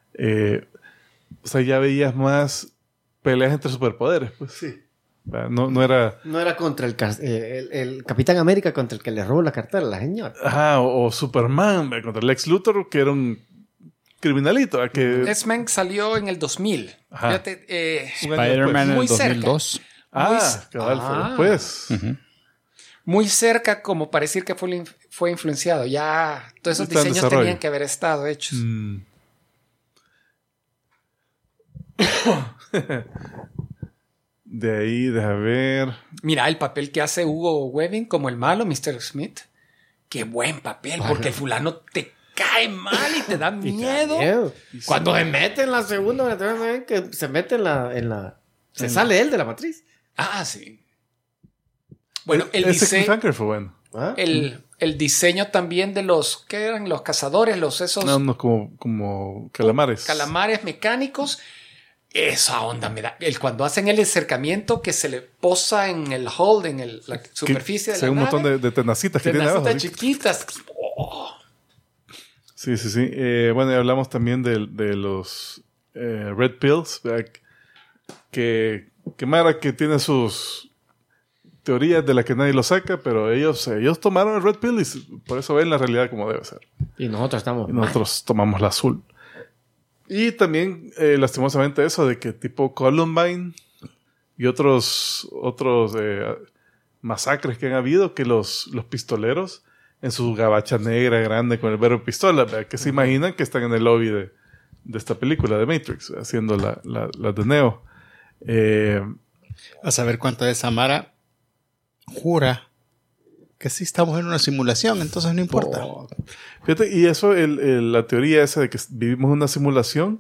o sea, ya veías más peleas entre superpoderes, pues. Sí. No era... No era contra el Capitán América contra el que le robó la cartera a la señora. Ajá, o Superman contra el Lex Luthor, que era un criminalito. Que... X-Men salió en el 2000. Fíjate, Spider-Man en el 2002. Cabal, fue después. Muy cerca, como para decir que fue influenciado. Ya todos esos diseños tenían que haber estado hechos. De ahí, deja ver. Mira, el papel que hace Hugo Weaving como el malo, Mr. Smith. Qué buen papel, porque el fulano te cae mal y te da miedo. Cuando se mete en la segunda, que se mete en la se sale él de la matriz. Ah, sí. Bueno, Ese cliffhanger fue bueno. ¿Ah? el diseño también de los, ¿qué eran? Los cazadores, esos No, como calamares. calamares mecánicos. Esa onda me da. Cuando hacen el acercamiento que se le posa en el hull, en la superficie de la un nave. montón de tenacitas que tiene abajo. Tenacitas chiquitas. Oh. Sí. Bueno, y hablamos también de los Red Pills, ¿verdad? Que Mara que tiene sus teorías de las que nadie lo saca, pero ellos tomaron el Red Pill y por eso ven la realidad como debe ser. Y nosotros tomamos la azul. Y también, lastimosamente, eso de que tipo Columbine y otros masacres que han habido, que los pistoleros en su gabacha negra grande con el verbo pistola, ¿verdad? Que se imaginan que están en el lobby de esta película de Matrix, haciendo la de Neo. A saber cuánto de Samara jura que sí estamos en una simulación, entonces no importa. Fíjate, y eso, la teoría esa de que vivimos en una simulación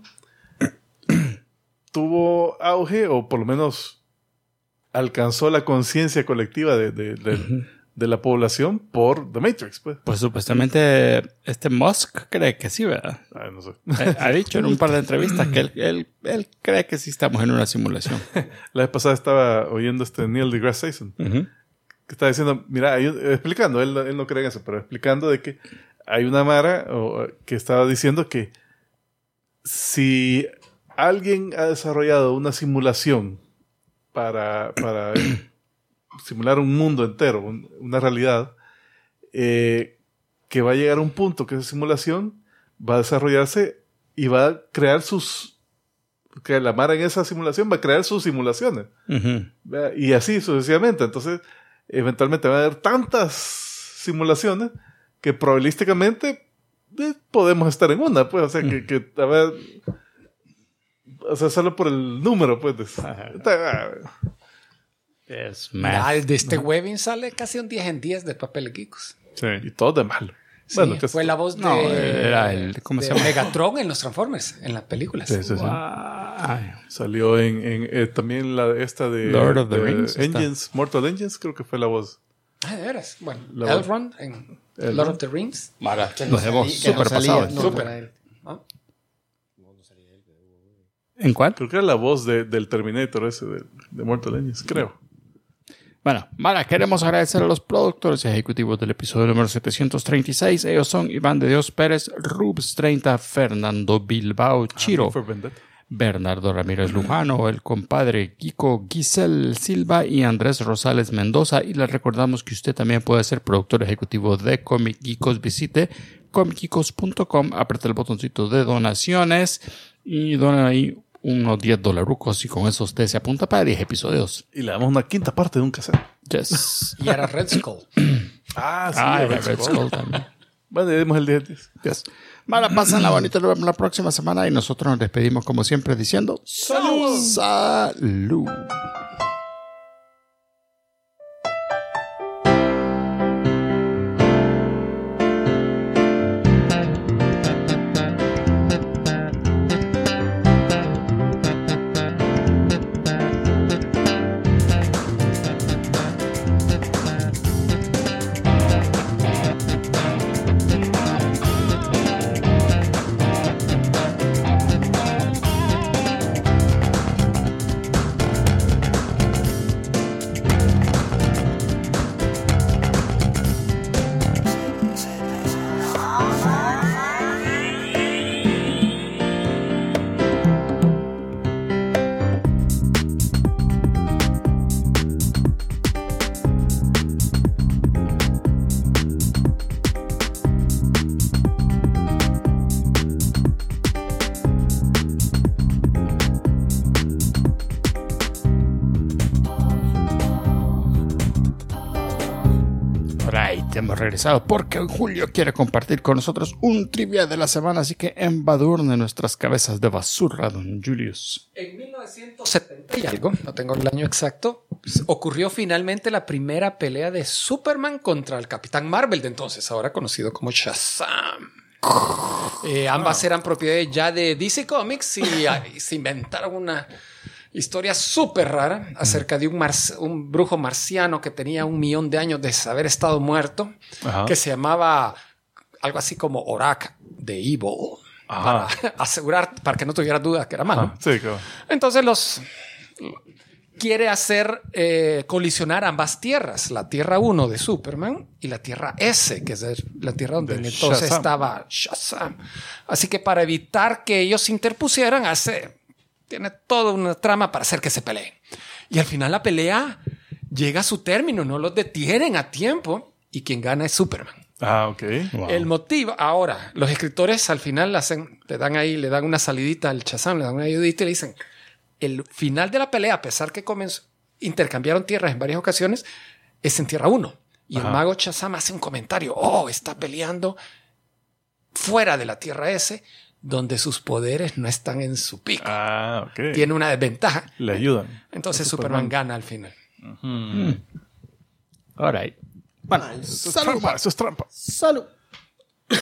tuvo auge, o por lo menos alcanzó la conciencia colectiva de la población por The Matrix, pues. Pues supuestamente Musk cree que sí, ¿verdad? Ay, no sé. Ha dicho en un par de entrevistas que él cree que sí estamos en una simulación. La vez pasada estaba oyendo Neil deGrasse Tyson, que estaba diciendo, mira, explicando, él no cree en eso, pero explicando de que hay una mara que estaba diciendo que si alguien ha desarrollado una simulación para simular un mundo entero, una realidad, que va a llegar a un punto que esa simulación va a desarrollarse y va a crear que la Mara en esa simulación va a crear sus simulaciones. Y así sucesivamente. Entonces, eventualmente va a haber tantas simulaciones que probabilísticamente podemos estar en una, pues. O sea, que a ver, o sea, solo por el número, pues. Mira, de este Webbing sale casi un 10 en 10 de Papel Geekos. Sí. Y todo de malo. Sí, bueno, fue la voz de, era ¿cómo se llama? Megatron en los Transformers, en las películas. Sí. Ay. Salió también esta de Lord of the Rings. Engines, Mortal Engines, creo que fue la voz. Ah, de veras. Bueno, La voz. Elrond en Lord of the Rings. Mara, Que nos hemos súper pasado. ¿No? ¿En cuál? Creo que era la voz del Terminator ese, de Mortal Engines, creo. Bueno, Mara, queremos agradecer a los productores ejecutivos del episodio número 736. Ellos son Iván de Dios Pérez, Rubs 30, Fernando Bilbao, Chiro, For Vendetta. Bernardo Ramírez Lujano, el compadre Kiko Giselle Silva y Andrés Rosales Mendoza. Y les recordamos que usted también puede ser productor ejecutivo de Comic Geekos. Visite comicgeekos.com, apriete el botoncito de donaciones y donen ahí unos $10 y con eso usted se apunta para 10 episodios. Y le damos una quinta parte de un cassette. Yes. Y era Red Skull. Ah, sí. Ah, Red Red Skull. Skull también. Bueno, le dimos el 10. Yes. Mara, pasen la bonita, nos vemos la próxima semana y nosotros nos despedimos como siempre diciendo ¡Salud! ¡Salud! hemos regresado porque hoy Julio quiere compartir con nosotros un trivia de la semana, así que embadurne nuestras cabezas de basura, don Julius. En 1970 y algo, no tengo el año exacto, ocurrió finalmente la primera pelea de Superman contra el Capitán Marvel de entonces, ahora conocido como Shazam. Ambas eran propiedades ya de DC Comics y se inventaron una historia súper rara acerca de un brujo marciano que tenía 1 millón de años de haber estado muerto, que se llamaba algo así como Orak the Evil, para asegurar, para que no tuviera duda que era malo. Sí, claro. Entonces quiere hacer colisionar ambas tierras, la Tierra 1 de Superman y la Tierra S, que es la Tierra donde entonces Shazam. estaba Shazam. Así que para evitar que ellos se interpusieran, tiene toda una trama para hacer que se peleen. Y al final la pelea llega a su término, no los detienen a tiempo y quien gana es Superman. Ok. Wow. El motivo, ahora, los escritores al final le dan una salidita al Shazam, le dan una ayudita y le dicen, el final de la pelea, a pesar que intercambiaron tierras en varias ocasiones, es en Tierra 1. Y el mago Shazam hace un comentario, está peleando fuera de la Tierra S, donde sus poderes no están en su pico. Ok. Tiene una desventaja. Le ayudan. Entonces Superman gana al final. All right. Bueno, Eso es trampa. Eso es trampa. Salud.